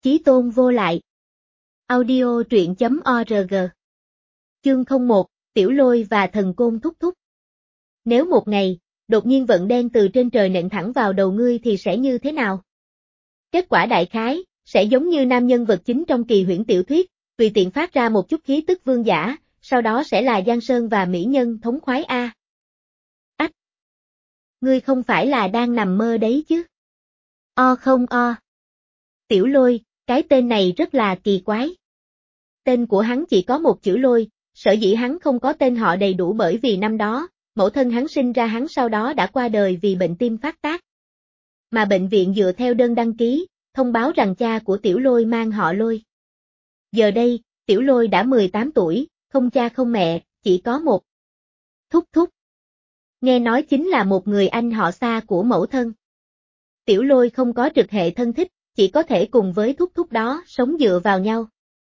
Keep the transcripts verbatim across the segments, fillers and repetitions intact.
Chí tôn vô lại. Audio truyện chấm org. Chương không một, Tiểu Lôi và thần côn thúc thúc. Nếu một ngày, đột nhiên vận đen từ trên trời nện thẳng vào đầu ngươi thì sẽ như thế nào? Kết quả đại khái, sẽ giống như nam nhân vật chính trong kỳ huyễn tiểu thuyết, tùy tiện phát ra một chút khí tức vương giả, sau đó sẽ là Giang Sơn và mỹ nhân thống khoái a. Ách! Ngươi không phải là đang nằm mơ đấy chứ? O không o. Tiểu Lôi, cái tên này rất là kỳ quái. Tên của hắn chỉ có một chữ Lôi, sở dĩ hắn không có tên họ đầy đủ bởi vì năm đó, mẫu thân hắn sinh ra hắn sau đó đã qua đời vì bệnh tim phát tác. Mà bệnh viện dựa theo đơn đăng ký, thông báo rằng cha của Tiểu Lôi mang họ Lôi. Giờ đây, Tiểu Lôi đã mười tám tuổi, không cha không mẹ, chỉ có một thúc thúc. Nghe nói chính là một người anh họ xa của mẫu thân. Tiểu Lôi không có trực hệ thân thích, chỉ có thể cùng với thúc thúc đó sống dựa vào nhau.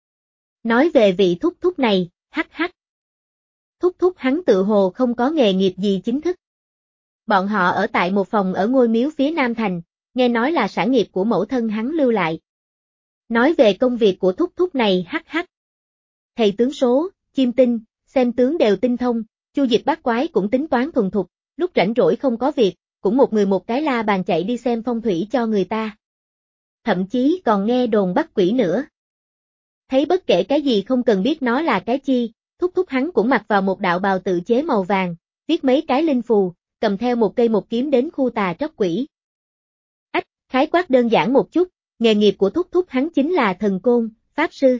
Nói về vị thúc thúc này, hắc hắc. Thúc thúc hắn tự hồ không có nghề nghiệp gì chính thức. Bọn họ ở tại một phòng ở ngôi miếu phía Nam Thành, nghe nói là sản nghiệp của mẫu thân hắn lưu lại. Nói về công việc của thúc thúc này hắc hắc. Thầy tướng số, chiêm tinh, xem tướng đều tinh thông, chu dịch bát quái cũng tính toán thuần thục, lúc rảnh rỗi không có việc, cũng một người một cái la bàn chạy đi xem phong thủy cho người ta. Thậm chí còn nghe đồn bắt quỷ nữa. Thấy bất kể cái gì không cần biết nó là cái chi, thúc thúc hắn cũng mặc vào một đạo bào tự chế màu vàng, viết mấy cái linh phù, cầm theo một cây một kiếm đến khu tà tróc quỷ. Ách, khái quát đơn giản một chút, nghề nghiệp của thúc thúc hắn chính là thần côn, pháp sư.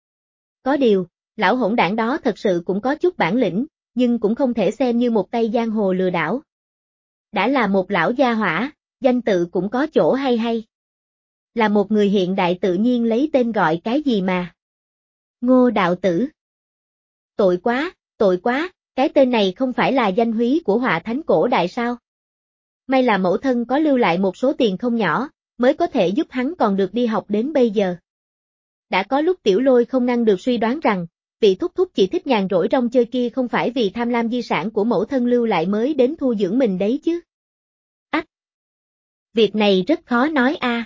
Có điều, lão hỗn đảng đó thật sự cũng có chút bản lĩnh, nhưng cũng không thể xem như một tay giang hồ lừa đảo. Đã là một lão gia hỏa, danh tự cũng có chỗ hay hay. Là một người hiện đại tự nhiên lấy tên gọi cái gì mà? Ngô Đạo Tử. Tội quá, tội quá, cái tên này không phải là danh húy của họa thánh cổ đại sao? May là mẫu thân có lưu lại một số tiền không nhỏ, mới có thể giúp hắn còn được đi học đến bây giờ. Đã có lúc Tiểu Lôi không ngăn được suy đoán rằng, vị thúc thúc chỉ thích nhàn rỗi rong chơi kia không phải vì tham lam di sản của mẫu thân lưu lại mới đến thu dưỡng mình đấy chứ. Ách! Việc này rất khó nói a.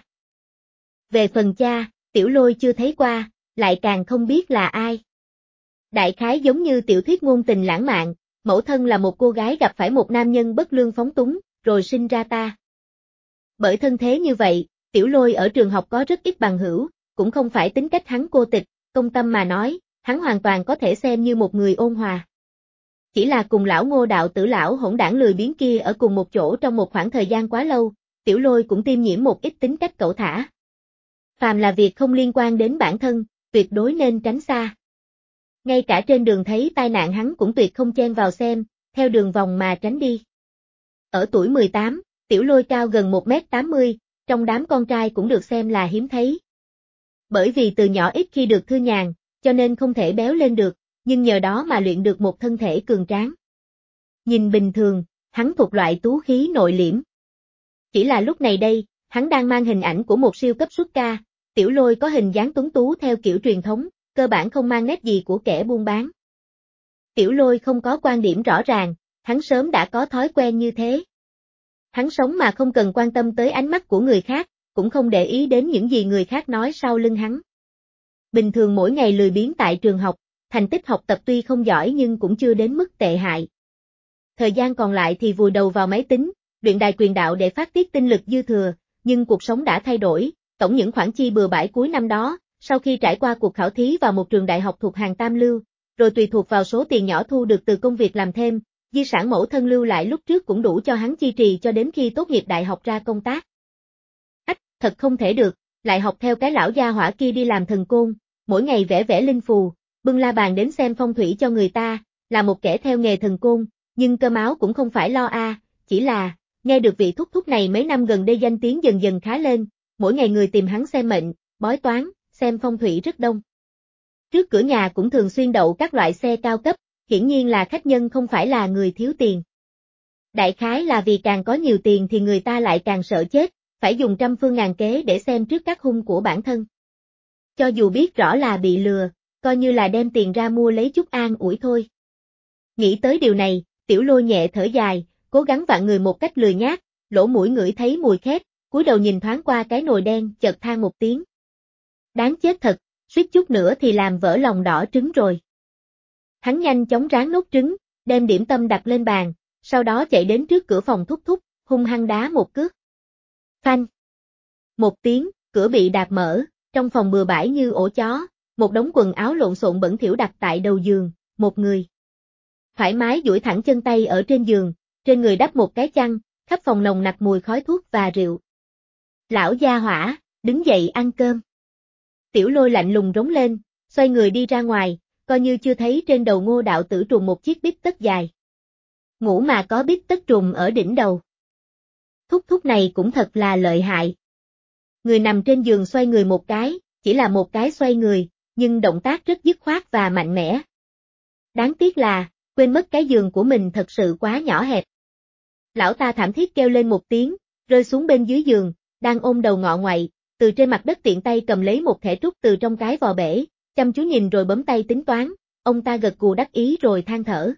Về phần cha, Tiểu Lôi chưa thấy qua, lại càng không biết là ai. Đại khái giống như tiểu thuyết ngôn tình lãng mạn, mẫu thân là một cô gái gặp phải một nam nhân bất lương phóng túng, rồi sinh ra ta. Bởi thân thế như vậy, Tiểu Lôi ở trường học có rất ít bằng hữu, cũng không phải tính cách hắn cô tịch, công tâm mà nói, hắn hoàn toàn có thể xem như một người ôn hòa. Chỉ là cùng lão Ngô Đạo Tử lão hỗn đảng lười biếng kia ở cùng một chỗ trong một khoảng thời gian quá lâu, Tiểu Lôi cũng tiêm nhiễm một ít tính cách cẩu thả. Phàm là việc không liên quan đến bản thân, tuyệt đối nên tránh xa. Ngay cả trên đường thấy tai nạn hắn cũng tuyệt không chen vào xem, theo đường vòng mà tránh đi. Ở tuổi mười tám, Tiểu Lôi cao gần một mét tám mươi, trong đám con trai cũng được xem là hiếm thấy. Bởi vì từ nhỏ ít khi được thư nhàn, cho nên không thể béo lên được, nhưng nhờ đó mà luyện được một thân thể cường tráng. Nhìn bình thường, hắn thuộc loại tú khí nội liễm. Chỉ là lúc này đây, hắn đang mang hình ảnh của một siêu cấp xuất ca, Tiểu Lôi có hình dáng tuấn tú theo kiểu truyền thống, cơ bản không mang nét gì của kẻ buôn bán. Tiểu Lôi không có quan điểm rõ ràng, hắn sớm đã có thói quen như thế. Hắn sống mà không cần quan tâm tới ánh mắt của người khác, cũng không để ý đến những gì người khác nói sau lưng hắn. Bình thường mỗi ngày lười biếng tại trường học, thành tích học tập tuy không giỏi nhưng cũng chưa đến mức tệ hại. Thời gian còn lại thì vùi đầu vào máy tính, luyện đài quyền đạo để phát tiết tinh lực dư thừa, nhưng cuộc sống đã thay đổi, tổng những khoản chi bừa bãi cuối năm đó, sau khi trải qua cuộc khảo thí vào một trường đại học thuộc hàng tam lưu, rồi tùy thuộc vào số tiền nhỏ thu được từ công việc làm thêm, di sản mẫu thân lưu lại lúc trước cũng đủ cho hắn chi trì cho đến khi tốt nghiệp đại học ra công tác. Ách, thật không thể được, lại học theo cái lão gia hỏa kia đi làm thần côn, mỗi ngày vẽ vẽ linh phù, bưng la bàn đến xem phong thủy cho người ta, là một kẻ theo nghề thần côn, nhưng cơm áo cũng không phải lo a, chỉ là, nghe được vị thúc thúc này mấy năm gần đây danh tiếng dần dần khá lên, mỗi ngày người tìm hắn xem mệnh, bói toán, xem phong thủy rất đông. Trước cửa nhà cũng thường xuyên đậu các loại xe cao cấp, hiển nhiên là khách nhân không phải là người thiếu tiền. Đại khái là vì càng có nhiều tiền thì người ta lại càng sợ chết, phải dùng trăm phương ngàn kế để xem trước các hung của bản thân. Cho dù biết rõ là bị lừa, coi như là đem tiền ra mua lấy chút an ủi thôi. Nghĩ tới điều này, Tiểu Lôi nhẹ thở dài, cố gắng vặn người một cách lười nhác, lỗ mũi ngửi thấy mùi khét, cúi đầu nhìn thoáng qua cái nồi đen, chợt than một tiếng. Đáng chết thật, suýt chút nữa thì làm vỡ lòng đỏ trứng rồi. Hắn nhanh chóng ráng nốt trứng, đem điểm tâm đặt lên bàn, sau đó chạy đến trước cửa phòng Thúc Thúc, hung hăng đá một cước. Phanh. Một tiếng, cửa bị đạp mở, trong phòng bừa bãi như ổ chó, một đống quần áo lộn xộn bẩn thỉu đặt tại đầu giường, một người thoải mái duỗi thẳng chân tay ở trên giường, trên người đắp một cái chăn, khắp phòng nồng nặc mùi khói thuốc và rượu. Lão gia hỏa, đứng dậy ăn cơm. Tiểu Lôi lạnh lùng rống lên, xoay người đi ra ngoài, coi như chưa thấy trên đầu Ngô đạo tử trùm một chiếc bít tất dài. Ngủ mà có bít tất trùm ở đỉnh đầu. Thúc thúc này cũng thật là lợi hại. Người nằm trên giường xoay người một cái, chỉ là một cái xoay người, nhưng động tác rất dứt khoát và mạnh mẽ. Đáng tiếc là, quên mất cái giường của mình thật sự quá nhỏ hẹp. Lão ta thảm thiết kêu lên một tiếng, rơi xuống bên dưới giường, đang ôm đầu ngọ ngoậy, từ trên mặt đất tiện tay cầm lấy một thẻ trúc từ trong cái vò bể, chăm chú nhìn rồi bấm tay tính toán, ông ta gật gù đắc ý rồi than thở.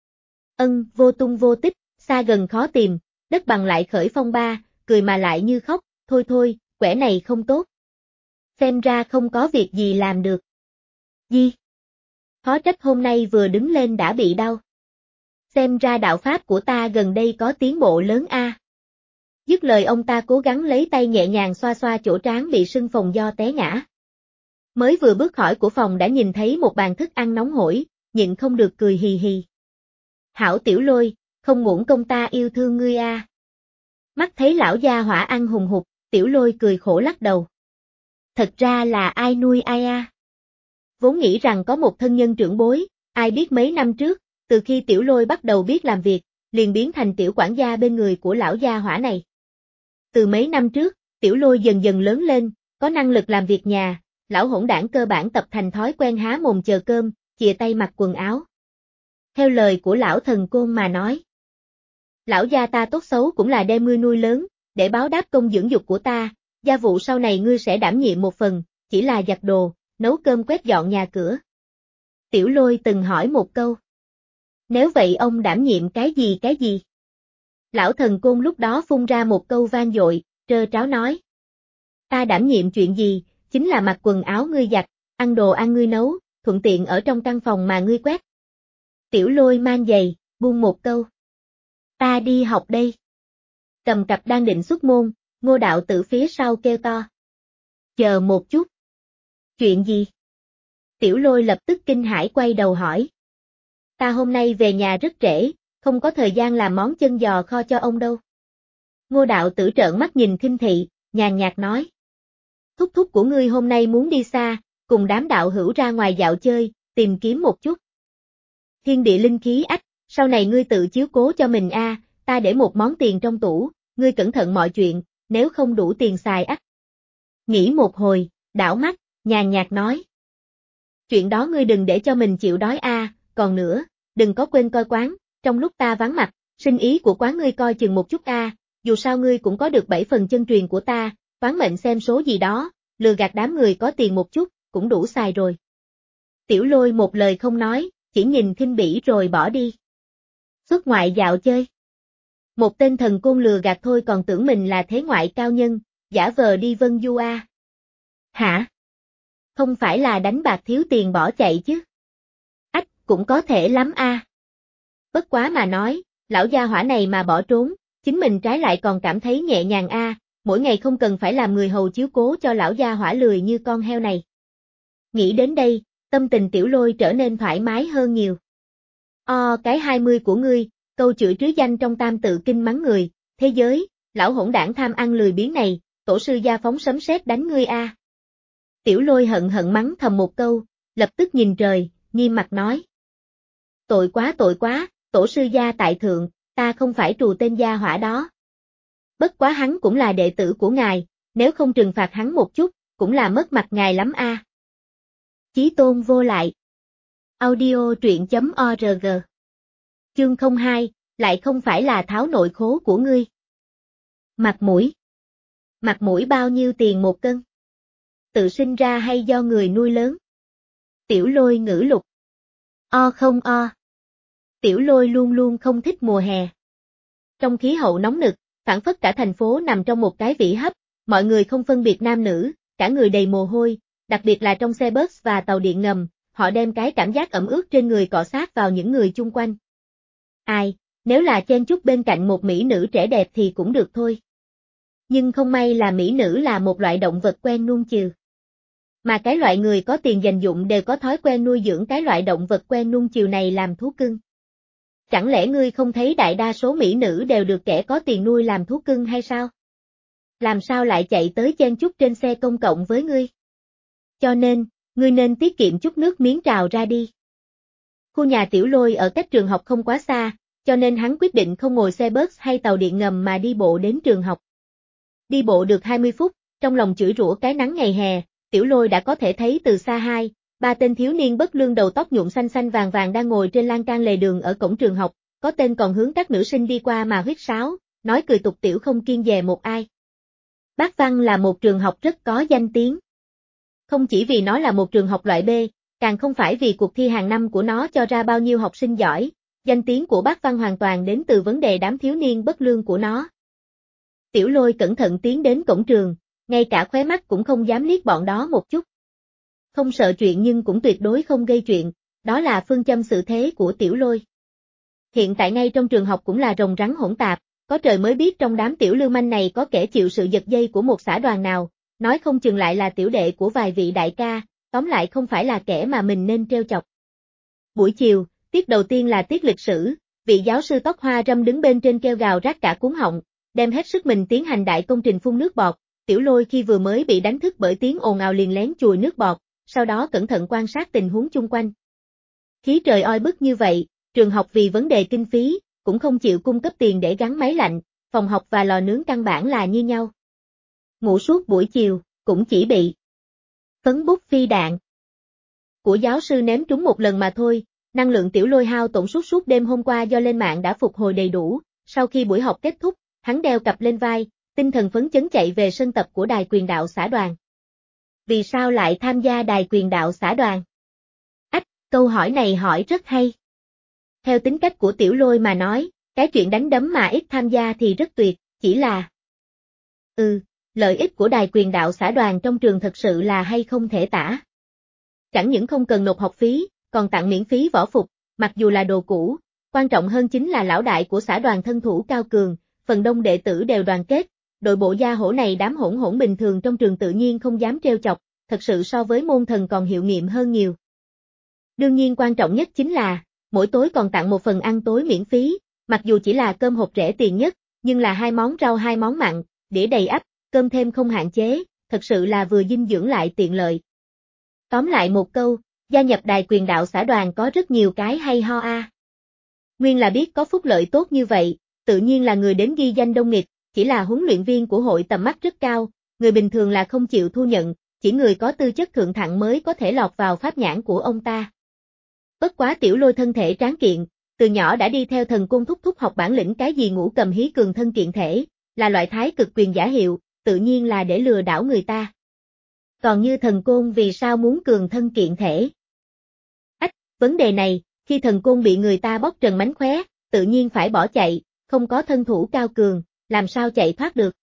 Ân, vô tung vô tích, xa gần khó tìm, đất bằng lại khởi phong ba, cười mà lại như khóc, thôi thôi, quẻ này không tốt. Xem ra không có việc gì làm được. Gì? Khó trách hôm nay vừa đứng lên đã bị đau. Xem ra đạo pháp của ta gần đây có tiến bộ lớn a. Dứt lời ông ta cố gắng lấy tay nhẹ nhàng xoa xoa chỗ trán bị sưng phồng do té ngã. Mới vừa bước khỏi của phòng đã nhìn thấy một bàn thức ăn nóng hổi, nhịn không được cười hì hì. Hảo Tiểu Lôi, không uổng công ta yêu thương ngươi a. Mắt thấy lão gia hỏa ăn hùng hục, Tiểu Lôi cười khổ lắc đầu. Thật ra là ai nuôi ai a. Vốn nghĩ rằng có một thân nhân trưởng bối, ai biết mấy năm trước, từ khi Tiểu Lôi bắt đầu biết làm việc, liền biến thành tiểu quản gia bên người của lão gia hỏa này. Từ mấy năm trước, Tiểu Lôi dần dần lớn lên, có năng lực làm việc nhà, lão hỗn đảng cơ bản tập thành thói quen há mồm chờ cơm, chìa tay mặc quần áo. Theo lời của lão thần côn mà nói, lão gia ta tốt xấu cũng là đem ngươi nuôi lớn, để báo đáp công dưỡng dục của ta, gia vụ sau này ngươi sẽ đảm nhiệm một phần, chỉ là giặt đồ, nấu cơm quét dọn nhà cửa. Tiểu Lôi từng hỏi một câu. Nếu vậy ông đảm nhiệm cái gì cái gì? Lão thần côn lúc đó phun ra một câu vang dội, trơ tráo nói. Ta đảm nhiệm chuyện gì, chính là mặc quần áo ngươi giặt, ăn đồ ăn ngươi nấu, thuận tiện ở trong căn phòng mà ngươi quét. Tiểu Lôi mang giày, buông một câu. Ta đi học đây. Cầm cặp đang định xuất môn, Ngô đạo tử phía sau kêu to. Chờ một chút. Chuyện gì? Tiểu Lôi lập tức kinh hãi quay đầu hỏi. Ta hôm nay về nhà rất trễ, không có thời gian làm món chân giò kho cho ông đâu. Ngô đạo tử trợn mắt nhìn khinh thị, nhàn nhạt nói. Thúc thúc của ngươi hôm nay muốn đi xa, cùng đám đạo hữu ra ngoài dạo chơi, tìm kiếm một chút. Thiên địa linh khí ách, sau này ngươi tự chiếu cố cho mình a, ta để một món tiền trong tủ, ngươi cẩn thận mọi chuyện, nếu không đủ tiền xài ách. Nghĩ một hồi, đảo mắt, nhàn nhạt nói. Chuyện đó ngươi đừng để cho mình chịu đói a, còn nữa, đừng có quên coi quán, trong lúc ta vắng mặt, sinh ý của quán ngươi coi chừng một chút a, dù sao ngươi cũng có được bảy phần chân truyền của ta, toán mệnh xem số gì đó, lừa gạt đám người có tiền một chút, cũng đủ xài rồi. Tiểu Lôi một lời không nói, chỉ nhìn khinh bỉ rồi bỏ đi. Xuất ngoại dạo chơi. Một tên thần côn lừa gạt thôi còn tưởng mình là thế ngoại cao nhân, giả vờ đi Vân Du a. Hả? Không phải là đánh bạc thiếu tiền bỏ chạy chứ? Ách, cũng có thể lắm a. Bất quá mà nói, lão gia hỏa này mà bỏ trốn, chính mình trái lại còn cảm thấy nhẹ nhàng a, mỗi ngày không cần phải làm người hầu chiếu cố cho lão gia hỏa lười như con heo này. Nghĩ đến đây, tâm tình Tiểu Lôi trở nên thoải mái hơn nhiều. O cái hai mươi của ngươi, câu chửi trứ danh trong tam tự kinh mắng người, thế giới, lão hỗn đảng tham ăn lười biếng này, tổ sư gia phóng sấm sét đánh ngươi a. Tiểu Lôi hận hận mắng thầm một câu, lập tức nhìn trời, nghiêm mặt nói. Tội quá tội quá, tổ sư gia tại thượng, ta không phải trù tên gia hỏa đó. Bất quá hắn cũng là đệ tử của ngài, nếu không trừng phạt hắn một chút, cũng là mất mặt ngài lắm a. Chí tôn vô lại. Audio truyện chấm org. Chương không hai, lại không phải là tháo nội khố của ngươi. Mặt mũi. Mặt mũi bao nhiêu tiền một cân? Tự sinh ra hay do người nuôi lớn? Tiểu Lôi ngữ lục. O không o. Tiểu Lôi luôn luôn không thích mùa hè. Trong khí hậu nóng nực, phảng phất cả thành phố nằm trong một cái vỉ hấp, mọi người không phân biệt nam nữ, cả người đầy mồ hôi, đặc biệt là trong xe bus và tàu điện ngầm, họ đem cái cảm giác ẩm ướt trên người cọ sát vào những người chung quanh. Ai, nếu là chen chúc bên cạnh một mỹ nữ trẻ đẹp thì cũng được thôi. Nhưng không may là mỹ nữ là một loại động vật quen nuông chiều. Mà cái loại người có tiền dành dụm đều có thói quen nuôi dưỡng cái loại động vật quen nuông chiều này làm thú cưng. Chẳng lẽ ngươi không thấy đại đa số mỹ nữ đều được kẻ có tiền nuôi làm thú cưng hay sao? Làm sao lại chạy tới chen chúc trên xe công cộng với ngươi? Cho nên, ngươi nên tiết kiệm chút nước miếng trào ra đi. Khu nhà Tiểu Lôi ở cách trường học không quá xa, cho nên hắn quyết định không ngồi xe bus hay tàu điện ngầm mà đi bộ đến trường học. Đi bộ được hai mươi phút, trong lòng chửi rủa cái nắng ngày hè, Tiểu Lôi đã có thể thấy từ xa hai, ba tên thiếu niên bất lương đầu tóc nhuộm xanh xanh vàng vàng đang ngồi trên lan can lề đường ở cổng trường học, có tên còn hướng các nữ sinh đi qua mà huýt sáo, nói cười tục tĩu không kiêng dè một ai. Bác Văn là một trường học rất có danh tiếng. Không chỉ vì nó là một trường học loại B, càng không phải vì cuộc thi hàng năm của nó cho ra bao nhiêu học sinh giỏi, danh tiếng của Bác Văn hoàn toàn đến từ vấn đề đám thiếu niên bất lương của nó. Tiểu Lôi cẩn thận tiến đến cổng trường, ngay cả khóe mắt cũng không dám liếc bọn đó một chút. Không sợ chuyện nhưng cũng tuyệt đối không gây chuyện, đó là phương châm xử thế của Tiểu Lôi. Hiện tại ngay trong trường học cũng là rồng rắn hỗn tạp, có trời mới biết trong đám tiểu lưu manh này có kẻ chịu sự giật dây của một xã đoàn nào, nói không chừng lại là tiểu đệ của vài vị đại ca, tóm lại không phải là kẻ mà mình nên trêu chọc. Buổi chiều, tiết đầu tiên là tiết lịch sử, vị giáo sư tóc hoa râm đứng bên trên kêu gào rát cả cuống họng, đem hết sức mình tiến hành đại công trình phun nước bọt. Tiểu Lôi khi vừa mới bị đánh thức bởi tiếng ồn ào liền lén chùi nước bọt, sau đó cẩn thận quan sát tình huống chung quanh. Khí trời oi bức như vậy, trường học vì vấn đề kinh phí, cũng không chịu cung cấp tiền để gắn máy lạnh, phòng học và lò nướng căn bản là như nhau. Ngủ suốt buổi chiều, cũng chỉ bị phấn bút phi đạn của giáo sư ném trúng một lần mà thôi, năng lượng Tiểu Lôi hao tổn suốt suốt đêm hôm qua do lên mạng đã phục hồi đầy đủ, sau khi buổi học kết thúc, hắn đeo cặp lên vai, tinh thần phấn chấn chạy về sân tập của đài quyền đạo xã đoàn. Vì sao lại tham gia đài quyền đạo xã đoàn? Ách, câu hỏi này hỏi rất hay. Theo tính cách của Tiểu Lôi mà nói, cái chuyện đánh đấm mà ít tham gia thì rất tuyệt, chỉ là... Ừ, lợi ích của đài quyền đạo xã đoàn trong trường thật sự là hay không thể tả. Chẳng những không cần nộp học phí, còn tặng miễn phí võ phục, mặc dù là đồ cũ, quan trọng hơn chính là lão đại của xã đoàn thân thủ cao cường, phần đông đệ tử đều đoàn kết, đội bộ gia hổ này đám hỗn hỗn bình thường trong trường tự nhiên không dám trêu chọc, thật sự so với môn thần còn hiệu nghiệm hơn nhiều. Đương nhiên quan trọng nhất chính là, mỗi tối còn tặng một phần ăn tối miễn phí, mặc dù chỉ là cơm hộp rẻ tiền nhất, nhưng là hai món rau hai món mặn, đĩa đầy ắp, cơm thêm không hạn chế, thật sự là vừa dinh dưỡng lại tiện lợi. Tóm lại một câu, gia nhập đài quyền đạo xã đoàn có rất nhiều cái hay ho a. Nguyên là biết có phúc lợi tốt như vậy, tự nhiên là người đến ghi danh đông nghịt, chỉ là huấn luyện viên của hội tầm mắt rất cao, người bình thường là không chịu thu nhận, chỉ người có tư chất thượng thặng mới có thể lọt vào pháp nhãn của ông ta. Bất quá Tiểu Lôi thân thể tráng kiện, từ nhỏ đã đi theo thần côn thúc thúc học bản lĩnh cái gì ngũ cầm hí cường thân kiện thể, là loại thái cực quyền giả hiệu, tự nhiên là để lừa đảo người ta. Còn như thần côn vì sao muốn cường thân kiện thể? Ách, vấn đề này, khi thần côn bị người ta bóc trần mánh khóe, tự nhiên phải bỏ chạy, không có thân thủ cao cường, làm sao chạy thoát được.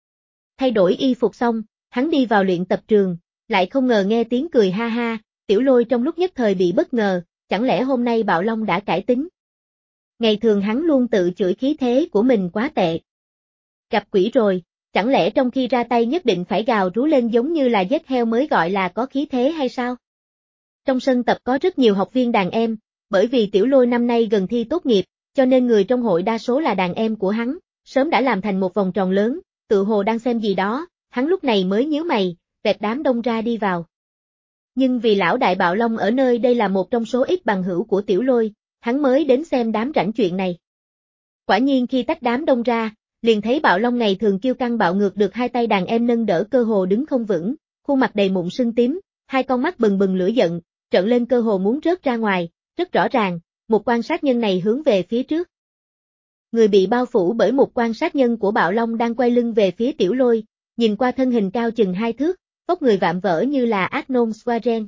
Thay đổi y phục xong, hắn đi vào luyện tập trường, lại không ngờ nghe tiếng cười ha ha, Tiểu Lôi trong lúc nhất thời bị bất ngờ, chẳng lẽ hôm nay Bạo Long đã cải tính. Ngày thường hắn luôn tự chửi khí thế của mình quá tệ. Gặp quỷ rồi, chẳng lẽ trong khi ra tay nhất định phải gào rú lên giống như là giết heo mới gọi là có khí thế hay sao? Trong sân tập có rất nhiều học viên đàn em, bởi vì Tiểu Lôi năm nay gần thi tốt nghiệp, cho nên người trong hội đa số là đàn em của hắn, sớm đã làm thành một vòng tròn lớn, tự hồ đang xem gì đó, hắn lúc này mới nhíu mày, vẹt đám đông ra đi vào. Nhưng vì lão đại Bạo Long ở nơi đây là một trong số ít bằng hữu của Tiểu Lôi, hắn mới đến xem đám rảnh chuyện này. Quả nhiên khi tách đám đông ra, liền thấy Bạo Long ngày thường kiêu căng bạo ngược được hai tay đàn em nâng đỡ cơ hồ đứng không vững, khuôn mặt đầy mụn sưng tím, hai con mắt bừng bừng lửa giận, trợn lên cơ hồ muốn rớt ra ngoài, rất rõ ràng, một quan sát nhân này hướng về phía trước. Người bị bao phủ bởi một quan sát nhân của Bạo Long đang quay lưng về phía Tiểu Lôi, nhìn qua thân hình cao chừng hai thước, vóc người vạm vỡ như là Arnold Schwarzenegger.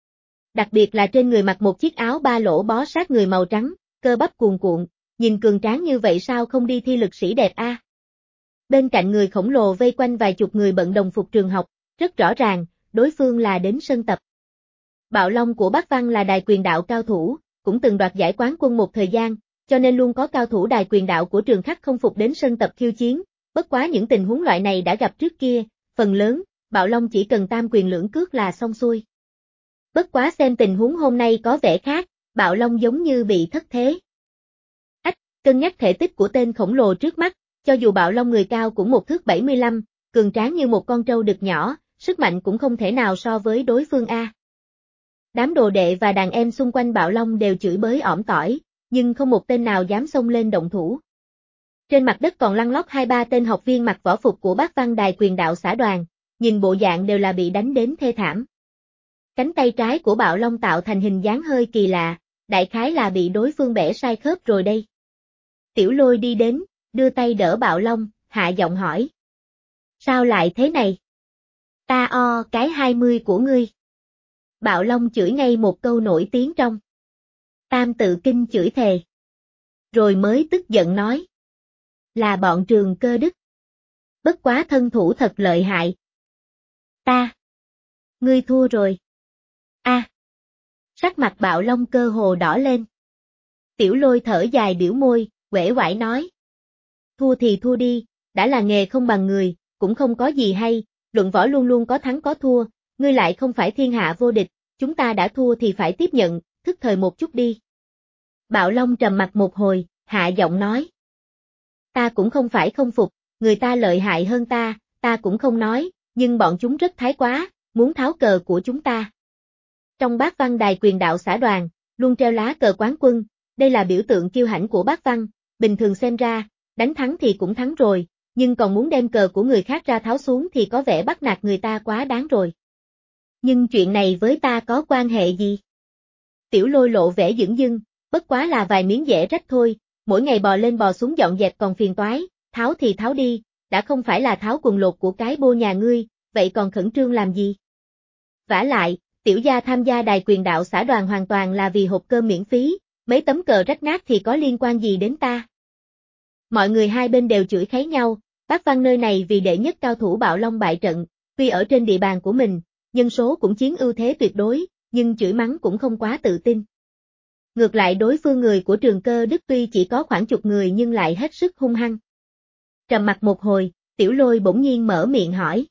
Đặc biệt là trên người mặc một chiếc áo ba lỗ bó sát người màu trắng, cơ bắp cuồn cuộn, nhìn cường tráng như vậy sao không đi thi lực sĩ đẹp a? À? Bên cạnh người khổng lồ vây quanh vài chục người bận đồng phục trường học, rất rõ ràng, đối phương là đến sân tập. Bạo Long của Bác Văn là đài quyền đạo cao thủ, cũng từng đoạt giải quán quân một thời gian, cho nên luôn có cao thủ đài quyền đạo của trường khắc không phục đến sân tập khiêu chiến, bất quá những tình huống loại này đã gặp trước kia, phần lớn, Bạo Long chỉ cần tam quyền lưỡng cước là xong xuôi. Bất quá xem tình huống hôm nay có vẻ khác, Bạo Long giống như bị thất thế. Ách, cân nhắc thể tích của tên khổng lồ trước mắt, cho dù Bạo Long người cao cũng một thước bảy mươi lăm, cường tráng như một con trâu đực nhỏ, sức mạnh cũng không thể nào so với đối phương a. Đám đồ đệ và đàn em xung quanh Bạo Long đều chửi bới ỏm tỏi, nhưng không một tên nào dám xông lên động thủ. Trên mặt đất còn lăn lóc hai ba tên học viên mặc võ phục của Bác Văn đài quyền đạo xã đoàn, nhìn bộ dạng đều là bị đánh đến thê thảm. Cánh tay trái của Bạo Long tạo thành hình dáng hơi kỳ lạ, đại khái là bị đối phương bẻ sai khớp rồi đây. Tiểu Lôi đi đến, đưa tay đỡ Bạo Long, hạ giọng hỏi. Sao lại thế này? Ta o cái hai mươi của ngươi. Bạo Long chửi ngay một câu nổi tiếng trong Tam Tự Kinh chửi thề. Rồi mới tức giận nói. Là bọn Trường Cơ Đức. Bất quá thân thủ thật lợi hại. Ta. Ngươi thua rồi. A. À. Sắc mặt Bạo Long cơ hồ đỏ lên. Tiểu Lôi thở dài biểu môi, uể oải nói. Thua thì thua đi, đã là nghề không bằng người, cũng không có gì hay, luận võ luôn luôn có thắng có thua, ngươi lại không phải thiên hạ vô địch, chúng ta đã thua thì phải tiếp nhận, thức thời một chút đi. Bạo Long trầm mặt một hồi, hạ giọng nói. Ta cũng không phải không phục, người ta lợi hại hơn ta, ta cũng không nói, nhưng bọn chúng rất thái quá, muốn tháo cờ của chúng ta. Trong Bác Văn đài quyền đạo xã đoàn, luôn treo lá cờ quán quân, đây là biểu tượng kiêu hãnh của Bác Văn, bình thường xem ra, đánh thắng thì cũng thắng rồi, nhưng còn muốn đem cờ của người khác ra tháo xuống thì có vẻ bắt nạt người ta quá đáng rồi. Nhưng chuyện này với ta có quan hệ gì? Tiểu Lôi lộ vẻ dửng dưng, bất quá là vài miếng dẻ rách thôi, mỗi ngày bò lên bò xuống dọn dẹp còn phiền toái, tháo thì tháo đi, đã không phải là tháo quần lột của cái bô nhà ngươi, vậy còn khẩn trương làm gì? Vả lại, tiểu gia tham gia đài quyền đạo xã đoàn hoàn toàn là vì hộp cơm miễn phí, mấy tấm cờ rách nát thì có liên quan gì đến ta? Mọi người hai bên đều chửi kháy nhau, Bác Văn nơi này vì đệ nhất cao thủ Bạo Long bại trận, tuy ở trên địa bàn của mình, nhân số cũng chiếm ưu thế tuyệt đối, nhưng chửi mắng cũng không quá tự tin. Ngược lại đối phương người của Trường Cơ Đức tuy chỉ có khoảng chục người nhưng lại hết sức hung hăng. Trầm mặt một hồi, Tiểu Lôi bỗng nhiên mở miệng hỏi.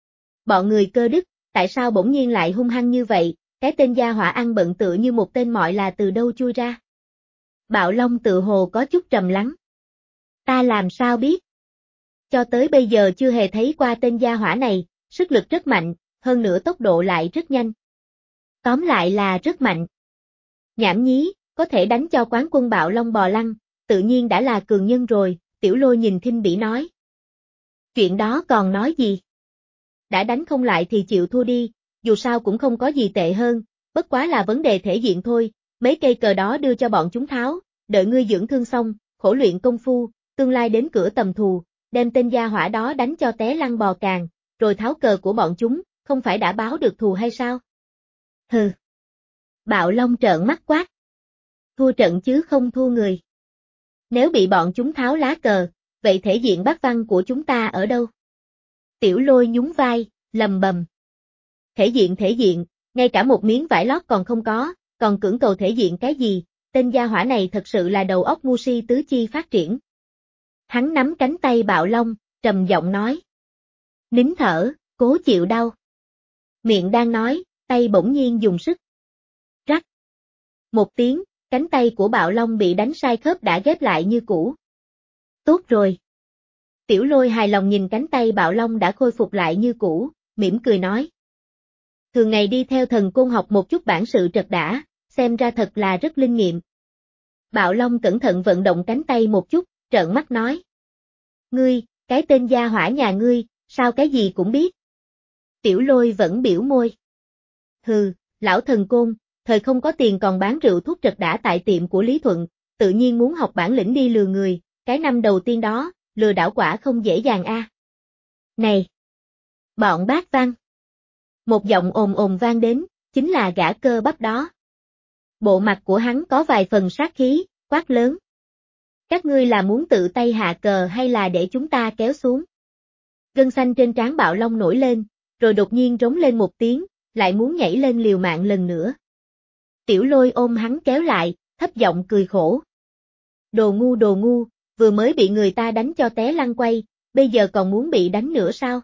Bọn người Cơ Đức, tại sao bỗng nhiên lại hung hăng như vậy, cái tên gia hỏa ăn bận tựa như một tên mọi là từ đâu chui ra? Bạo Long tự hồ có chút trầm lắng. Ta làm sao biết? Cho tới bây giờ chưa hề thấy qua tên gia hỏa này, sức lực rất mạnh, hơn nữa tốc độ lại rất nhanh. Tóm lại là rất mạnh. Nhảm nhí, có thể đánh cho quán quân Bạo Long bò lăn, tự nhiên đã là cường nhân rồi, Tiểu Lôi nhìn khinh bỉ nói. Chuyện đó còn nói gì? Đã đánh không lại thì chịu thua đi, dù sao cũng không có gì tệ hơn, bất quá là vấn đề thể diện thôi, mấy cây cờ đó đưa cho bọn chúng tháo, đợi ngươi dưỡng thương xong, khổ luyện công phu, tương lai đến cửa tầm thù, đem tên gia hỏa đó đánh cho té lăn bò càng, rồi tháo cờ của bọn chúng, không phải đã báo được thù hay sao? Hừ. Bạo Long trợn mắt quát. Thua trận chứ không thua người. Nếu bị bọn chúng tháo lá cờ, vậy thể diện Bác Văn của chúng ta ở đâu? Tiểu Lôi nhún vai, lầm bầm. Thể diện thể diện, ngay cả một miếng vải lót còn không có, còn cưỡng cầu thể diện cái gì, tên gia hỏa này thật sự là đầu óc ngu si tứ chi phát triển. Hắn nắm cánh tay Bạo Long, trầm giọng nói. Nín thở, cố chịu đau. Miệng đang nói, tay bỗng nhiên dùng sức. Rắc. Một tiếng, cánh tay của Bạo Long bị đánh sai khớp đã ghép lại như cũ. Tốt rồi. Tiểu Lôi hài lòng nhìn cánh tay Bạo Long đã khôi phục lại như cũ, mỉm cười nói. Thường ngày đi theo thần côn học một chút bản sự trật đã, xem ra thật là rất linh nghiệm. Bạo Long cẩn thận vận động cánh tay một chút, trợn mắt nói. Ngươi, cái tên gia hỏa nhà ngươi, sao cái gì cũng biết? Tiểu Lôi vẫn biểu môi. Hừ, lão thần côn, thời không có tiền còn bán rượu thuốc trật đã tại tiệm của Lý Thuận, tự nhiên muốn học bản lĩnh đi lừa người, cái năm đầu tiên đó, lừa đảo quả không dễ dàng a. À. Này! Bọn Bác Văn! Một giọng ồn ồn vang đến, chính là gã Cơ Bắp đó. Bộ mặt của hắn có vài phần sát khí, quát lớn. Các ngươi là muốn tự tay hạ cờ hay là để chúng ta kéo xuống? Gân xanh trên trán Bạo Long nổi lên, rồi đột nhiên rống lên một tiếng, lại muốn nhảy lên liều mạng lần nữa. Tiểu Lôi ôm hắn kéo lại, thấp giọng cười khổ. Đồ ngu đồ ngu, vừa mới bị người ta đánh cho té lăn quay, bây giờ còn muốn bị đánh nữa sao?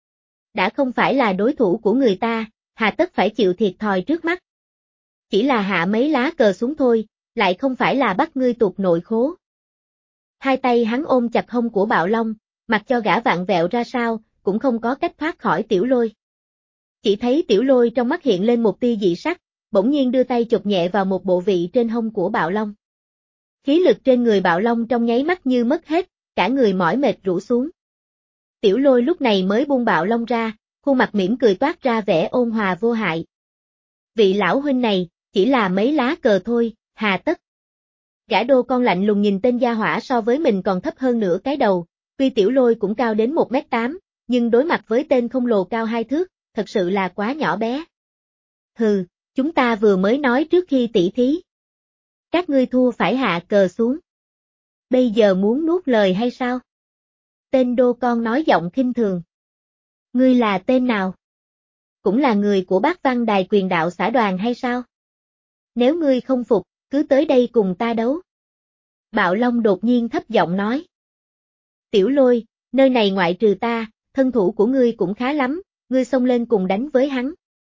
Đã không phải là đối thủ của người ta, hà tất phải chịu thiệt thòi trước mắt. Chỉ là hạ mấy lá cờ xuống thôi, lại không phải là bắt ngươi tụt nội khố. Hai tay hắn ôm chặt hông của Bạo Long, mặc cho gã vặn vẹo ra sao, cũng không có cách thoát khỏi Tiểu Lôi. Chỉ thấy Tiểu Lôi trong mắt hiện lên một tia dị sắc, bỗng nhiên đưa tay chụp nhẹ vào một bộ vị trên hông của Bạo Long. Khí lực trên người Bạo Long trong nháy mắt như mất hết, cả người mỏi mệt rũ xuống. Tiểu Lôi lúc này mới buông Bạo Long ra, khuôn mặt mỉm cười toát ra vẻ ôn hòa vô hại. Vị lão huynh này, chỉ là mấy lá cờ thôi, hà tất. Gã đô con lạnh lùng nhìn tên gia hỏa so với mình còn thấp hơn nửa cái đầu, tuy Tiểu Lôi cũng cao đến một mét tám, nhưng đối mặt với tên khổng lồ cao hai thước, thật sự là quá nhỏ bé. Hừ, chúng ta vừa mới nói trước khi tỉ thí. Các ngươi thua phải hạ cờ xuống. Bây giờ muốn nuốt lời hay sao? Tên đô con nói giọng khinh thường. Ngươi là tên nào? Cũng là người của Bát Văn Đài Quyền Đạo xã đoàn hay sao? Nếu ngươi không phục, cứ tới đây cùng ta đấu. Bạo Long đột nhiên thấp giọng nói. Tiểu Lôi, nơi này ngoại trừ ta, thân thủ của ngươi cũng khá lắm, ngươi xông lên cùng đánh với hắn.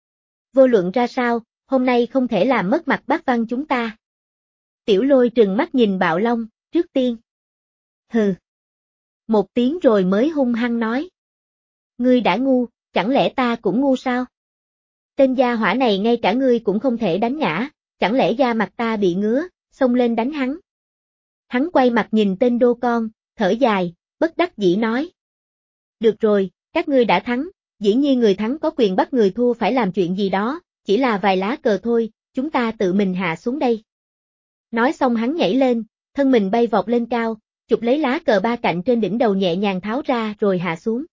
Vô luận ra sao, hôm nay không thể làm mất mặt Bát Văn chúng ta. Tiểu Lôi trừng mắt nhìn Bạo Long, trước tiên. Hừ. Một tiếng rồi mới hung hăng nói. Ngươi đã ngu, chẳng lẽ ta cũng ngu sao? Tên gia hỏa này ngay cả ngươi cũng không thể đánh ngã, chẳng lẽ da mặt ta bị ngứa, xông lên đánh hắn. Hắn quay mặt nhìn tên đô con, thở dài, bất đắc dĩ nói. Được rồi, các ngươi đã thắng, dĩ nhiên người thắng có quyền bắt người thua phải làm chuyện gì đó, chỉ là vài lá cờ thôi, chúng ta tự mình hạ xuống đây. Nói xong hắn nhảy lên, thân mình bay vọt lên cao, chụp lấy lá cờ ba cạnh trên đỉnh đầu nhẹ nhàng tháo ra rồi hạ xuống.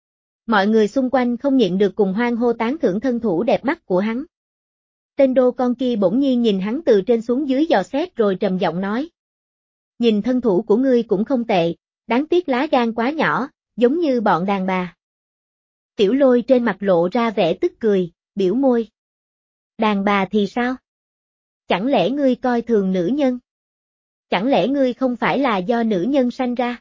Mọi người xung quanh không nhịn được cùng hoan hô tán thưởng thân thủ đẹp mắt của hắn. Tên đô con kia bỗng nhiên nhìn hắn từ trên xuống dưới dò xét rồi trầm giọng nói. Nhìn thân thủ của ngươi cũng không tệ, đáng tiếc lá gan quá nhỏ, giống như bọn đàn bà. Tiểu Lôi trên mặt lộ ra vẻ tức cười, biểu môi. Đàn bà thì sao? Chẳng lẽ ngươi coi thường nữ nhân? Chẳng lẽ ngươi không phải là do nữ nhân sanh ra?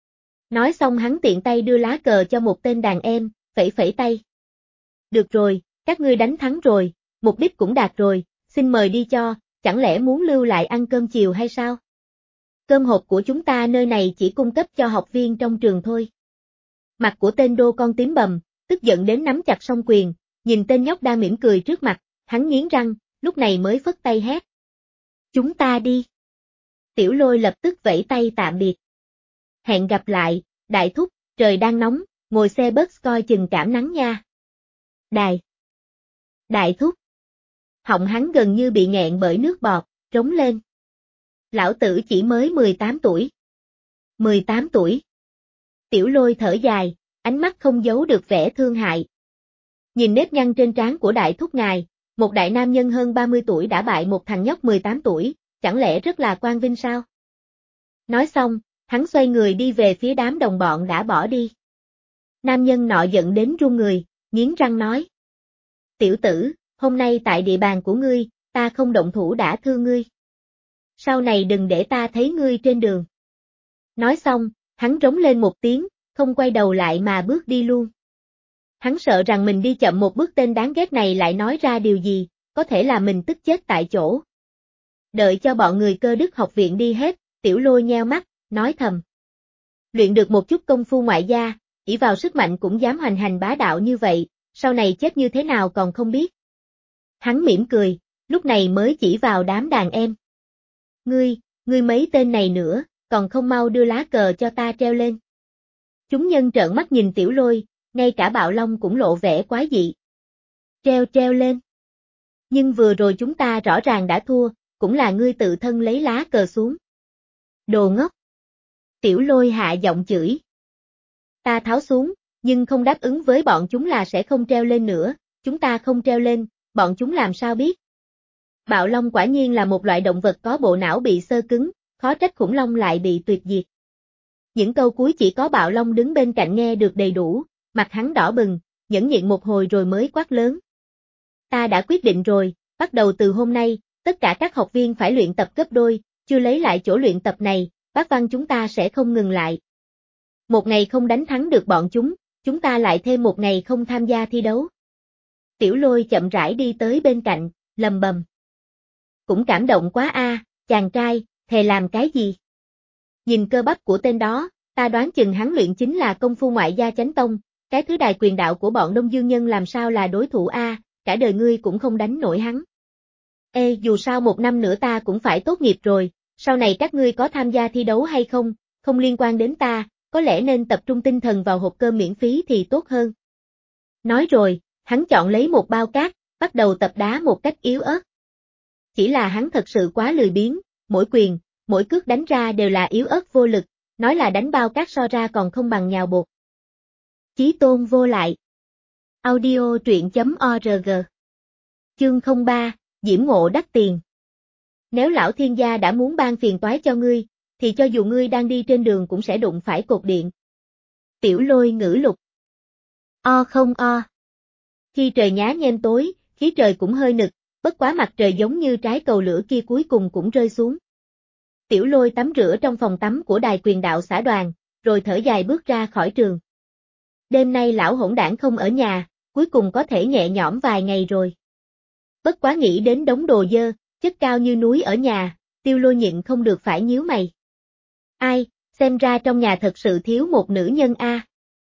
Nói xong hắn tiện tay đưa lá cờ cho một tên đàn em, phẩy phẩy tay. Được rồi, các ngươi đánh thắng rồi, mục đích cũng đạt rồi, xin mời đi cho, chẳng lẽ muốn lưu lại ăn cơm chiều hay sao? Cơm hộp của chúng ta nơi này chỉ cung cấp cho học viên trong trường thôi. Mặt của tên đô con tím bầm, tức giận đến nắm chặt song quyền, nhìn tên nhóc đang mỉm cười trước mặt, hắn nghiến răng, lúc này mới phất tay hét. Chúng ta đi. Tiểu Lôi lập tức vẫy tay tạm biệt. Hẹn gặp lại, đại thúc, trời đang nóng, ngồi xe bus coi chừng cảm nắng nha. Đài. Đại thúc. Họng hắn gần như bị nghẹn bởi nước bọt, trống lên. Lão tử chỉ mới mười tám tuổi. mười tám tuổi. Tiểu Lôi thở dài, ánh mắt không giấu được vẻ thương hại. Nhìn nếp nhăn trên trán của đại thúc ngài, một đại nam nhân hơn ba mươi tuổi đã bại một thằng nhóc mười tám tuổi, chẳng lẽ rất là quang vinh sao? Nói xong, hắn xoay người đi về phía đám đồng bọn đã bỏ đi. Nam nhân nọ giận đến run người, nghiến răng nói. Tiểu tử, hôm nay tại địa bàn của ngươi, ta không động thủ đã thương ngươi. Sau này đừng để ta thấy ngươi trên đường. Nói xong, hắn rống lên một tiếng, không quay đầu lại mà bước đi luôn. Hắn sợ rằng mình đi chậm một bước tên đáng ghét này lại nói ra điều gì, có thể là mình tức chết tại chỗ. Đợi cho bọn người Cơ Đức học viện đi hết, Tiểu Lôi nheo mắt, nói thầm. Luyện được một chút công phu ngoại gia, ỷ vào sức mạnh cũng dám hoành hành bá đạo như vậy, sau này chết như thế nào còn không biết. Hắn mỉm cười, lúc này mới chỉ vào đám đàn em. Ngươi, ngươi mấy tên này nữa, còn không mau đưa lá cờ cho ta treo lên. Chúng nhân trợn mắt nhìn Tiểu Lôi, ngay cả Bạo Long cũng lộ vẻ quái dị. Treo treo lên. Nhưng vừa rồi chúng ta rõ ràng đã thua, cũng là ngươi tự thân lấy lá cờ xuống. Đồ ngốc. Tiểu Lôi hạ giọng chửi. Ta tháo xuống, nhưng không đáp ứng với bọn chúng là sẽ không treo lên nữa, chúng ta không treo lên, bọn chúng làm sao biết. Bạo Long quả nhiên là một loại động vật có bộ não bị xơ cứng, khó trách khủng long lại bị tuyệt diệt. Những câu cuối chỉ có Bạo Long đứng bên cạnh nghe được đầy đủ, mặt hắn đỏ bừng, nhẫn nhịn một hồi rồi mới quát lớn. Ta đã quyết định rồi, bắt đầu từ hôm nay, tất cả các học viên phải luyện tập gấp đôi, chưa lấy lại chỗ luyện tập này, bác Văn chúng ta sẽ không ngừng lại. Một ngày không đánh thắng được bọn chúng, chúng ta lại thêm một ngày không tham gia thi đấu. Tiểu Lôi chậm rãi đi tới bên cạnh, lầm bầm. Cũng cảm động quá a, chàng trai, thề làm cái gì? Nhìn cơ bắp của tên đó, ta đoán chừng hắn luyện chính là công phu ngoại gia chánh tông, cái thứ đài quyền đạo của bọn Đông Dương Nhân làm sao là đối thủ a, cả đời ngươi cũng không đánh nổi hắn. Ê, dù sao một năm nữa ta cũng phải tốt nghiệp rồi, sau này các ngươi có tham gia thi đấu hay không, không liên quan đến ta, có lẽ nên tập trung tinh thần vào hộp cơm miễn phí thì tốt hơn. Nói rồi, hắn chọn lấy một bao cát, bắt đầu tập đá một cách yếu ớt. Chỉ là hắn thật sự quá lười biếng, mỗi quyền, mỗi cước đánh ra đều là yếu ớt vô lực, nói là đánh bao cát so ra còn không bằng nhào bột. Chí tôn vô lại. Audio truyện chấm org. Chương không ba, Diễm ngộ đắt tiền. Nếu lão thiên gia đã muốn ban phiền toái cho ngươi, thì cho dù ngươi đang đi trên đường cũng sẽ đụng phải cột điện. Tiểu Lôi ngữ lục. O không o. Khi trời nhá nhem tối, khí trời cũng hơi nực, bất quá mặt trời giống như trái cầu lửa kia cuối cùng cũng rơi xuống. Tiểu Lôi tắm rửa trong phòng tắm của đài quyền đạo xã đoàn, rồi thở dài bước ra khỏi trường. Đêm nay lão hỗn đảng không ở nhà, cuối cùng có thể nhẹ nhõm vài ngày rồi. Bất quá nghĩ đến đống đồ dơ, chất cao như núi ở nhà, Tiểu Lôi nhịn không được phải nhíu mày. Ai, xem ra trong nhà thật sự thiếu một nữ nhân a.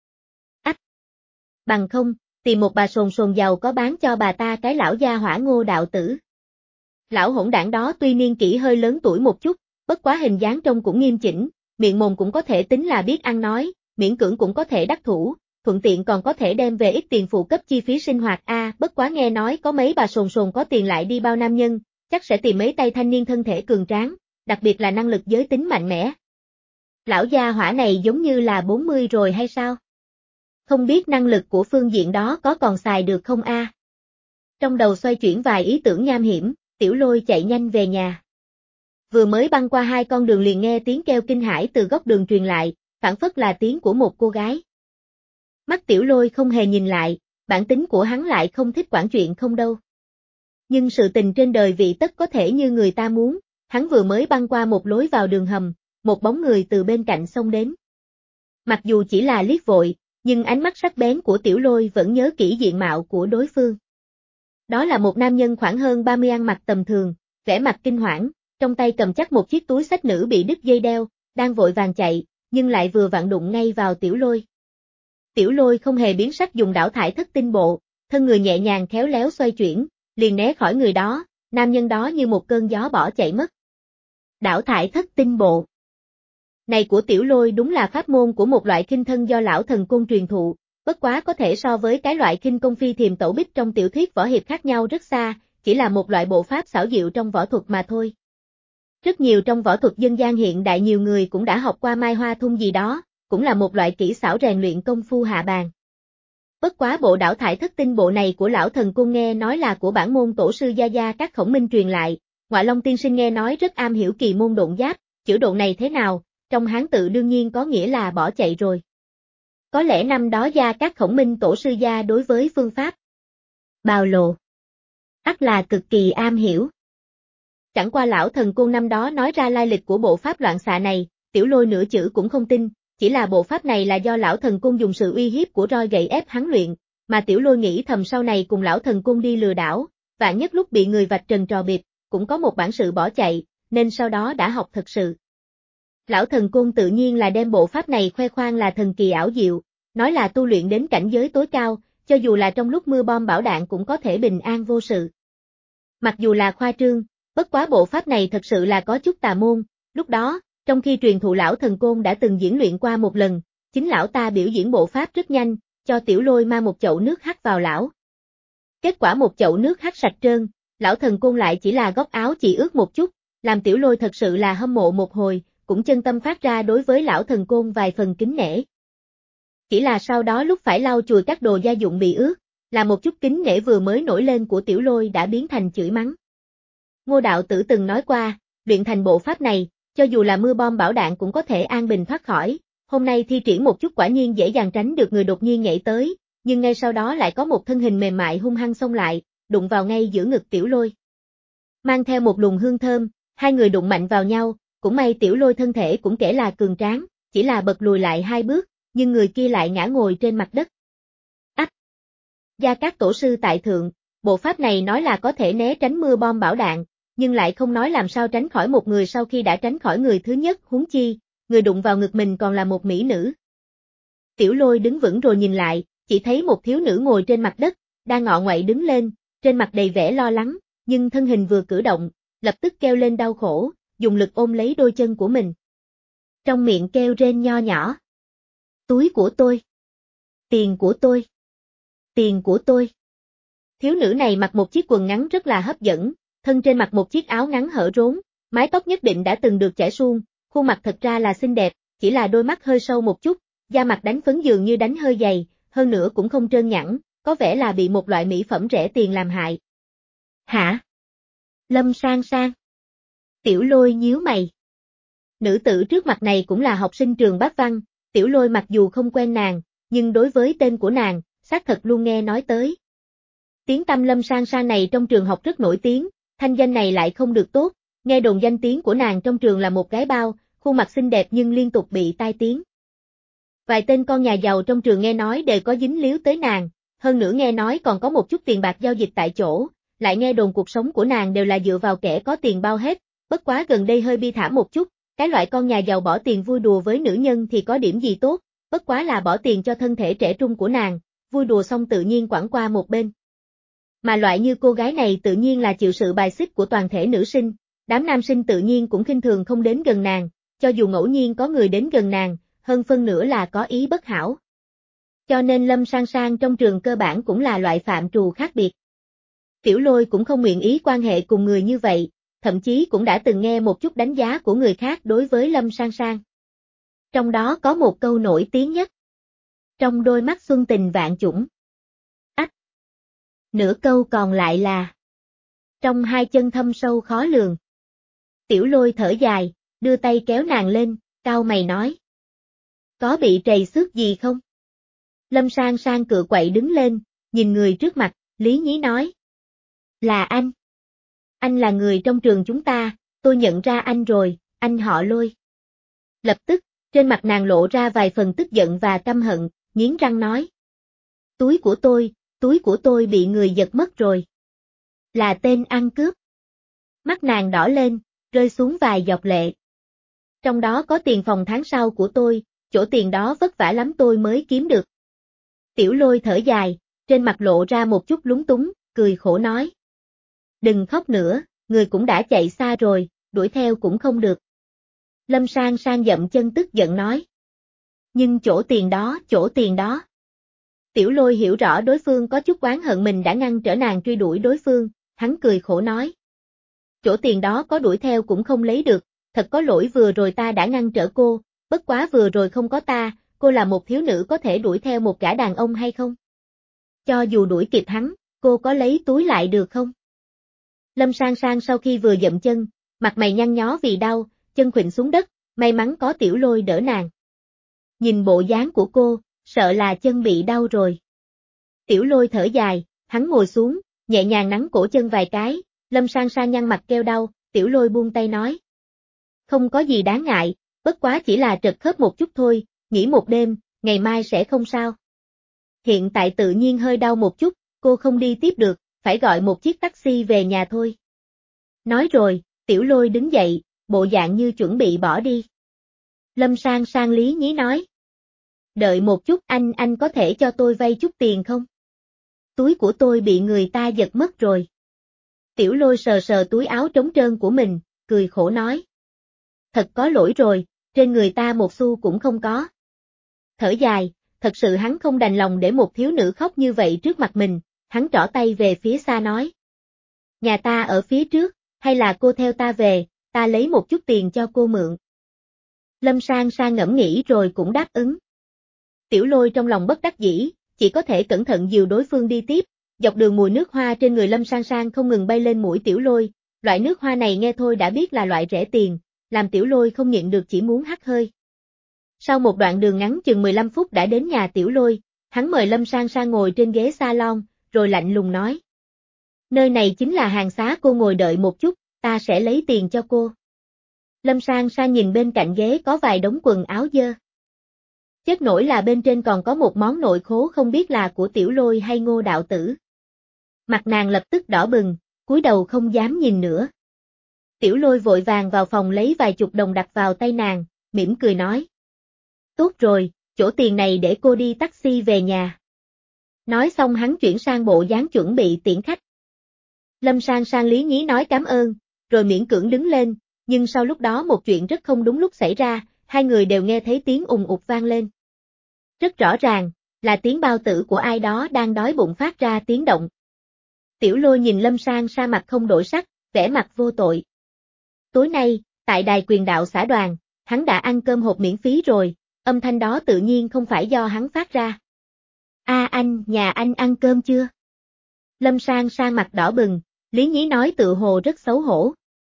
Ách. Bằng không, tìm một bà sồn sồn giàu có bán cho bà ta cái lão gia hỏa Ngô đạo tử. Lão hỗn đảng đó tuy niên kỷ hơi lớn tuổi một chút, bất quá hình dáng trông cũng nghiêm chỉnh, miệng mồm cũng có thể tính là biết ăn nói, miễn cưỡng cũng có thể đắc thủ, thuận tiện còn có thể đem về ít tiền phụ cấp chi phí sinh hoạt a. À, bất quá nghe nói có mấy bà sồn sồn có tiền lại đi bao nam nhân, chắc sẽ tìm mấy tay thanh niên thân thể cường tráng, đặc biệt là năng lực giới tính mạnh mẽ. Lão gia hỏa này giống như là bốn mươi rồi hay sao? Không biết năng lực của phương diện đó có còn xài được không a? À? Trong đầu xoay chuyển vài ý tưởng nham hiểm, Tiểu Lôi chạy nhanh về nhà. Vừa mới băng qua hai con đường liền nghe tiếng kêu kinh hãi từ góc đường truyền lại, phảng phất là tiếng của một cô gái. Mắt Tiểu Lôi không hề nhìn lại, bản tính của hắn lại không thích quản chuyện không đâu. Nhưng sự tình trên đời vị tất có thể như người ta muốn, hắn vừa mới băng qua một lối vào đường hầm, một bóng người từ bên cạnh xông đến. Mặc dù chỉ là liếc vội, nhưng ánh mắt sắc bén của Tiểu Lôi vẫn nhớ kỹ diện mạo của đối phương. Đó là một nam nhân khoảng hơn ba mươi ăn mặc tầm thường, vẻ mặt kinh hoảng, trong tay cầm chắc một chiếc túi xách nữ bị đứt dây đeo, đang vội vàng chạy, nhưng lại vừa vặn đụng ngay vào Tiểu Lôi. Tiểu Lôi không hề biến sắc dùng đảo thải thất tinh bộ, thân người nhẹ nhàng khéo léo xoay chuyển, liền né khỏi người đó, nam nhân đó như một cơn gió bỏ chạy mất. Đảo thải thất tinh bộ. Này của Tiểu Lôi đúng là pháp môn của một loại khinh thân do lão thần côn truyền thụ, bất quá có thể so với cái loại khinh công phi thiềm tẩu bích trong tiểu thuyết võ hiệp khác nhau rất xa, chỉ là một loại bộ pháp xảo diệu trong võ thuật mà thôi. Rất nhiều trong võ thuật dân gian hiện đại nhiều người cũng đã học qua mai hoa thung gì đó, cũng là một loại kỹ xảo rèn luyện công phu hạ bàn. Bất quá bộ đảo thải thất tinh bộ này của lão thần côn nghe nói là của bản môn tổ sư Gia Gia các Khổng Minh truyền lại, Ngoại Long tiên sinh nghe nói rất am hiểu kỳ môn độn giáp, chữ độ này thế nào, trong Hán tự đương nhiên có nghĩa là bỏ chạy rồi. Có lẽ năm đó Gia các Khổng Minh tổ sư Gia đối với phương pháp bào lộ ắt là cực kỳ am hiểu. Chẳng qua lão thần côn năm đó nói ra lai lịch của bộ pháp loạn xạ này, Tiểu Lôi nửa chữ cũng không tin, chỉ là bộ pháp này là do lão thần côn dùng sự uy hiếp của roi gậy ép hắn luyện, mà Tiểu Lôi nghĩ thầm sau này cùng lão thần côn đi lừa đảo, vạn nhất lúc bị người vạch trần trò bịp, cũng có một bản sự bỏ chạy, nên sau đó đã học thật sự. Lão thần côn tự nhiên là đem bộ pháp này khoe khoang là thần kỳ ảo diệu, nói là tu luyện đến cảnh giới tối cao, cho dù là trong lúc mưa bom bão đạn cũng có thể bình an vô sự. Mặc dù là khoa trương, bất quá bộ pháp này thật sự là có chút tà môn, lúc đó, trong khi truyền thụ lão thần côn đã từng diễn luyện qua một lần, chính lão ta biểu diễn bộ pháp rất nhanh, cho Tiểu Lôi ma một chậu nước hắt vào lão. Kết quả một chậu nước hắt sạch trơn, lão thần côn lại chỉ là góc áo chỉ ướt một chút, làm Tiểu Lôi thật sự là hâm mộ một hồi, cũng chân tâm phát ra đối với lão thần côn vài phần kính nể. Chỉ là sau đó lúc phải lau chùi các đồ gia dụng bị ướt, là một chút kính nể vừa mới nổi lên của Tiểu Lôi đã biến thành chửi mắng. Ngô đạo tử từng nói qua, luyện thành bộ pháp này, cho dù là mưa bom bão đạn cũng có thể an bình thoát khỏi, hôm nay thi triển một chút quả nhiên dễ dàng tránh được người đột nhiên nhảy tới, nhưng ngay sau đó lại có một thân hình mềm mại hung hăng xông lại, đụng vào ngay giữa ngực Tiểu Lôi. Mang theo một luồng hương thơm, hai người đụng mạnh vào nhau, cũng may Tiểu Lôi thân thể cũng kể là cường tráng, chỉ là bật lùi lại hai bước, nhưng người kia lại ngã ngồi trên mặt đất. Ách! Gia Cát tổ sư tại thượng, bộ pháp này nói là có thể né tránh mưa bom bão đạn, nhưng lại không nói làm sao tránh khỏi một người sau khi đã tránh khỏi người thứ nhất, huống chi, người đụng vào ngực mình còn là một mỹ nữ. Tiểu Lôi đứng vững rồi nhìn lại, chỉ thấy một thiếu nữ ngồi trên mặt đất, đang ngọ nguậy đứng lên, trên mặt đầy vẻ lo lắng, nhưng thân hình vừa cử động, lập tức kêu lên đau khổ, dùng lực ôm lấy đôi chân của mình. Trong miệng kêu rên nho nhỏ. Túi của tôi. Tiền của tôi. Tiền của tôi. Thiếu nữ này mặc một chiếc quần ngắn rất là hấp dẫn, thân trên mặc một chiếc áo ngắn hở rốn, mái tóc nhất định đã từng được chải suông, khuôn mặt thật ra là xinh đẹp, chỉ là đôi mắt hơi sâu một chút, da mặt đánh phấn dường như đánh hơi dày, hơn nữa cũng không trơn nhẵn, có vẻ là bị một loại mỹ phẩm rẻ tiền làm hại. Hả? Lâm Sang Sang. Tiểu Lôi nhíu mày. Nữ tử trước mặt này cũng là học sinh trường Bát Văn, Tiểu Lôi mặc dù không quen nàng, nhưng đối với tên của nàng, xác thật luôn nghe nói tới. Tiếng tăm Lâm Sang Sang này trong trường học rất nổi tiếng, thanh danh này lại không được tốt, nghe đồn danh tiếng của nàng trong trường là một gái bao, khuôn mặt xinh đẹp nhưng liên tục bị tai tiếng. Vài tên con nhà giàu trong trường nghe nói đều có dính líu tới nàng, hơn nữa nghe nói còn có một chút tiền bạc giao dịch tại chỗ, lại nghe đồn cuộc sống của nàng đều là dựa vào kẻ có tiền bao hết, bất quá gần đây hơi bi thảm một chút, cái loại con nhà giàu bỏ tiền vui đùa với nữ nhân thì có điểm gì tốt, bất quá là bỏ tiền cho thân thể trẻ trung của nàng, vui đùa xong tự nhiên quẳng qua một bên. Mà loại như cô gái này tự nhiên là chịu sự bài xích của toàn thể nữ sinh, đám nam sinh tự nhiên cũng khinh thường không đến gần nàng, cho dù ngẫu nhiên có người đến gần nàng, hơn phân nửa là có ý bất hảo. Cho nên Lâm Sang Sang trong trường cơ bản cũng là loại phạm trù khác biệt. Tiểu Lôi cũng không nguyện ý quan hệ cùng người như vậy, thậm chí cũng đã từng nghe một chút đánh giá của người khác đối với Lâm Sang Sang. Trong đó có một câu nổi tiếng nhất. Trong đôi mắt xuân tình vạn chủng. Ách! Nửa câu còn lại là trong hai chân thâm sâu khó lường. Tiểu Lôi thở dài, đưa tay kéo nàng lên, cau mày nói. Có bị trầy xước gì không? Lâm Sang Sang cựa quậy đứng lên, nhìn người trước mặt, lý nhí nói. Là anh. Anh là người trong trường chúng ta, tôi nhận ra anh rồi, anh họ Lôi. Lập tức, trên mặt nàng lộ ra vài phần tức giận và căm hận, nghiến răng nói. Túi của tôi, túi của tôi bị người giật mất rồi. Là tên ăn cướp. Mắt nàng đỏ lên, rơi xuống vài giọt lệ. Trong đó có tiền phòng tháng sau của tôi, chỗ tiền đó vất vả lắm tôi mới kiếm được. Tiểu Lôi thở dài, trên mặt lộ ra một chút lúng túng, cười khổ nói. Đừng khóc nữa, người cũng đã chạy xa rồi, đuổi theo cũng không được. Lâm Sang Sang dậm chân tức giận nói. Nhưng chỗ tiền đó, chỗ tiền đó. Tiểu Lôi hiểu rõ đối phương có chút oán hận mình đã ngăn trở nàng truy đuổi đối phương, hắn cười khổ nói. Chỗ tiền đó có đuổi theo cũng không lấy được, thật có lỗi vừa rồi ta đã ngăn trở cô, bất quá vừa rồi không có ta, cô là một thiếu nữ có thể đuổi theo một gã đàn ông hay không? Cho dù đuổi kịp hắn, cô có lấy túi lại được không? Lâm Sang Sang sau khi vừa dậm chân, mặt mày nhăn nhó vì đau, chân khuỵu xuống đất, may mắn có Tiểu Lôi đỡ nàng. Nhìn bộ dáng của cô, sợ là chân bị đau rồi. Tiểu Lôi thở dài, hắn ngồi xuống, nhẹ nhàng nắn cổ chân vài cái, Lâm Sang Sang nhăn mặt kêu đau, Tiểu Lôi buông tay nói. Không có gì đáng ngại, bất quá chỉ là trật khớp một chút thôi, nghỉ một đêm, ngày mai sẽ không sao. Hiện tại tự nhiên hơi đau một chút, cô không đi tiếp được, phải gọi một chiếc taxi về nhà thôi. Nói rồi, Tiểu Lôi đứng dậy, bộ dạng như chuẩn bị bỏ đi. Lâm Sang Sang lý nhí nói. Đợi một chút anh anh có thể cho tôi vay chút tiền không? Túi của tôi bị người ta giật mất rồi. Tiểu Lôi sờ sờ túi áo trống trơn của mình, cười khổ nói. Thật có lỗi rồi, trên người ta một xu cũng không có. Thở dài, thật sự hắn không đành lòng để một thiếu nữ khóc như vậy trước mặt mình, hắn trỏ tay về phía xa nói. Nhà ta ở phía trước, hay là cô theo ta về, ta lấy một chút tiền cho cô mượn. Lâm Sang Sang ngẫm nghĩ rồi cũng đáp ứng. Tiểu Lôi trong lòng bất đắc dĩ, chỉ có thể cẩn thận dìu đối phương đi tiếp, dọc đường mùi nước hoa trên người Lâm Sang Sang không ngừng bay lên mũi Tiểu Lôi, loại nước hoa này nghe thôi đã biết là loại rẻ tiền, làm Tiểu Lôi không nhịn được chỉ muốn hắt hơi. Sau một đoạn đường ngắn chừng mười lăm phút đã đến nhà Tiểu Lôi, hắn mời Lâm Sang Sang ngồi trên ghế salon, rồi lạnh lùng nói. Nơi này chính là hàng xá, cô ngồi đợi một chút, ta sẽ lấy tiền cho cô. Lâm Sang Sang nhìn bên cạnh ghế có vài đống quần áo dơ. Chất nổi là bên trên còn có một món nội khố không biết là của Tiểu Lôi hay Ngô đạo tử. Mặt nàng lập tức đỏ bừng, cúi đầu không dám nhìn nữa. Tiểu Lôi vội vàng vào phòng lấy vài chục đồng đặt vào tay nàng, mỉm cười nói. Tốt rồi, chỗ tiền này để cô đi taxi về nhà. Nói xong hắn chuyển sang bộ dáng chuẩn bị tiễn khách. Lâm Sang Sang lý nhí nói cảm ơn, rồi miễn cưỡng đứng lên, nhưng sau lúc đó một chuyện rất không đúng lúc xảy ra, hai người đều nghe thấy tiếng ùng ục vang lên. Rất rõ ràng, là tiếng bao tử của ai đó đang đói bụng phát ra tiếng động. Tiểu Lôi nhìn Lâm Sang Sang mặt không đổi sắc, vẻ mặt vô tội. Tối nay, tại đài quyền đạo xã đoàn, hắn đã ăn cơm hộp miễn phí rồi, âm thanh đó tự nhiên không phải do hắn phát ra. A à, anh, nhà anh ăn cơm chưa? Lâm Sang Sang mặt đỏ bừng, lý nhí nói tự hồ rất xấu hổ.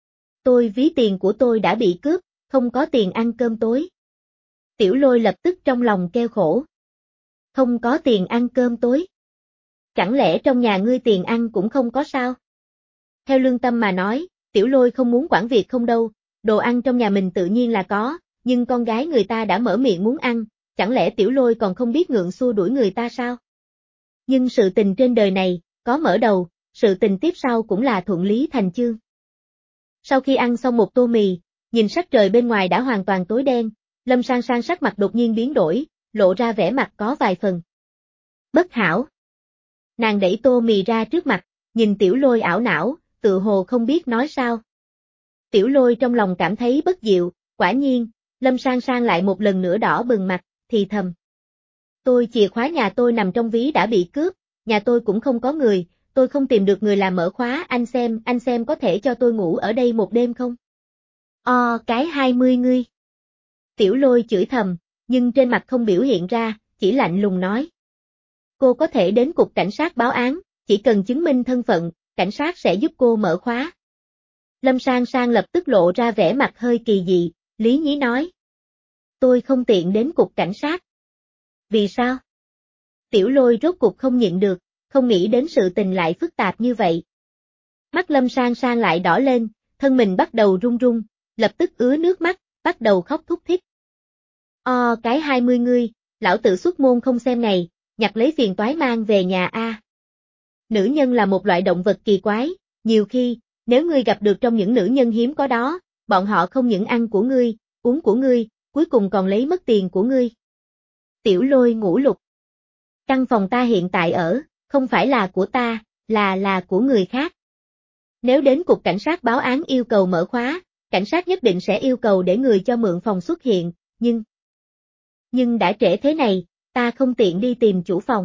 Tôi ví tiền của tôi đã bị cướp, không có tiền ăn cơm tối. Tiểu Lôi lập tức trong lòng kêu khổ. Không có tiền ăn cơm tối. Chẳng lẽ trong nhà ngươi tiền ăn cũng không có sao? Theo lương tâm mà nói, Tiểu Lôi không muốn quản việc không đâu, đồ ăn trong nhà mình tự nhiên là có, nhưng con gái người ta đã mở miệng muốn ăn, chẳng lẽ Tiểu Lôi còn không biết ngượng xua đuổi người ta sao? Nhưng sự tình trên đời này, có mở đầu, sự tình tiếp sau cũng là thuận lý thành chương. Sau khi ăn xong một tô mì, nhìn sắc trời bên ngoài đã hoàn toàn tối đen, Lâm Sang Sang sắc mặt đột nhiên biến đổi, lộ ra vẻ mặt có vài phần bất hảo. Nàng đẩy tô mì ra trước mặt, nhìn Tiểu Lôi ảo não, tự hồ không biết nói sao. Tiểu Lôi trong lòng cảm thấy bất diệu, quả nhiên, Lâm Sang Sang lại một lần nữa đỏ bừng mặt, thì thầm. Tôi chìa khóa nhà tôi nằm trong ví đã bị cướp, nhà tôi cũng không có người, tôi không tìm được người làm mở khóa, anh xem, anh xem có thể cho tôi ngủ ở đây một đêm không? O cái hai mươi ngươi. Tiểu Lôi chửi thầm, nhưng trên mặt không biểu hiện ra, chỉ lạnh lùng nói. Cô có thể đến cục cảnh sát báo án, chỉ cần chứng minh thân phận, cảnh sát sẽ giúp cô mở khóa. Lâm Sang Sang lập tức lộ ra vẻ mặt hơi kỳ dị, lý nhí nói. Tôi không tiện đến cục cảnh sát. Vì sao? Tiểu Lôi rốt cuộc không nhịn được, không nghĩ đến sự tình lại phức tạp như vậy. Mắt Lâm Sang Sang lại đỏ lên, thân mình bắt đầu run run, lập tức ứa nước mắt, bắt đầu khóc thút thít. O cái hai mươi ngươi, lão tự xuất môn không xem này, nhặt lấy phiền toái mang về nhà a. Nữ nhân là một loại động vật kỳ quái, nhiều khi, nếu ngươi gặp được trong những nữ nhân hiếm có đó, bọn họ không những ăn của ngươi, uống của ngươi, cuối cùng còn lấy mất tiền của ngươi. Tiểu Lôi ngủ lục. Căn phòng ta hiện tại ở, không phải là của ta, là là của người khác. Nếu đến cục cảnh sát báo án yêu cầu mở khóa, cảnh sát nhất định sẽ yêu cầu để người cho mượn phòng xuất hiện, nhưng... Nhưng đã trễ thế này, ta không tiện đi tìm chủ phòng.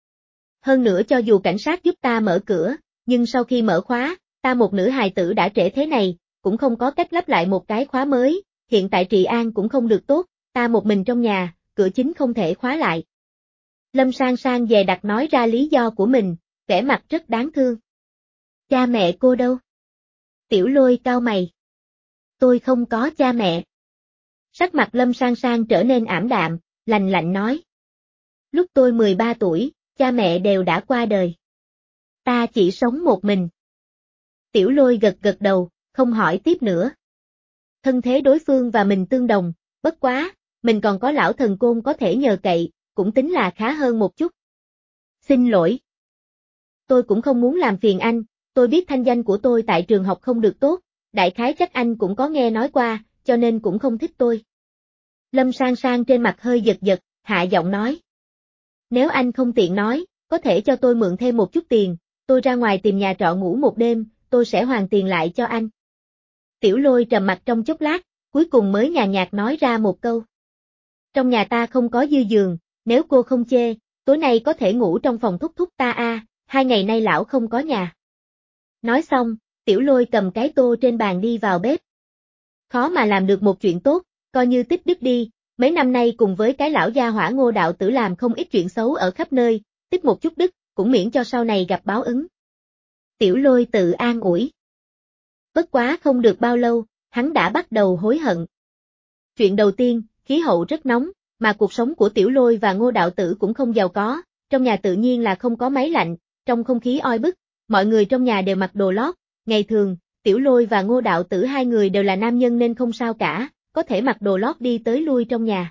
Hơn nữa cho dù cảnh sát giúp ta mở cửa, nhưng sau khi mở khóa, ta một nữ hài tử đã trễ thế này, cũng không có cách lắp lại một cái khóa mới, hiện tại trị an cũng không được tốt, ta một mình trong nhà, cửa chính không thể khóa lại. Lâm Sang Sang dè đặt nói ra lý do của mình, vẻ mặt rất đáng thương. Cha mẹ cô đâu? Tiểu Lôi cau mày. Tôi không có cha mẹ. Sắc mặt Lâm Sang Sang trở nên ảm đạm, lạnh lạnh nói. Lúc tôi mười ba tuổi, cha mẹ đều đã qua đời. Ta chỉ sống một mình. Tiểu Lôi gật gật đầu, không hỏi tiếp nữa. Thân thế đối phương và mình tương đồng, bất quá, mình còn có lão thần côn có thể nhờ cậy, cũng tính là khá hơn một chút. Xin lỗi. Tôi cũng không muốn làm phiền anh, tôi biết thanh danh của tôi tại trường học không được tốt, đại khái chắc anh cũng có nghe nói qua, cho nên cũng không thích tôi. Lâm Sang Sang trên mặt hơi giật giật, hạ giọng nói. Nếu anh không tiện nói, có thể cho tôi mượn thêm một chút tiền, tôi ra ngoài tìm nhà trọ ngủ một đêm, tôi sẽ hoàn tiền lại cho anh. Tiểu Lôi trầm mặt trong chốc lát, cuối cùng mới nhàn nhạt nói ra một câu. Trong nhà ta không có dư giường, nếu cô không chê, tối nay có thể ngủ trong phòng thúc thúc ta a, hai ngày nay lão không có nhà. Nói xong, Tiểu Lôi cầm cái tô trên bàn đi vào bếp. Khó mà làm được một chuyện tốt, coi như tích đức đi, mấy năm nay cùng với cái lão gia hỏa Ngô đạo tử làm không ít chuyện xấu ở khắp nơi, tích một chút đức, cũng miễn cho sau này gặp báo ứng. Tiểu Lôi tự an ủi. Bất quá không được bao lâu, hắn đã bắt đầu hối hận. Chuyện đầu tiên, khí hậu rất nóng, mà cuộc sống của Tiểu Lôi và Ngô đạo tử cũng không giàu có, trong nhà tự nhiên là không có máy lạnh, trong không khí oi bức, mọi người trong nhà đều mặc đồ lót, ngày thường, Tiểu Lôi và Ngô đạo tử hai người đều là nam nhân nên không sao cả, có thể mặc đồ lót đi tới lui trong nhà.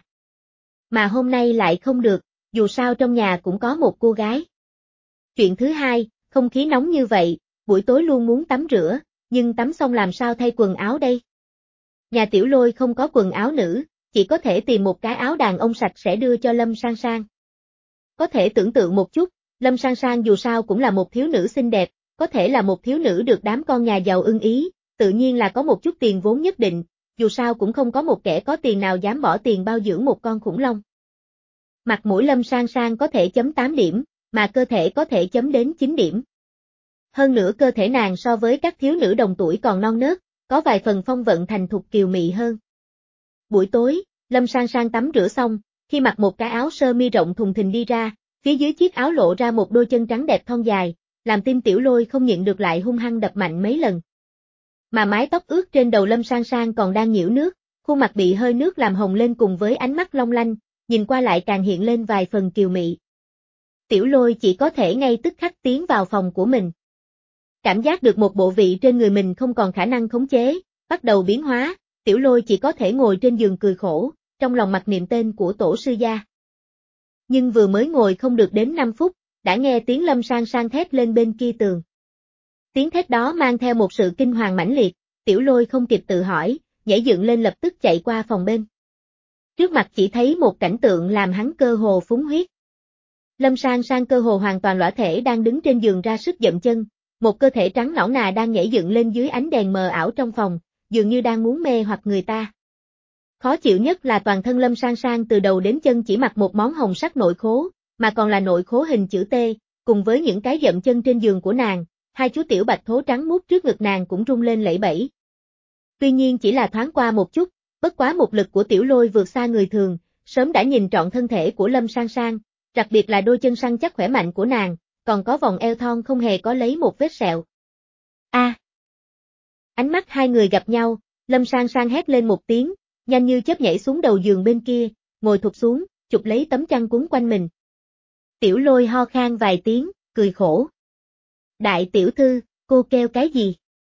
Mà hôm nay lại không được, dù sao trong nhà cũng có một cô gái. Chuyện thứ hai, không khí nóng như vậy, buổi tối luôn muốn tắm rửa, nhưng tắm xong làm sao thay quần áo đây? Nhà Tiểu Lôi không có quần áo nữ, chỉ có thể tìm một cái áo đàn ông sạch sẽ đưa cho Lâm Sang Sang. Có thể tưởng tượng một chút, Lâm Sang Sang dù sao cũng là một thiếu nữ xinh đẹp, có thể là một thiếu nữ được đám con nhà giàu ưng ý, tự nhiên là có một chút tiền vốn nhất định, dù sao cũng không có một kẻ có tiền nào dám bỏ tiền bao dưỡng một con khủng long. Mặt mũi Lâm Sang Sang có thể chấm tám điểm, mà cơ thể có thể chấm đến chín điểm. Hơn nữa cơ thể nàng so với các thiếu nữ đồng tuổi còn non nớt, có vài phần phong vận thành thục kiều mị hơn. Buổi tối, Lâm Sang Sang tắm rửa xong, khi mặc một cái áo sơ mi rộng thùng thình đi ra, phía dưới chiếc áo lộ ra một đôi chân trắng đẹp thon dài, làm tim Tiểu Lôi không nhịn được lại hung hăng đập mạnh mấy lần. Mà mái tóc ướt trên đầu Lâm Sang Sang còn đang nhiễu nước, khuôn mặt bị hơi nước làm hồng lên cùng với ánh mắt long lanh, nhìn qua lại càng hiện lên vài phần kiều mị. Tiểu Lôi chỉ có thể ngay tức khắc tiến vào phòng của mình. Cảm giác được một bộ vị trên người mình không còn khả năng khống chế, bắt đầu biến hóa, Tiểu Lôi chỉ có thể ngồi trên giường cười khổ, trong lòng mặc niệm tên của tổ sư gia. Nhưng vừa mới ngồi không được đến năm phút, đã nghe tiếng Lâm Sang Sang thét lên bên kia tường. Tiếng thét đó mang theo một sự kinh hoàng mãnh liệt, Tiểu Lôi không kịp tự hỏi, nhảy dựng lên lập tức chạy qua phòng bên. Trước mặt chỉ thấy một cảnh tượng làm hắn cơ hồ phúng huyết. Lâm Sang Sang cơ hồ hoàn toàn lõa thể đang đứng trên giường ra sức dậm chân, một cơ thể trắng nõn nà đang nhảy dựng lên dưới ánh đèn mờ ảo trong phòng, dường như đang muốn mê hoặc người ta. Khó chịu nhất là toàn thân Lâm Sang Sang từ đầu đến chân chỉ mặc một món hồng sắc nội khố, mà còn là nội khố hình chữ T, cùng với những cái dậm chân trên giường của nàng, hai chú tiểu bạch thố trắng muốt trước ngực nàng cũng rung lên lẫy bẫy. Tuy nhiên chỉ là thoáng qua một chút, bất quá một lực của Tiểu Lôi vượt xa người thường, sớm đã nhìn trọn thân thể của Lâm Sang Sang, đặc biệt là đôi chân săn chắc khỏe mạnh của nàng, còn có vòng eo thon không hề có lấy một vết sẹo. A! À. Ánh mắt hai người gặp nhau, Lâm Sang Sang hét lên một tiếng, nhanh như chớp nhảy xuống đầu giường bên kia, ngồi thụp xuống, chụp lấy tấm chăn cuốn quanh mình. Tiểu Lôi ho khan vài tiếng, cười khổ. Đại tiểu thư, cô kêu cái gì?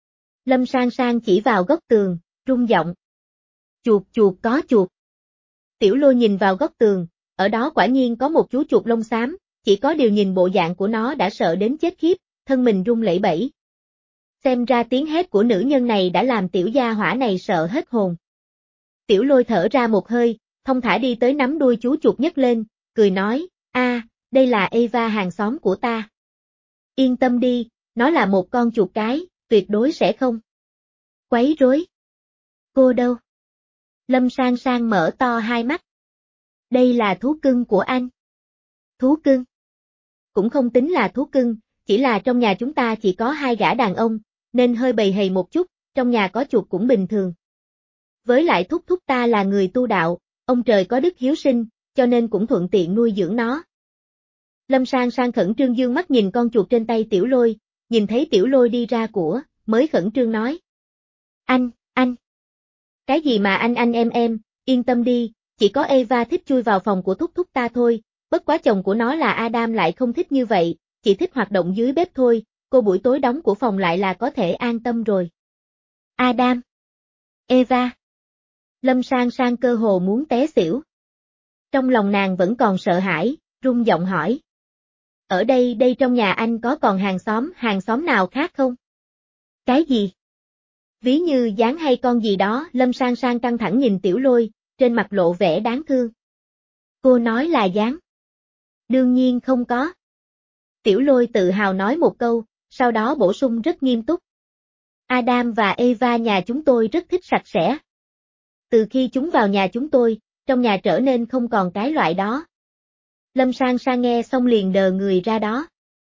Lâm Sang Sang chỉ vào góc tường, rung giọng. Chuột chuột có chuột. Tiểu Lôi nhìn vào góc tường, ở đó quả nhiên có một chú chuột lông xám, chỉ có điều nhìn bộ dạng của nó đã sợ đến chết khiếp, thân mình rung lẩy bẩy. Xem ra tiếng hét của nữ nhân này đã làm tiểu gia hỏa này sợ hết hồn. Tiểu Lôi thở ra một hơi, thông thả đi tới nắm đuôi chú chuột nhấc lên, cười nói, a, đây là Eva hàng xóm của ta. Yên tâm đi, nó là một con chuột cái, tuyệt đối sẽ không quấy rối. Cô đâu? Lâm Sang Sang mở to hai mắt. Đây là thú cưng của anh. Thú cưng? Cũng không tính là thú cưng, chỉ là trong nhà chúng ta chỉ có hai gã đàn ông, nên hơi bầy hầy một chút, trong nhà có chuột cũng bình thường. Với lại thúc thúc ta là người tu đạo, ông trời có đức hiếu sinh, cho nên cũng thuận tiện nuôi dưỡng nó. Lâm Sang Sang khẩn trương dương mắt nhìn con chuột trên tay Tiểu Lôi, nhìn thấy Tiểu Lôi đi ra của, mới khẩn trương nói. Anh, anh. Cái gì mà anh anh em em, yên tâm đi, chỉ có Eva thích chui vào phòng của thúc thúc ta thôi, bất quá chồng của nó là Adam lại không thích như vậy, chỉ thích hoạt động dưới bếp thôi, cô buổi tối đóng của phòng lại là có thể an tâm rồi. Adam. Eva. Lâm Sang Sang cơ hồ muốn té xỉu. Trong lòng nàng vẫn còn sợ hãi, run giọng hỏi. Ở đây đây trong nhà anh có còn hàng xóm, hàng xóm nào khác không? Cái gì? Ví như gián hay con gì đó, Lâm Sang Sang căng thẳng nhìn Tiểu Lôi, trên mặt lộ vẻ đáng thương. Cô nói là gián. Đương nhiên không có. Tiểu Lôi tự hào nói một câu, sau đó bổ sung rất nghiêm túc. Adam và Eva nhà chúng tôi rất thích sạch sẽ. Từ khi chúng vào nhà chúng tôi, trong nhà trở nên không còn cái loại đó. Lâm Sang Sang nghe xong liền đờ người ra đó.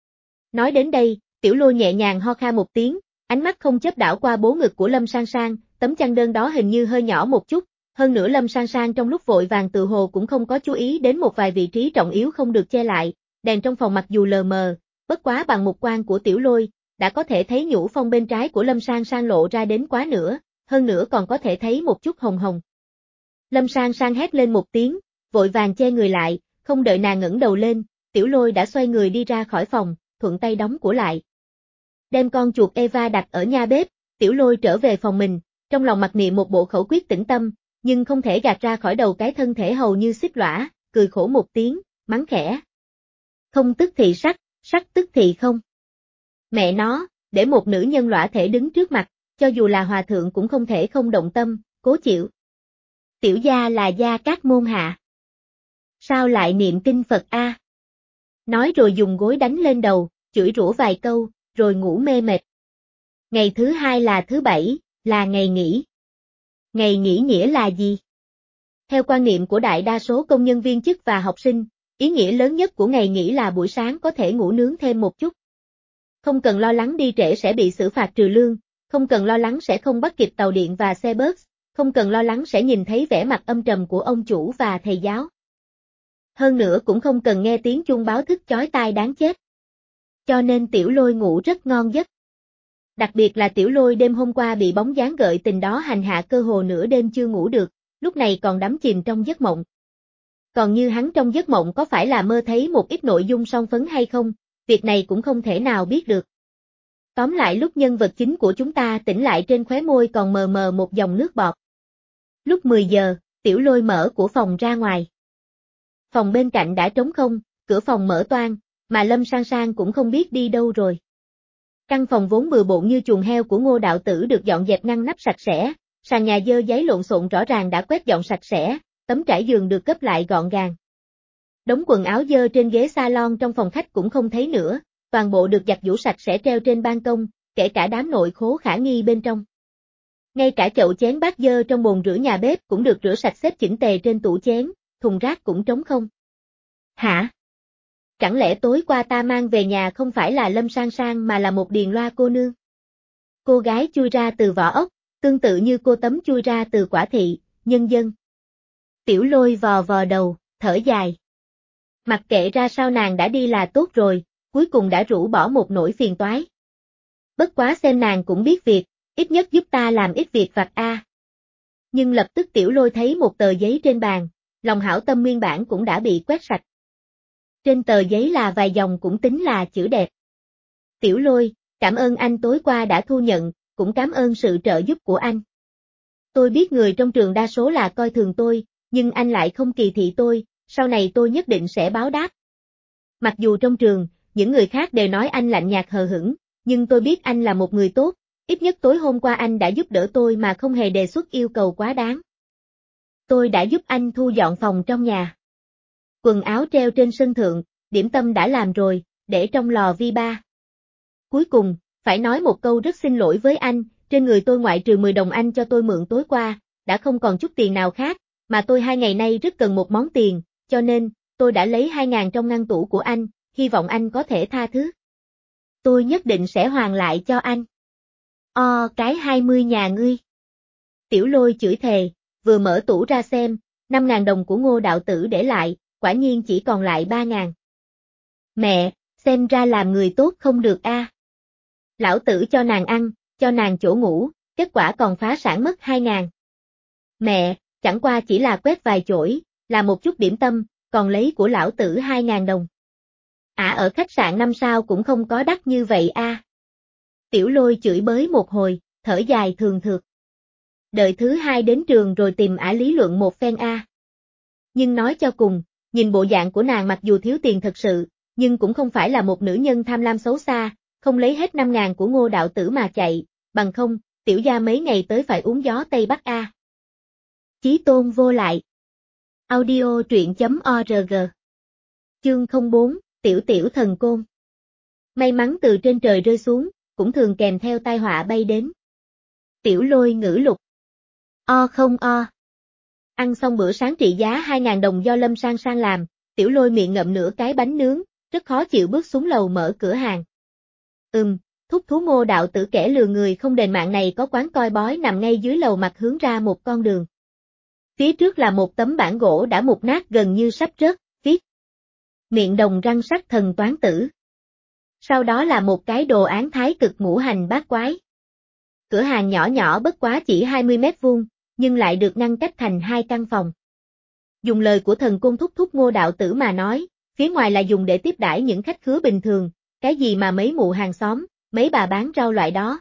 Nói đến đây, Tiểu Lôi nhẹ nhàng ho khan một tiếng, ánh mắt không chớp đảo qua bố ngực của Lâm Sang Sang, tấm chăn đơn đó hình như hơi nhỏ một chút, hơn nữa Lâm Sang Sang trong lúc vội vàng tự hồ cũng không có chú ý đến một vài vị trí trọng yếu không được che lại, đèn trong phòng mặc dù lờ mờ, bất quá bằng mục quang của Tiểu Lôi, đã có thể thấy nhũ phong bên trái của Lâm Sang Sang lộ ra đến quá nửa, hơn nữa còn có thể thấy một chút hồng hồng. Lâm Sang Sang hét lên một tiếng, vội vàng che người lại, không đợi nàng ngẩng đầu lên, Tiểu Lôi đã xoay người đi ra khỏi phòng, thuận tay đóng cửa lại. Đem con chuột Eva đặt ở nhà bếp, Tiểu Lôi trở về phòng mình, trong lòng mặc niệm một bộ khẩu quyết tĩnh tâm, nhưng không thể gạt ra khỏi đầu cái thân thể hầu như xích lõa, cười khổ một tiếng, mắng khẽ. Không tức thì sắc, sắc tức thì không. Mẹ nó, để một nữ nhân lõa thể đứng trước mặt, cho dù là hòa thượng cũng không thể không động tâm, cố chịu. Tiểu gia là gia các môn hạ. Sao lại niệm kinh Phật a? Nói rồi dùng gối đánh lên đầu, chửi rủa vài câu, rồi ngủ mê mệt. Ngày thứ hai là thứ bảy, là ngày nghỉ. Ngày nghỉ nghĩa là gì? Theo quan niệm của đại đa số công nhân viên chức và học sinh, ý nghĩa lớn nhất của ngày nghỉ là buổi sáng có thể ngủ nướng thêm một chút. Không cần lo lắng đi trễ sẽ bị xử phạt trừ lương, không cần lo lắng sẽ không bắt kịp tàu điện và xe bus, không cần lo lắng sẽ nhìn thấy vẻ mặt âm trầm của ông chủ và thầy giáo. Hơn nữa cũng không cần nghe tiếng chuông báo thức chói tai đáng chết. Cho nên Tiểu Lôi ngủ rất ngon giấc. Đặc biệt là Tiểu Lôi đêm hôm qua bị bóng dáng gợi tình đó hành hạ cơ hồ nửa đêm chưa ngủ được, lúc này còn đắm chìm trong giấc mộng. Còn như hắn trong giấc mộng có phải là mơ thấy một ít nội dung son phấn hay không, việc này cũng không thể nào biết được. Tóm lại lúc nhân vật chính của chúng ta tỉnh lại trên khóe môi còn mờ mờ một dòng nước bọt. Lúc mười giờ, Tiểu Lôi mở của phòng ra ngoài. Phòng bên cạnh đã trống không, cửa phòng mở toang, mà Lâm Sang Sang cũng không biết đi đâu rồi. Căn phòng vốn bừa bộn như chuồng heo của Ngô đạo tử được dọn dẹp ngăn nắp sạch sẽ, sàn nhà dơ giấy lộn xộn rõ ràng đã quét dọn sạch sẽ, tấm trải giường được gấp lại gọn gàng. Đống quần áo dơ trên ghế salon trong phòng khách cũng không thấy nữa, toàn bộ được giặt giũ sạch sẽ treo trên ban công, kể cả đám nội khố khả nghi bên trong. Ngay cả chậu chén bát dơ trong bồn rửa nhà bếp cũng được rửa sạch xếp chỉnh tề trên tủ chén, thùng rác cũng trống không. Hả? Chẳng lẽ tối qua ta mang về nhà không phải là Lâm Sang Sang mà là một điền loa cô nương? Cô gái chui ra từ vỏ ốc, tương tự như cô Tấm chui ra từ quả thị, nhân dân. Tiểu Lôi vò vò đầu, thở dài. Mặc kệ ra sao nàng đã đi là tốt rồi, cuối cùng đã rũ bỏ một nỗi phiền toái. Bất quá xem nàng cũng biết việc, ít nhất giúp ta làm ít việc vặt a. Nhưng lập tức Tiểu Lôi thấy một tờ giấy trên bàn, lòng hảo tâm nguyên bản cũng đã bị quét sạch. Trên tờ giấy là vài dòng cũng tính là chữ đẹp. Tiểu Lôi, cảm ơn anh tối qua đã thu nhận, cũng cảm ơn sự trợ giúp của anh. Tôi biết người trong trường đa số là coi thường tôi, nhưng anh lại không kỳ thị tôi, sau này tôi nhất định sẽ báo đáp. Mặc dù trong trường, những người khác đều nói anh lạnh nhạt hờ hững, nhưng tôi biết anh là một người tốt, ít nhất tối hôm qua anh đã giúp đỡ tôi mà không hề đề xuất yêu cầu quá đáng. Tôi đã giúp anh thu dọn phòng trong nhà. Quần áo treo trên sân thượng, điểm tâm đã làm rồi, để trong lò vi ba. Cuối cùng, phải nói một câu rất xin lỗi với anh, trên người tôi ngoại trừ mười đồng anh cho tôi mượn tối qua, đã không còn chút tiền nào khác, mà tôi hai ngày nay rất cần một món tiền, cho nên, tôi đã lấy hai ngàn trong ngăn tủ của anh, hy vọng anh có thể tha thứ. Tôi nhất định sẽ hoàn lại cho anh. O cái hai mươi nhà ngươi. Tiểu Lôi chửi thề, vừa mở tủ ra xem, năm ngàn đồng của Ngô đạo tử để lại, quả nhiên chỉ còn lại ba ngàn. Mẹ, xem ra làm người tốt không được a. Lão tử cho nàng ăn, cho nàng chỗ ngủ, kết quả còn phá sản mất hai ngàn. Mẹ, chẳng qua chỉ là quét vài chổi, là một chút điểm tâm, còn lấy của lão tử hai ngàn đồng. À ở khách sạn năm sao cũng không có đắt như vậy a. Tiểu Lôi chửi bới một hồi, thở dài thường thượt. Đợi thứ hai đến trường rồi tìm ả lý luận một phen a. Nhưng nói cho cùng, nhìn bộ dạng của nàng mặc dù thiếu tiền thật sự, nhưng cũng không phải là một nữ nhân tham lam xấu xa, không lấy hết năm ngàn của Ngô đạo tử mà chạy, bằng không, tiểu gia mấy ngày tới phải uống gió Tây Bắc a. Chí tôn vô lại. Audio truyện chấm org. Chương không bốn, Tiểu Tiểu Thần Côn. May mắn từ trên trời rơi xuống, cũng thường kèm theo tai họa bay đến. Tiểu Lôi ngữ lục. O không o. Ăn xong bữa sáng trị giá hai ngàn đồng do Lâm Sang Sang làm, Tiểu Lôi miệng ngậm nửa cái bánh nướng, rất khó chịu bước xuống lầu mở cửa hàng. Ừm, thúc thú Ngô đạo tử kẻ lừa người không đền mạng này có quán coi bói nằm ngay dưới lầu mặt hướng ra một con đường. Phía trước là một tấm bảng gỗ đã mục nát gần như sắp rớt, viết miệng đồng răng sắc thần toán tử. Sau đó là một cái đồ án thái cực ngũ hành bát quái. Cửa hàng nhỏ nhỏ bất quá chỉ hai mươi mét vuông, nhưng lại được ngăn cách thành hai căn phòng. Dùng lời của thần côn thúc thúc Ngô đạo tử mà nói, phía ngoài là dùng để tiếp đãi những khách khứa bình thường, cái gì mà mấy mụ hàng xóm, mấy bà bán rau loại đó.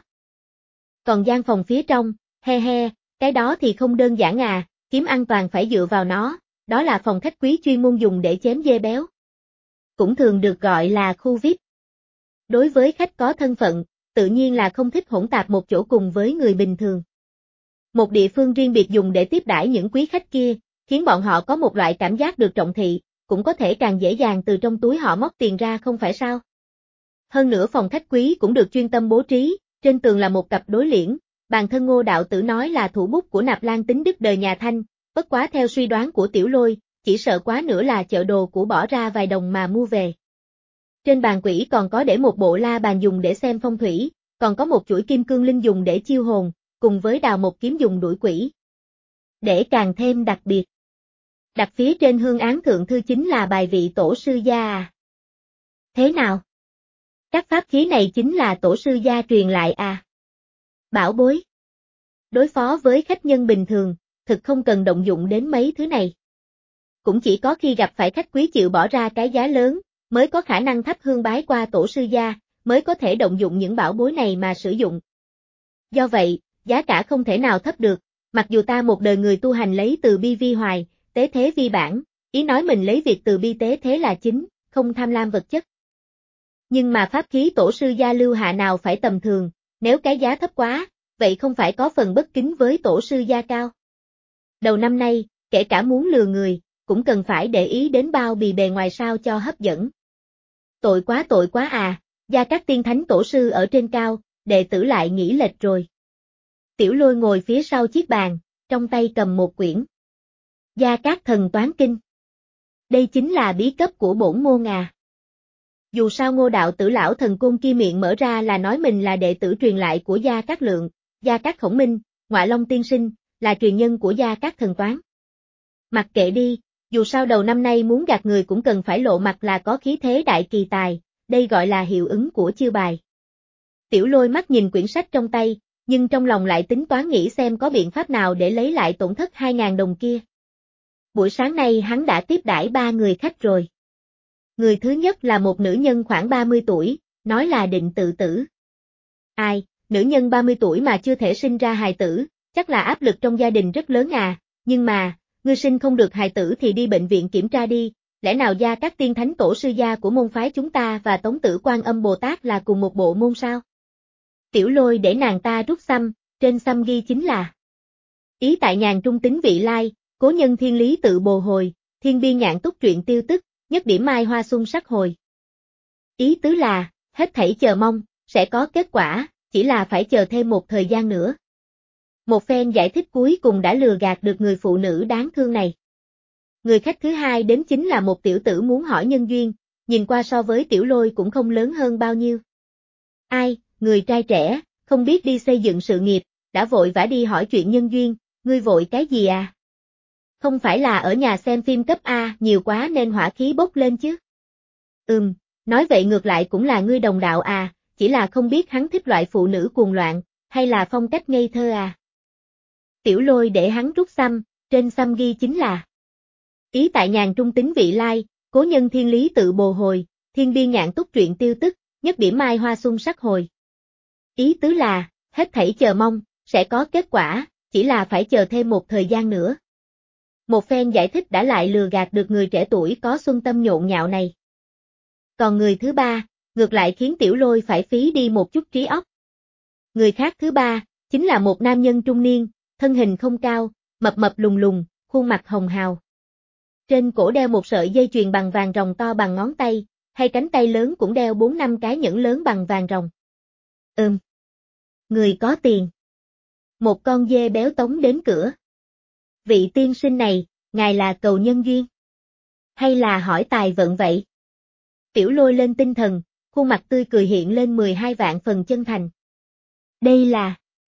Còn gian phòng phía trong, he he, cái đó thì không đơn giản à, kiếm an toàn phải dựa vào nó, đó là phòng khách quý chuyên môn dùng để chém dê béo. Cũng thường được gọi là khu vi ai pi. Đối với khách có thân phận, tự nhiên là không thích hỗn tạp một chỗ cùng với người bình thường. Một địa phương riêng biệt dùng để tiếp đãi những quý khách kia, khiến bọn họ có một loại cảm giác được trọng thị, cũng có thể càng dễ dàng từ trong túi họ móc tiền ra không phải sao. Hơn nữa phòng khách quý cũng được chuyên tâm bố trí, trên tường là một cặp đối liễn, bản thân Ngô đạo tử nói là thủ bút của Nạp Lan Tính Đức đời nhà Thanh, bất quá theo suy đoán của Tiểu Lôi, chỉ sợ quá nữa là chợ đồ của bỏ ra vài đồng mà mua về. Trên bàn quỹ còn có để một bộ la bàn dùng để xem phong thủy, còn có một chuỗi kim cương linh dùng để chiêu hồn, cùng với đào một kiếm dùng đuổi quỷ. Để càng thêm đặc biệt, đặt phía trên hương án thượng thư chính là bài vị tổ sư gia à. Thế nào? Các pháp khí này chính là tổ sư gia truyền lại à? Bảo bối. Đối phó với khách nhân bình thường, thực không cần động dụng đến mấy thứ này. Cũng chỉ có khi gặp phải khách quý chịu bỏ ra cái giá lớn, mới có khả năng thắp hương bái qua tổ sư gia, mới có thể động dụng những bảo bối này mà sử dụng. Do vậy, giá cả không thể nào thấp được, mặc dù ta một đời người tu hành lấy từ bi vi hoài, tế thế vi bản, ý nói mình lấy việc từ bi tế thế là chính, không tham lam vật chất. Nhưng mà pháp khí tổ sư gia lưu hạ nào phải tầm thường, nếu cái giá thấp quá, vậy không phải có phần bất kính với tổ sư gia cao. Đầu năm nay, kể cả muốn lừa người, cũng cần phải để ý đến bao bì bề ngoài sao cho hấp dẫn. Tội quá tội quá à, Gia Cát Tiên Thánh tổ sư ở trên cao, đệ tử lại nghĩ lệch rồi. Tiểu Lôi ngồi phía sau chiếc bàn, trong tay cầm một quyển. Gia Cát Thần Toán Kinh. Đây chính là bí cấp của bổn môn à. Dù sao Ngô đạo tử lão thần côn kia miệng mở ra là nói mình là đệ tử truyền lại của Gia Cát Lượng, Gia Cát Khổng Minh, Ngoại Long Tiên Sinh, là truyền nhân của Gia Cát Thần Toán. Mặc kệ đi, dù sao đầu năm nay muốn gạt người cũng cần phải lộ mặt là có khí thế đại kỳ tài, đây gọi là hiệu ứng của chiêu bài. Tiểu Lôi mắt nhìn quyển sách trong tay, nhưng trong lòng lại tính toán nghĩ xem có biện pháp nào để lấy lại tổn thất hai ngàn đồng kia. Buổi sáng nay hắn đã tiếp đãi ba người khách rồi. Người thứ nhất là một nữ nhân khoảng ba mươi tuổi, nói là định tự tử. Ai, nữ nhân ba mươi tuổi mà chưa thể sinh ra hài tử, chắc là áp lực trong gia đình rất lớn à, nhưng mà, ngươi sinh không được hài tử thì đi bệnh viện kiểm tra đi, lẽ nào Gia Cát Tiên Thánh tổ sư gia của môn phái chúng ta và Tống Tử Quan Âm Bồ Tát là cùng một bộ môn sao? Tiểu Lôi để nàng ta rút xăm, trên xăm ghi chính là ý tại nhàn trung tính vị lai, cố nhân thiên lý tự bồ hồi, thiên biên nhạn túc truyện tiêu tức, nhất điểm mai hoa xuân sắc hồi. Ý tứ là, hết thảy chờ mong, sẽ có kết quả, chỉ là phải chờ thêm một thời gian nữa. Một phen giải thích cuối cùng đã lừa gạt được người phụ nữ đáng thương này. Người khách thứ hai đến chính là một tiểu tử muốn hỏi nhân duyên, nhìn qua so với Tiểu Lôi cũng không lớn hơn bao nhiêu. Ai, người trai trẻ, không biết đi xây dựng sự nghiệp, đã vội vã đi hỏi chuyện nhân duyên, ngươi vội cái gì à? Không phải là ở nhà xem phim cấp A nhiều quá nên hỏa khí bốc lên chứ? Ừm, nói vậy ngược lại cũng là ngươi đồng đạo à, chỉ là không biết hắn thích loại phụ nữ cuồng loạn, hay là phong cách ngây thơ à? Tiểu Lôi để hắn rút xăm, trên xăm ghi chính là ý tại nhàn trung tính vị lai, cố nhân thiên lý tự bồ hồi, thiên biên nhạn túc truyện tiêu tức, nhất điểm mai hoa xuân sắc hồi. Ý tứ là, hết thảy chờ mong, sẽ có kết quả, chỉ là phải chờ thêm một thời gian nữa. Một phen giải thích đã lại lừa gạt được người trẻ tuổi có xuân tâm nhộn nhạo này. Còn người thứ ba, ngược lại khiến Tiểu Lôi phải phí đi một chút trí óc. Người khác thứ ba, chính là một nam nhân trung niên, thân hình không cao, mập mập lùng lùng, khuôn mặt hồng hào. Trên cổ đeo một sợi dây chuyền bằng vàng ròng to bằng ngón tay, hay cánh tay lớn cũng đeo bốn năm cái nhẫn lớn bằng vàng ròng. Ừm. Người có tiền. Một con dê béo tống đến cửa. Vị tiên sinh này, ngài là cầu nhân duyên? Hay là hỏi tài vận vậy? Tiểu Lôi lên tinh thần, khuôn mặt tươi cười hiện lên mười hai vạn phần chân thành. Đây là...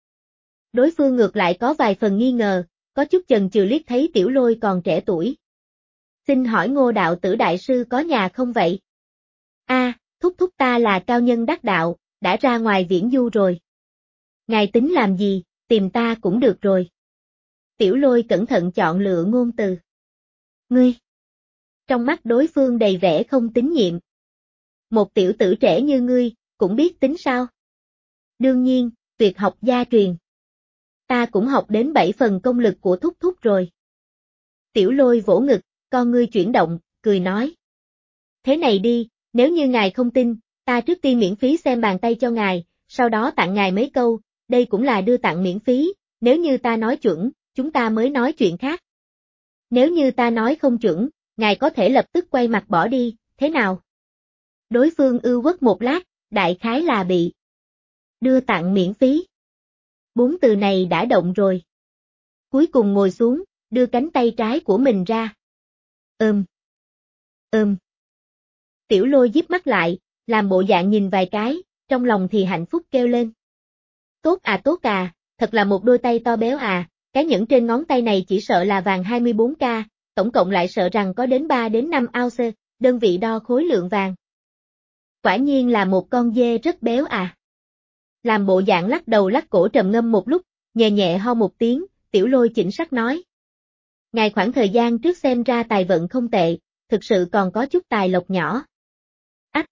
Đối phương ngược lại có vài phần nghi ngờ, có chút chần chừ liếc thấy Tiểu Lôi còn trẻ tuổi. Xin hỏi Ngô đạo tử đại sư có nhà không vậy? A, à, thúc thúc ta là cao nhân đắc đạo, đã ra ngoài viễn du rồi. Ngài tính làm gì, tìm ta cũng được rồi. Tiểu Lôi cẩn thận chọn lựa ngôn từ. Ngươi. Trong mắt đối phương đầy vẻ không tín nhiệm. Một tiểu tử trẻ như ngươi, cũng biết tính sao? Đương nhiên, tuyệt học gia truyền. Ta cũng học đến bảy phần công lực của thúc thúc rồi. Tiểu Lôi vỗ ngực, con ngươi chuyển động, cười nói. Thế này đi, nếu như ngài không tin, ta trước tiên miễn phí xem bàn tay cho ngài, sau đó tặng ngài mấy câu, đây cũng là đưa tặng miễn phí, nếu như ta nói chuẩn, chúng ta mới nói chuyện khác. Nếu như ta nói không chuẩn, ngài có thể lập tức quay mặt bỏ đi, thế nào? Đối phương ưu uất một lát, đại khái là bị đưa tặng miễn phí. Bốn từ này đã động rồi. Cuối cùng ngồi xuống, đưa cánh tay trái của mình ra. Ừm. Ừm. Tiểu Lôi díp mắt lại, làm bộ dạng nhìn vài cái, trong lòng thì hạnh phúc kêu lên. Tốt à tốt à, thật là một đôi tay to béo à, cái nhẫn trên ngón tay này chỉ sợ là vàng hai mươi bốn ca, tổng cộng lại sợ rằng có đến ba đến năm ounce, đơn vị đo khối lượng vàng. Quả nhiên là một con dê rất béo à. Làm bộ dạng lắc đầu lắc cổ trầm ngâm một lúc, nhẹ nhẹ ho một tiếng, Tiểu Lôi chỉnh sắc nói. Ngài khoảng thời gian trước xem ra tài vận không tệ, thực sự còn có chút tài lộc nhỏ. Ách!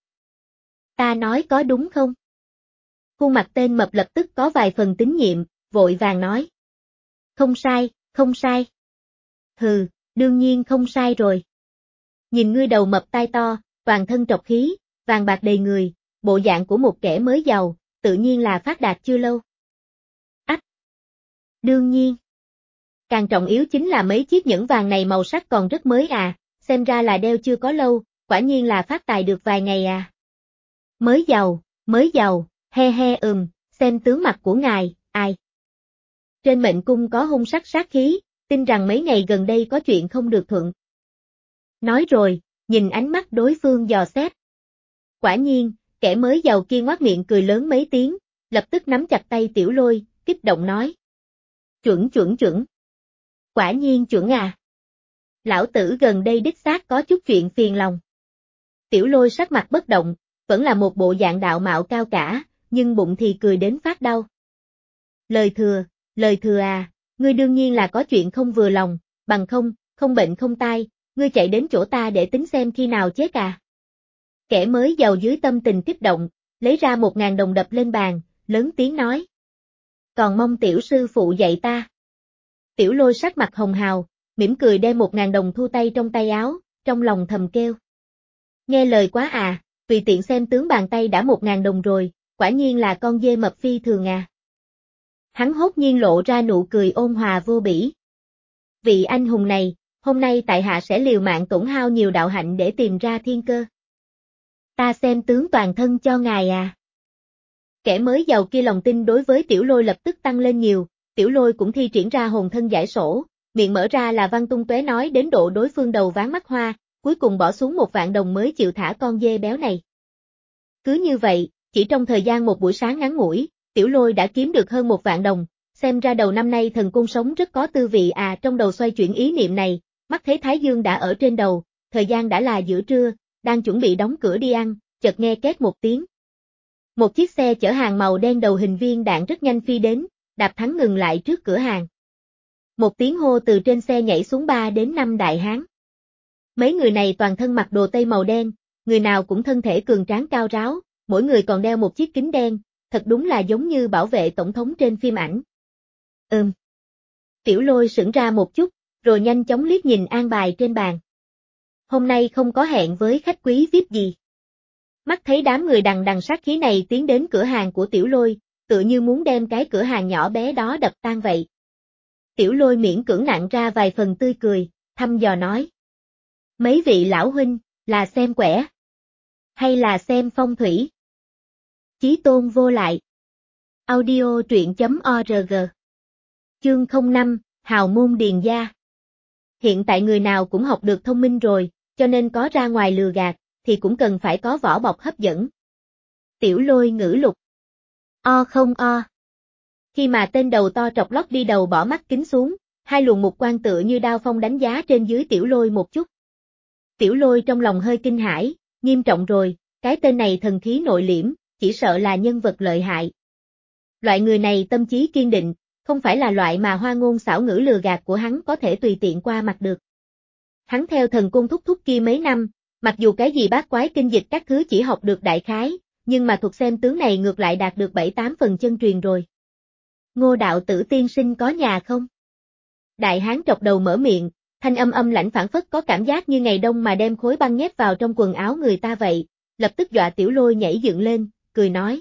Ta nói có đúng không? Khuôn mặt tên mập lập tức có vài phần tín nhiệm, vội vàng nói. Không sai, không sai. Hừ, đương nhiên không sai rồi. Nhìn ngươi đầu mập tai to, toàn thân trọc khí, vàng bạc đầy người, bộ dạng của một kẻ mới giàu, tự nhiên là phát đạt chưa lâu. Ách! Đương nhiên. Càng trọng yếu chính là mấy chiếc nhẫn vàng này màu sắc còn rất mới à, xem ra là đeo chưa có lâu, quả nhiên là phát tài được vài ngày à. Mới giàu, mới giàu, he he ừm, xem tướng mặt của ngài, ai. Trên mệnh cung có hung sắc sát khí, tin rằng mấy ngày gần đây có chuyện không được thuận. Nói rồi, nhìn ánh mắt đối phương dò xét. Quả nhiên, kẻ mới giàu kia ngoác miệng cười lớn mấy tiếng, lập tức nắm chặt tay Tiểu Lôi, kích động nói. Chuẩn chuẩn chuẩn. Quả nhiên chuẩn à. Lão tử gần đây đích xác có chút chuyện phiền lòng. Tiểu Lôi sắc mặt bất động, vẫn là một bộ dạng đạo mạo cao cả, nhưng bụng thì cười đến phát đau. Lời thừa, lời thừa à, ngươi đương nhiên là có chuyện không vừa lòng, bằng không, không bệnh không tai, ngươi chạy đến chỗ ta để tính xem khi nào chết à. Kẻ mới giàu dưới tâm tình kích động, lấy ra một ngàn đồng đập lên bàn, lớn tiếng nói. Còn mong tiểu sư phụ dạy ta. Tiểu Lôi sắc mặt hồng hào, mỉm cười đem một ngàn đồng thu tay trong tay áo, trong lòng thầm kêu. Nghe lời quá à, tùy tiện xem tướng bàn tay đã một ngàn đồng rồi, quả nhiên là con dê mập phi thường à. Hắn hốt nhiên lộ ra nụ cười ôn hòa vô bỉ. Vị anh hùng này, hôm nay tại hạ sẽ liều mạng tổn hao nhiều đạo hạnh để tìm ra thiên cơ. Ta xem tướng toàn thân cho ngài à. Kẻ mới giàu kia lòng tin đối với Tiểu Lôi lập tức tăng lên nhiều, Tiểu Lôi cũng thi triển ra hồn thân giải sổ, miệng mở ra là văn tung tóe nói đến độ đối phương đầu ván mắt hoa, cuối cùng bỏ xuống một vạn đồng mới chịu thả con dê béo này. Cứ như vậy, chỉ trong thời gian một buổi sáng ngắn ngủi, Tiểu Lôi đã kiếm được hơn một vạn đồng, xem ra đầu năm nay thần côn sống rất có tư vị à. Trong đầu xoay chuyển ý niệm này, mắt thấy Thái Dương đã ở trên đầu, thời gian đã là giữa trưa, đang chuẩn bị đóng cửa đi ăn, chợt nghe két một tiếng. Một chiếc xe chở hàng màu đen đầu hình viên đạn rất nhanh phi đến, đạp thắng ngừng lại trước cửa hàng. Một tiếng hô từ trên xe nhảy xuống ba đến năm đại hán. Mấy người này toàn thân mặc đồ tây màu đen, người nào cũng thân thể cường tráng cao ráo, mỗi người còn đeo một chiếc kính đen, thật đúng là giống như bảo vệ tổng thống trên phim ảnh. Ừm. Tiểu Lôi sững ra một chút, rồi nhanh chóng liếc nhìn an bài trên bàn. Hôm nay không có hẹn với khách quý vi ai pi gì. Mắt thấy đám người đằng đằng sát khí này tiến đến cửa hàng của Tiểu Lôi, tựa như muốn đem cái cửa hàng nhỏ bé đó đập tan vậy. Tiểu Lôi miễn cưỡng nặn ra vài phần tươi cười, thăm dò nói. Mấy vị lão huynh, là xem quẻ? Hay là xem phong thủy? Chí tôn vô lại. Audio truyện chấm org. Chương không năm, Hào môn điền gia. Hiện tại người nào cũng học được thông minh rồi, cho nên có ra ngoài lừa gạt, thì cũng cần phải có vỏ bọc hấp dẫn. Tiểu Lôi ngữ lục. O không o. Khi mà tên đầu to trọc lóc đi đầu bỏ mắt kính xuống, hai luồng mục quang tựa như đao phong đánh giá trên dưới Tiểu Lôi một chút. Tiểu Lôi trong lòng hơi kinh hãi, nghiêm trọng rồi, cái tên này thần khí nội liễm, chỉ sợ là nhân vật lợi hại. Loại người này tâm trí kiên định, không phải là loại mà hoa ngôn xảo ngữ lừa gạt của hắn có thể tùy tiện qua mặt được. Hắn theo thần côn thúc thúc kia mấy năm, mặc dù cái gì bát quái kinh dịch các thứ chỉ học được đại khái, nhưng mà thuật xem tướng này ngược lại đạt được bảy tám phần chân truyền rồi. Ngô đạo tử tiên sinh có nhà không? Đại hán trọc đầu mở miệng, thanh âm âm lãnh phảng phất có cảm giác như ngày đông mà đem khối băng nhét vào trong quần áo người ta vậy, lập tức dọa Tiểu Lôi nhảy dựng lên, cười nói.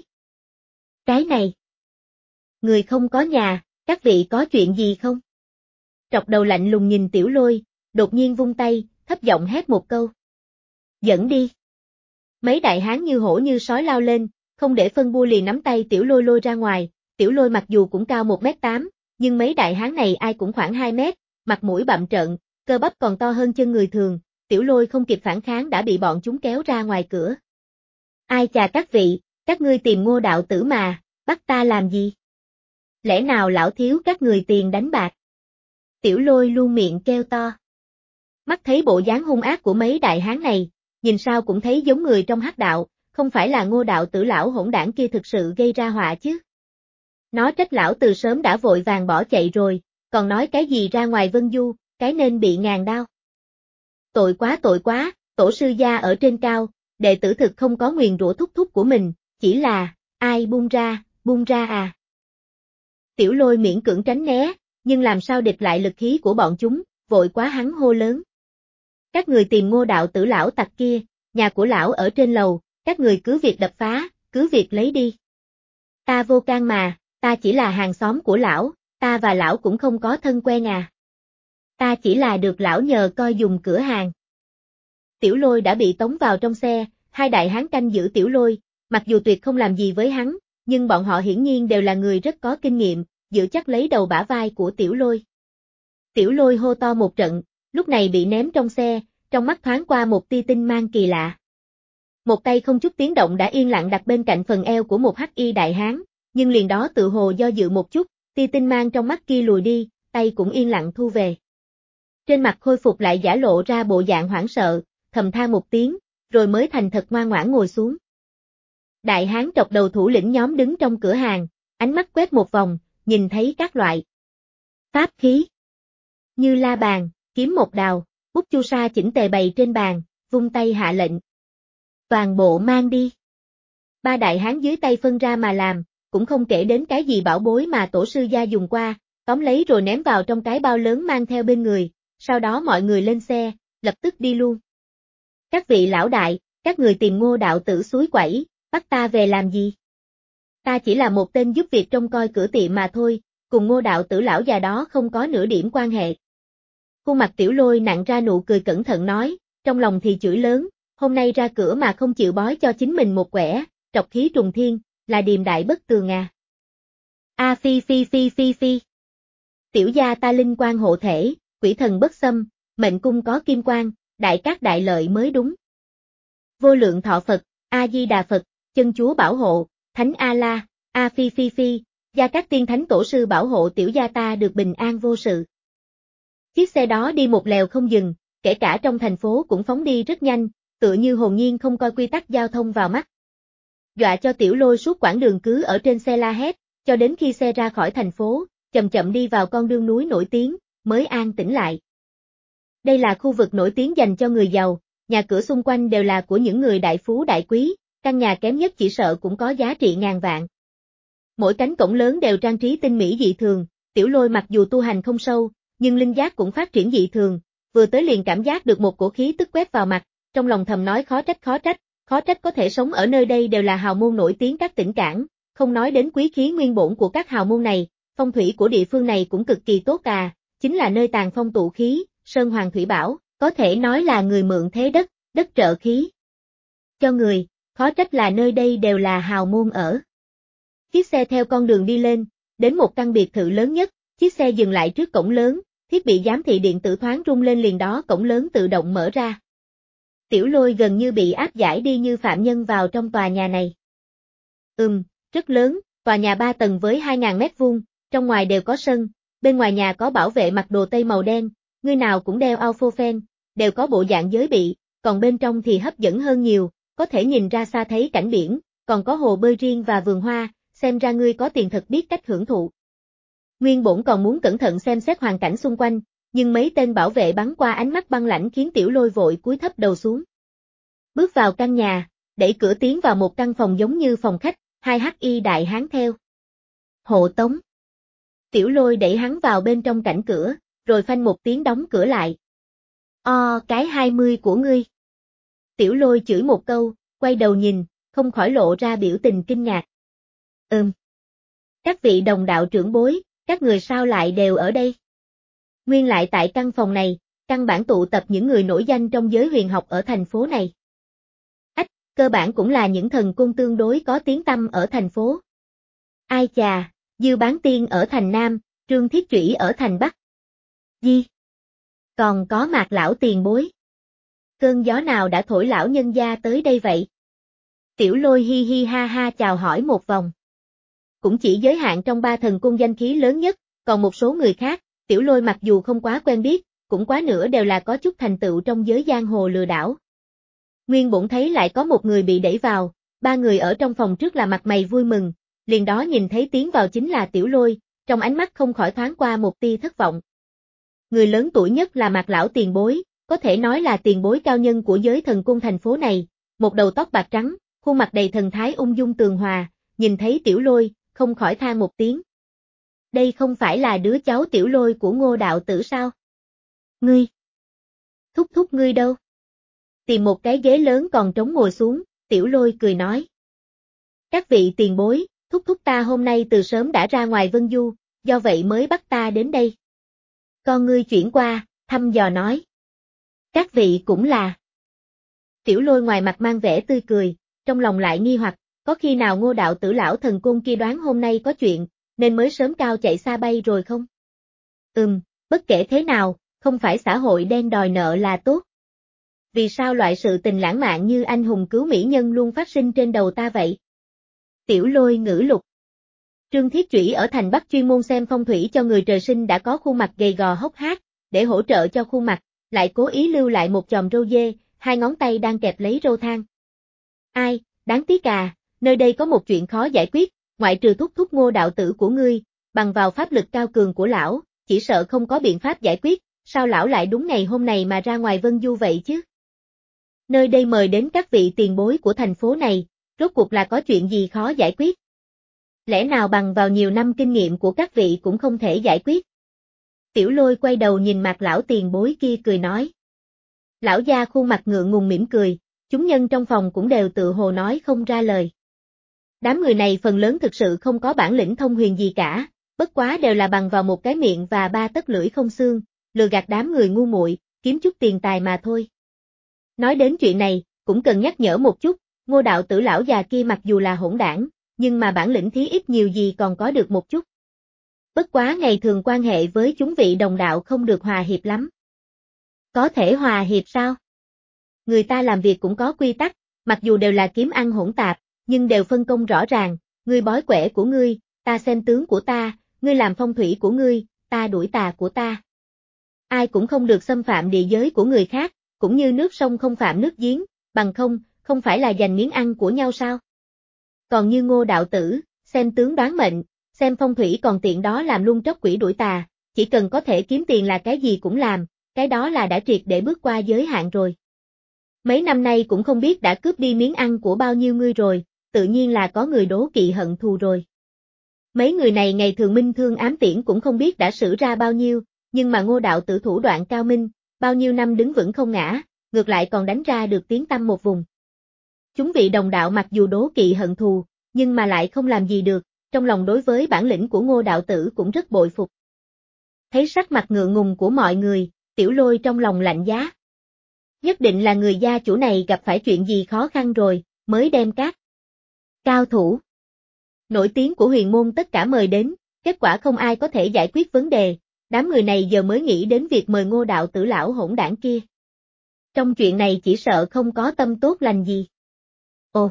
Cái này, người không có nhà, các vị có chuyện gì không? Trọc đầu lạnh lùng nhìn Tiểu Lôi, đột nhiên vung tay, thấp giọng hét một câu. Dẫn đi. Mấy đại hán như hổ như sói lao lên, không để phân bua liền nắm tay Tiểu Lôi lôi ra ngoài, Tiểu Lôi mặc dù cũng cao một mét tám, nhưng mấy đại hán này ai cũng khoảng hai mét, mặt mũi bặm trợn, cơ bắp còn to hơn chân người thường, Tiểu Lôi không kịp phản kháng đã bị bọn chúng kéo ra ngoài cửa. Ai chà các vị, các ngươi tìm Ngô đạo tử mà, bắt ta làm gì? Lẽ nào lão thiếu các người tiền đánh bạc? Tiểu Lôi luôn miệng kêu to. Mắt thấy bộ dáng hung ác của mấy đại hán này, nhìn sao cũng thấy giống người trong hắc đạo, không phải là Ngô đạo tử lão hỗn đảng kia thực sự gây ra họa chứ. Nó trách lão từ sớm đã vội vàng bỏ chạy rồi, còn nói cái gì ra ngoài vân du, cái nên bị ngàn đao. Tội quá tội quá, tổ sư gia ở trên cao, đệ tử thực không có nguyền rủa thúc thúc của mình, chỉ là, ai buông ra, buông ra à. Tiểu Lôi miễn cưỡng tránh né, nhưng làm sao địch lại lực khí của bọn chúng, vội quá hắn hô lớn. Các người tìm Ngô đạo tử lão tặc kia, nhà của lão ở trên lầu, các người cứ việc đập phá, cứ việc lấy đi. Ta vô can mà, ta chỉ là hàng xóm của lão, ta và lão cũng không có thân quen à. Ta chỉ là được lão nhờ coi dùng cửa hàng. Tiểu Lôi đã bị tống vào trong xe, hai đại hán canh giữ Tiểu Lôi, mặc dù tuyệt không làm gì với hắn, nhưng bọn họ hiển nhiên đều là người rất có kinh nghiệm, giữ chắc lấy đầu bả vai của Tiểu Lôi. Tiểu Lôi hô to một trận, lúc này bị ném trong xe, trong mắt thoáng qua một tia tinh mang kỳ lạ. Một tay không chút tiếng động đã yên lặng đặt bên cạnh phần eo của một hắc y đại hán, nhưng liền đó tự hồ do dự một chút, tia tinh mang trong mắt kia lùi đi, tay cũng yên lặng thu về. Trên mặt khôi phục lại giả lộ ra bộ dạng hoảng sợ, thầm than một tiếng, rồi mới thành thật ngoan ngoãn ngồi xuống. Đại hán trọc đầu thủ lĩnh nhóm đứng trong cửa hàng, ánh mắt quét một vòng, nhìn thấy các loại pháp khí như la bàn, kiếm một đào, bút chu sa chỉnh tề bày trên bàn, vung tay hạ lệnh. Toàn bộ mang đi. Ba đại hán dưới tay phân ra mà làm, cũng không kể đến cái gì bảo bối mà tổ sư gia dùng qua, tóm lấy rồi ném vào trong cái bao lớn mang theo bên người, sau đó mọi người lên xe, lập tức đi luôn. Các vị lão đại, các người tìm Ngô đạo tử suối quẩy, bắt ta về làm gì? Ta chỉ là một tên giúp việc trông coi cửa tiệm mà thôi, cùng Ngô đạo tử lão già đó không có nửa điểm quan hệ. Khuôn mặt Tiểu Lôi nặn ra nụ cười cẩn thận nói, trong lòng thì chửi lớn, hôm nay ra cửa mà không chịu bói cho chính mình một quẻ, trọc khí trùng thiên, là điềm đại bất tường à. A à, phi phi phi phi phi. Tiểu gia ta linh quan hộ thể, quỷ thần bất xâm, mệnh cung có kim quan, đại cát đại lợi mới đúng. Vô lượng thọ Phật, A-di-đà Phật, chân chúa bảo hộ, thánh A-la, A phi phi phi, gia các tiên thánh tổ sư bảo hộ tiểu gia ta được bình an vô sự. Chiếc xe đó đi một lèo không dừng, kể cả trong thành phố cũng phóng đi rất nhanh, tựa như hồn nhiên không coi quy tắc giao thông vào mắt. Dọa cho Tiểu Lôi suốt quãng đường cứ ở trên xe la hét, cho đến khi xe ra khỏi thành phố, chậm chậm đi vào con đường núi nổi tiếng, mới an tĩnh lại. Đây là khu vực nổi tiếng dành cho người giàu, nhà cửa xung quanh đều là của những người đại phú đại quý, căn nhà kém nhất chỉ sợ cũng có giá trị ngàn vạn. Mỗi cánh cổng lớn đều trang trí tinh mỹ dị thường, Tiểu Lôi mặc dù tu hành không sâu, nhưng linh giác cũng phát triển dị thường, vừa tới liền cảm giác được một cổ khí tức quét vào mặt, trong lòng thầm nói khó trách khó trách, khó trách có thể sống ở nơi đây đều là hào môn nổi tiếng các tỉnh cảng, không nói đến quý khí nguyên bổn của các hào môn này, phong thủy của địa phương này cũng cực kỳ tốt à, chính là nơi tàng phong tụ khí, sơn hoàng thủy bảo, có thể nói là người mượn thế đất, đất trợ khí cho người, khó trách là nơi đây đều là hào môn ở. Chiếc xe theo con đường đi lên, đến một căn biệt thự lớn nhất, chiếc xe dừng lại trước cổng lớn, thiết bị giám thị điện tử thoáng rung lên liền đó cổng lớn tự động mở ra. Tiểu Lôi gần như bị áp giải đi như phạm nhân vào trong tòa nhà này. Ừm, rất lớn, tòa nhà ba tầng với hai nghìn mét vuông, trong ngoài đều có sân, bên ngoài nhà có bảo vệ mặc đồ tây màu đen, người nào cũng đeo áo phô phen, đều có bộ dạng giới bị, còn bên trong thì hấp dẫn hơn nhiều, có thể nhìn ra xa thấy cảnh biển, còn có hồ bơi riêng và vườn hoa, xem ra ngươi có tiền thật biết cách hưởng thụ. Nguyên bổn còn muốn cẩn thận xem xét hoàn cảnh xung quanh, nhưng mấy tên bảo vệ bắn qua ánh mắt băng lãnh khiến Tiểu Lôi vội cúi thấp đầu xuống. Bước vào căn nhà, đẩy cửa tiến vào một căn phòng giống như phòng khách, hai hắc y đại hán theo. Hộ tống. Tiểu Lôi đẩy hắn vào bên trong cạnh cửa, rồi phanh một tiếng đóng cửa lại. O cái hai mươi của ngươi. Tiểu Lôi chửi một câu, quay đầu nhìn, không khỏi lộ ra biểu tình kinh ngạc. Ừm. Các vị đồng đạo trưởng bối, các người sao lại đều ở đây? Nguyên lại tại căn phòng này, căn bản tụ tập những người nổi danh trong giới huyền học ở thành phố này. Ách, cơ bản cũng là những thần côn tương đối có tiếng tăm ở thành phố. Ai chà, Dư Bán Tiên ở thành Nam, Trương Thiết Chủy ở thành Bắc. Gì? Còn có Mạc lão tiền bối. Cơn gió nào đã thổi lão nhân gia tới đây vậy? Tiểu Lôi hi hi ha ha chào hỏi một vòng. Cũng chỉ giới hạn trong ba thần côn danh khí lớn nhất, còn một số người khác, Tiểu Lôi mặc dù không quá quen biết, cũng quá nửa đều là có chút thành tựu trong giới giang hồ lừa đảo. Nguyên bổn thấy lại có một người bị đẩy vào, ba người ở trong phòng trước là mặt mày vui mừng, liền đó nhìn thấy tiến vào chính là Tiểu Lôi, trong ánh mắt không khỏi thoáng qua một tia thất vọng. Người lớn tuổi nhất là Mạc lão tiền bối, có thể nói là tiền bối cao nhân của giới thần côn thành phố này, một đầu tóc bạc trắng, khuôn mặt đầy thần thái ung dung tường hòa, nhìn thấy Tiểu Lôi, không khỏi than một tiếng. Đây không phải là đứa cháu Tiểu Lôi của Ngô đạo tử sao? Ngươi! Thúc thúc ngươi đâu? Tìm một cái ghế lớn còn trống ngồi xuống, Tiểu Lôi cười nói. Các vị tiền bối, thúc thúc ta hôm nay từ sớm đã ra ngoài Vân Du, do vậy mới bắt ta đến đây. Con ngươi chuyển qua, thăm dò nói. Các vị cũng là. Tiểu Lôi ngoài mặt mang vẻ tươi cười, trong lòng lại nghi hoặc, có khi nào Ngô đạo tử lão thần côn kia đoán hôm nay có chuyện, nên mới sớm cao chạy xa bay rồi không? Ừm, bất kể thế nào, không phải xã hội đen đòi nợ là tốt. Vì sao loại sự tình lãng mạn như anh hùng cứu mỹ nhân luôn phát sinh trên đầu ta vậy? Tiểu Lôi ngữ lục. Trương Thiết Chủy ở thành Bắc chuyên môn xem phong thủy cho người trời sinh đã có khuôn mặt gầy gò hốc hác, để hỗ trợ cho khuôn mặt, lại cố ý lưu lại một chòm râu dê, hai ngón tay đang kẹp lấy râu thang. Ai, đáng tiếc à, nơi đây có một chuyện khó giải quyết, ngoại trừ thúc thúc Ngô đạo tử của ngươi, bằng vào pháp lực cao cường của lão, chỉ sợ không có biện pháp giải quyết, sao lão lại đúng ngày hôm này mà ra ngoài Vân Du vậy chứ? Nơi đây mời đến các vị tiền bối của thành phố này, rốt cuộc là có chuyện gì khó giải quyết? Lẽ nào bằng vào nhiều năm kinh nghiệm của các vị cũng không thể giải quyết? Tiểu Lôi quay đầu nhìn mặt lão tiền bối kia cười nói. Lão gia khuôn mặt ngượng ngùng mỉm cười, chúng nhân trong phòng cũng đều tự hồ nói không ra lời. Đám người này phần lớn thực sự không có bản lĩnh thông huyền gì cả, bất quá đều là bằng vào một cái miệng và ba tấc lưỡi không xương, lừa gạt đám người ngu muội, kiếm chút tiền tài mà thôi. Nói đến chuyện này, cũng cần nhắc nhở một chút, Ngô đạo tử lão già kia mặc dù là hỗn đảng, nhưng mà bản lĩnh thí ít nhiều gì còn có được một chút. Bất quá ngày thường quan hệ với chúng vị đồng đạo không được hòa hiệp lắm. Có thể hòa hiệp sao? Người ta làm việc cũng có quy tắc, mặc dù đều là kiếm ăn hỗn tạp, nhưng đều phân công rõ ràng, ngươi bói quẻ của ngươi, ta xem tướng của ta, ngươi làm phong thủy của ngươi, ta đuổi tà của ta. Ai cũng không được xâm phạm địa giới của người khác, cũng như nước sông không phạm nước giếng, bằng không, không phải là giành miếng ăn của nhau sao? Còn như Ngô đạo tử, xem tướng đoán mệnh, xem phong thủy còn tiện đó làm luôn tróc quỷ đuổi tà, chỉ cần có thể kiếm tiền là cái gì cũng làm, cái đó là đã triệt để bước qua giới hạn rồi. Mấy năm nay cũng không biết đã cướp đi miếng ăn của bao nhiêu người rồi, tự nhiên là có người đố kỵ hận thù rồi. Mấy người này ngày thường minh thương ám tiễn cũng không biết đã xử ra bao nhiêu, nhưng mà Ngô đạo tử thủ đoạn cao minh, bao nhiêu năm đứng vững không ngã, ngược lại còn đánh ra được tiếng tăm một vùng. Chúng vị đồng đạo mặc dù đố kỵ hận thù, nhưng mà lại không làm gì được, trong lòng đối với bản lĩnh của Ngô đạo tử cũng rất bội phục. Thấy sắc mặt ngượng ngùng của mọi người, Tiểu Lôi trong lòng lạnh giá. Nhất định là người gia chủ này gặp phải chuyện gì khó khăn rồi, mới đem các cao thủ nổi tiếng của huyền môn tất cả mời đến, kết quả không ai có thể giải quyết vấn đề, đám người này giờ mới nghĩ đến việc mời Ngô đạo tử lão hỗn đảng kia. Trong chuyện này chỉ sợ không có tâm tốt lành gì. Ồ!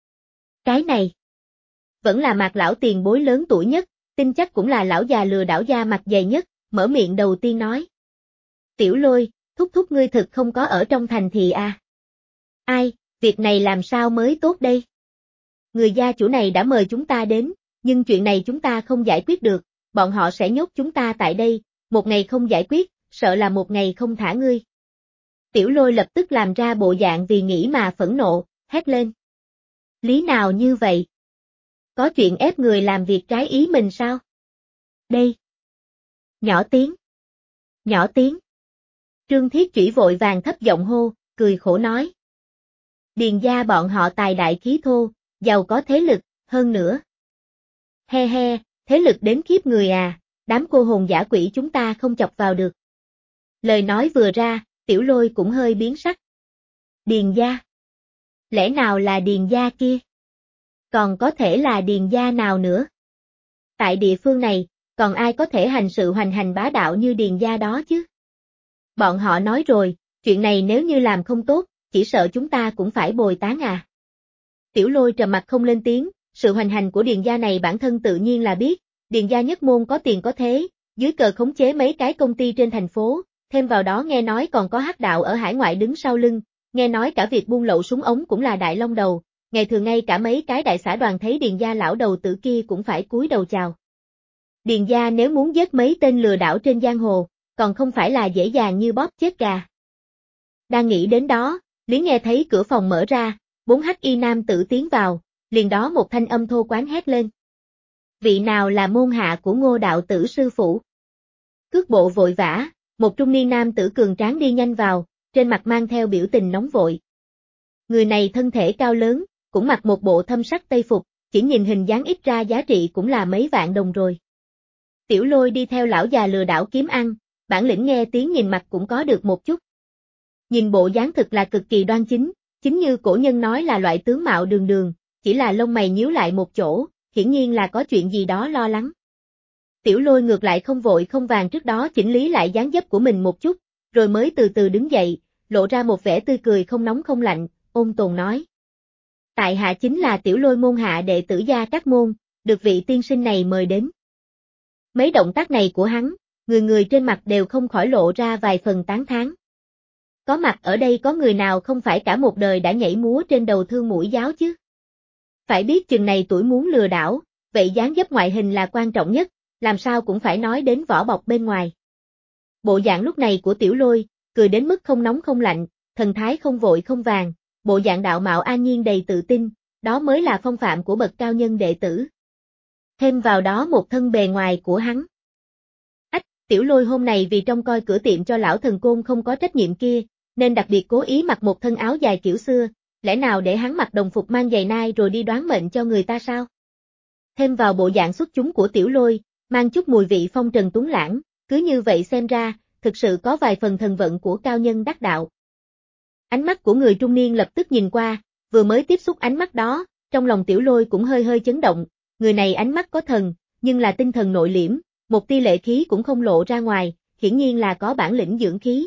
Cái này! Vẫn là Mạc lão tiền bối lớn tuổi nhất, tin chắc cũng là lão già lừa đảo da mặt dày nhất, mở miệng đầu tiên nói. Tiểu Lôi, thúc thúc ngươi thực không có ở trong thành thì à? Ai, việc này làm sao mới tốt đây? Người gia chủ này đã mời chúng ta đến, nhưng chuyện này chúng ta không giải quyết được, bọn họ sẽ nhốt chúng ta tại đây, một ngày không giải quyết, sợ là một ngày không thả ngươi. Tiểu Lôi lập tức làm ra bộ dạng vì nghĩ mà phẫn nộ, hét lên. Lý nào như vậy? Có chuyện ép người làm việc trái ý mình sao? Đây. Nhỏ tiếng. Nhỏ tiếng. Trương Thiết Chủy vội vàng thấp giọng hô, cười khổ nói. Điền gia bọn họ tài đại khí thô, giàu có thế lực, hơn nữa. He he, thế lực đến khiếp người à, đám cô hồn dã quỷ chúng ta không chọc vào được. Lời nói vừa ra, Tiểu Lôi cũng hơi biến sắc. Điền gia? Lẽ nào là Điền gia kia? Còn có thể là Điền gia nào nữa? Tại địa phương này, còn ai có thể hành sự hoành hành bá đạo như Điền gia đó chứ? Bọn họ nói rồi, chuyện này nếu như làm không tốt, chỉ sợ chúng ta cũng phải bồi tán à. Tiểu Lôi trầm mặt không lên tiếng, sự hoành hành của Điền gia này bản thân tự nhiên là biết, Điền gia nhất môn có tiền có thế, dưới cờ khống chế mấy cái công ty trên thành phố, thêm vào đó nghe nói còn có hắc đạo ở hải ngoại đứng sau lưng, nghe nói cả việc buôn lậu súng ống cũng là đại long đầu, ngày thường ngay cả mấy cái đại xã đoàn thấy Điền gia lão đầu tử kia cũng phải cúi đầu chào. Điền gia nếu muốn giết mấy tên lừa đảo trên giang hồ, còn không phải là dễ dàng như bóp chết gà. Đang nghĩ đến đó, liền nghe thấy cửa phòng mở ra, bốn hắc y nam tử tiến vào, liền đó một thanh âm thô quán hét lên. Vị nào là môn hạ của Ngô đạo tử sư phụ? Cước bộ vội vã, một trung niên nam tử cường tráng đi nhanh vào, trên mặt mang theo biểu tình nóng vội. Người này thân thể cao lớn, cũng mặc một bộ thâm sắc tây phục, chỉ nhìn hình dáng ít ra giá trị cũng là mấy vạn đồng rồi. Tiểu Lôi đi theo lão già lừa đảo kiếm ăn, bản lĩnh nghe tiếng nhìn mặt cũng có được một chút. Nhìn bộ dáng thực là cực kỳ đoan chính, chính như cổ nhân nói là loại tướng mạo đường đường, chỉ là lông mày nhíu lại một chỗ, hiển nhiên là có chuyện gì đó lo lắng. Tiểu Lôi ngược lại không vội không vàng trước đó chỉnh lý lại dáng dấp của mình một chút, rồi mới từ từ đứng dậy, lộ ra một vẻ tươi cười không nóng không lạnh, ôn tồn nói. Tại hạ chính là Tiểu Lôi môn hạ đệ tử Gia Cát Môn, được vị tiên sinh này mời đến. Mấy động tác này của hắn, người người trên mặt đều không khỏi lộ ra vài phần tán thán. Có mặt ở đây có người nào không phải cả một đời đã nhảy múa trên đầu thương mũi giáo chứ? Phải biết chừng này tuổi muốn lừa đảo, vậy dáng dấp ngoại hình là quan trọng nhất, làm sao cũng phải nói đến vỏ bọc bên ngoài. Bộ dạng lúc này của Tiểu Lôi, cười đến mức không nóng không lạnh, thần thái không vội không vàng, bộ dạng đạo mạo an nhiên đầy tự tin, đó mới là phong phạm của bậc cao nhân đệ tử. Thêm vào đó một thân bề ngoài của hắn. Ách, Tiểu Lôi hôm này vì trông coi cửa tiệm cho lão thần côn không có trách nhiệm kia, nên đặc biệt cố ý mặc một thân áo dài kiểu xưa, lẽ nào để hắn mặc đồng phục mang giày nai rồi đi đoán mệnh cho người ta sao? Thêm vào bộ dạng xuất chúng của Tiểu Lôi, mang chút mùi vị phong trần tuấn lãng, cứ như vậy xem ra, thực sự có vài phần thần vận của cao nhân đắc đạo. Ánh mắt của người trung niên lập tức nhìn qua, vừa mới tiếp xúc ánh mắt đó, trong lòng Tiểu Lôi cũng hơi hơi chấn động, người này ánh mắt có thần, nhưng là tinh thần nội liễm, một tia lệ khí cũng không lộ ra ngoài, hiển nhiên là có bản lĩnh dưỡng khí.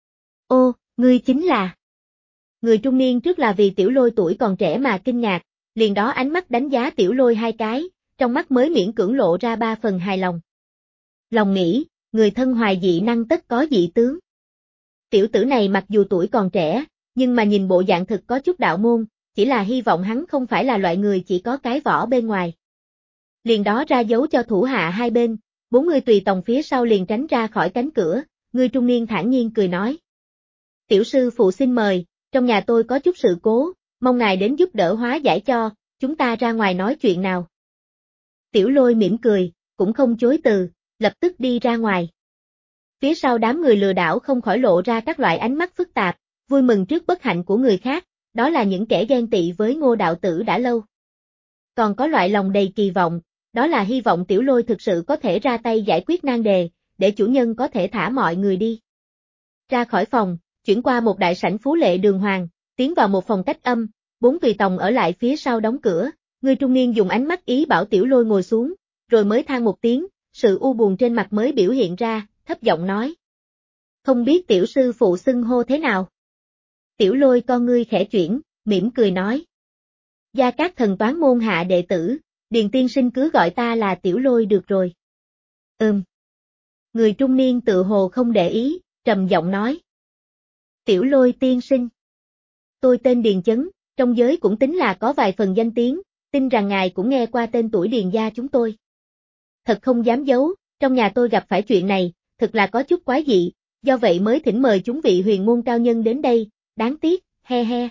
Ô, ngươi chính là... Người trung niên trước là vì Tiểu Lôi tuổi còn trẻ mà kinh ngạc, liền đó ánh mắt đánh giá Tiểu Lôi hai cái, trong mắt mới miễn cưỡng lộ ra ba phần hài lòng. Lòng nghĩ, người thân hoài dị năng tất có dị tướng. Tiểu tử này mặc dù tuổi còn trẻ, nhưng mà nhìn bộ dạng thực có chút đạo môn, chỉ là hy vọng hắn không phải là loại người chỉ có cái vỏ bên ngoài. Liền đó ra dấu cho thủ hạ hai bên, bốn người tùy tòng phía sau liền tránh ra khỏi cánh cửa, người trung niên thản nhiên cười nói. Tiểu sư phụ xin mời, trong nhà tôi có chút sự cố, mong ngài đến giúp đỡ hóa giải cho, chúng ta ra ngoài nói chuyện nào. Tiểu Lôi mỉm cười, cũng không chối từ, lập tức đi ra ngoài. Phía sau đám người lừa đảo không khỏi lộ ra các loại ánh mắt phức tạp, vui mừng trước bất hạnh của người khác, đó là những kẻ ghen tị với Ngô đạo tử đã lâu. Còn có loại lòng đầy kỳ vọng, đó là hy vọng Tiểu Lôi thực sự có thể ra tay giải quyết nan đề, để chủ nhân có thể thả mọi người đi. Ra khỏi phòng, chuyển qua một đại sảnh phú lệ đường hoàng, tiến vào một phòng cách âm, bốn tùy tòng ở lại phía sau đóng cửa, người trung niên dùng ánh mắt ý bảo Tiểu Lôi ngồi xuống, rồi mới than một tiếng, sự u buồn trên mặt mới biểu hiện ra, thấp giọng nói. Không biết tiểu sư phụ xưng hô thế nào? Tiểu Lôi con ngươi khẽ chuyển, mỉm cười nói. Gia Cát thần toán môn hạ đệ tử, Điền tiên sinh cứ gọi ta là Tiểu Lôi được rồi. Ừm. Người trung niên tự hồ không để ý, trầm giọng nói. Tiểu Lôi tiên sinh. Tôi tên Điền Chấn, trong giới cũng tính là có vài phần danh tiếng, tin rằng ngài cũng nghe qua tên tuổi Điền gia chúng tôi. Thật không dám giấu, trong nhà tôi gặp phải chuyện này, thật là có chút quái dị, do vậy mới thỉnh mời chúng vị huyền môn cao nhân đến đây, đáng tiếc, he he.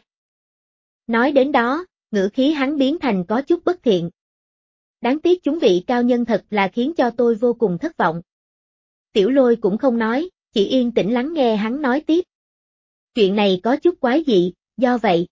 Nói đến đó, ngữ khí hắn biến thành có chút bất thiện. Đáng tiếc chúng vị cao nhân thật là khiến cho tôi vô cùng thất vọng. Tiểu Lôi cũng không nói, chỉ yên tĩnh lắng nghe hắn nói tiếp. Chuyện này có chút quái dị, do vậy.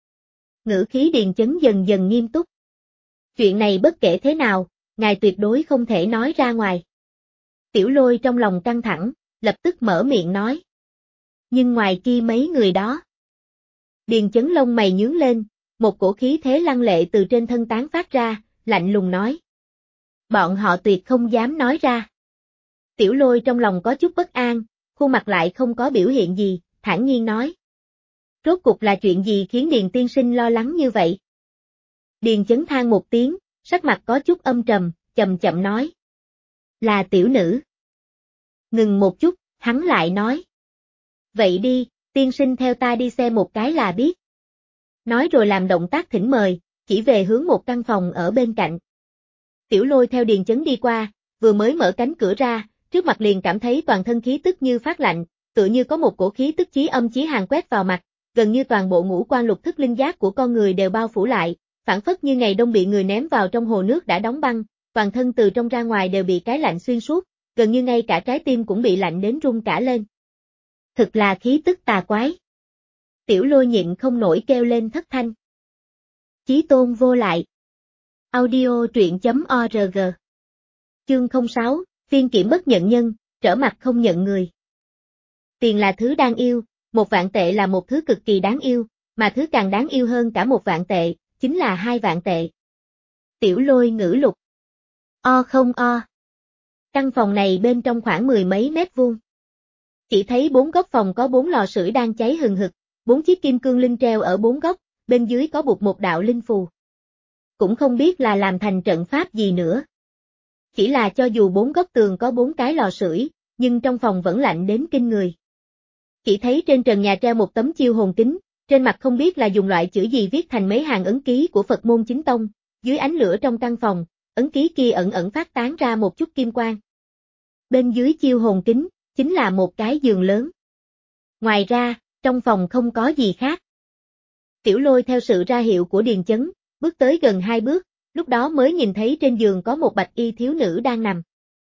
Ngữ khí Điền Chấn dần dần nghiêm túc. Chuyện này bất kể thế nào, ngài tuyệt đối không thể nói ra ngoài. Tiểu Lôi trong lòng căng thẳng, lập tức mở miệng nói. Nhưng ngoài kia mấy người đó. Điền Chấn lông mày nhướng lên, một cổ khí thế lăng lệ từ trên thân tán phát ra, lạnh lùng nói. Bọn họ tuyệt không dám nói ra. Tiểu Lôi trong lòng có chút bất an, khuôn mặt lại không có biểu hiện gì, thản nhiên nói. Rốt cục là chuyện gì khiến Điền tiên sinh lo lắng như vậy? Điền Chấn than một tiếng, sắc mặt có chút âm trầm, chậm chậm nói. Là tiểu nữ. Ngừng một chút, hắn lại nói. Vậy đi, tiên sinh theo ta đi xem một cái là biết. Nói rồi làm động tác thỉnh mời, chỉ về hướng một căn phòng ở bên cạnh. Tiểu Lôi theo Điền Chấn đi qua, vừa mới mở cánh cửa ra, trước mặt liền cảm thấy toàn thân khí tức như phát lạnh, tựa như có một cổ khí tức chí âm chí hàn quét vào mặt, gần như toàn bộ ngũ quan lục thức linh giác của con người đều bao phủ lại, phản phất như ngày đông bị người ném vào trong hồ nước đã đóng băng, toàn thân từ trong ra ngoài đều bị cái lạnh xuyên suốt, gần như ngay cả trái tim cũng bị lạnh đến run cả lên. Thực là khí tức tà quái. Tiểu Lôi nhịn không nổi kêu lên thất thanh. Chí tôn vô lại. Audio truyện chấm org. Chương không sáu, phiên kiểm bất nhận nhân, trở mặt không nhận người. Tiền là thứ đáng yêu, một vạn tệ là một thứ cực kỳ đáng yêu, mà thứ càng đáng yêu hơn cả một vạn tệ, chính là hai vạn tệ. Tiểu Lôi ngữ lục. O không o. Căn phòng này bên trong khoảng mười mấy mét vuông. Chỉ thấy bốn góc phòng có bốn lò sưởi đang cháy hừng hực, bốn chiếc kim cương linh treo ở bốn góc, bên dưới có buộc một đạo linh phù. Cũng không biết là làm thành trận pháp gì nữa. Chỉ là cho dù bốn góc tường có bốn cái lò sưởi, nhưng trong phòng vẫn lạnh đến kinh người. Chỉ thấy trên trần nhà treo một tấm chiêu hồn kính, trên mặt không biết là dùng loại chữ gì viết thành mấy hàng ấn ký của Phật môn chính tông, dưới ánh lửa trong căn phòng, ấn ký kia ẩn ẩn phát tán ra một chút kim quang. Bên dưới chiêu hồn kính, chính là một cái giường lớn. Ngoài ra, trong phòng không có gì khác. Tiểu Lôi theo sự ra hiệu của Điền Chấn, bước tới gần hai bước, lúc đó mới nhìn thấy trên giường có một bạch y thiếu nữ đang nằm.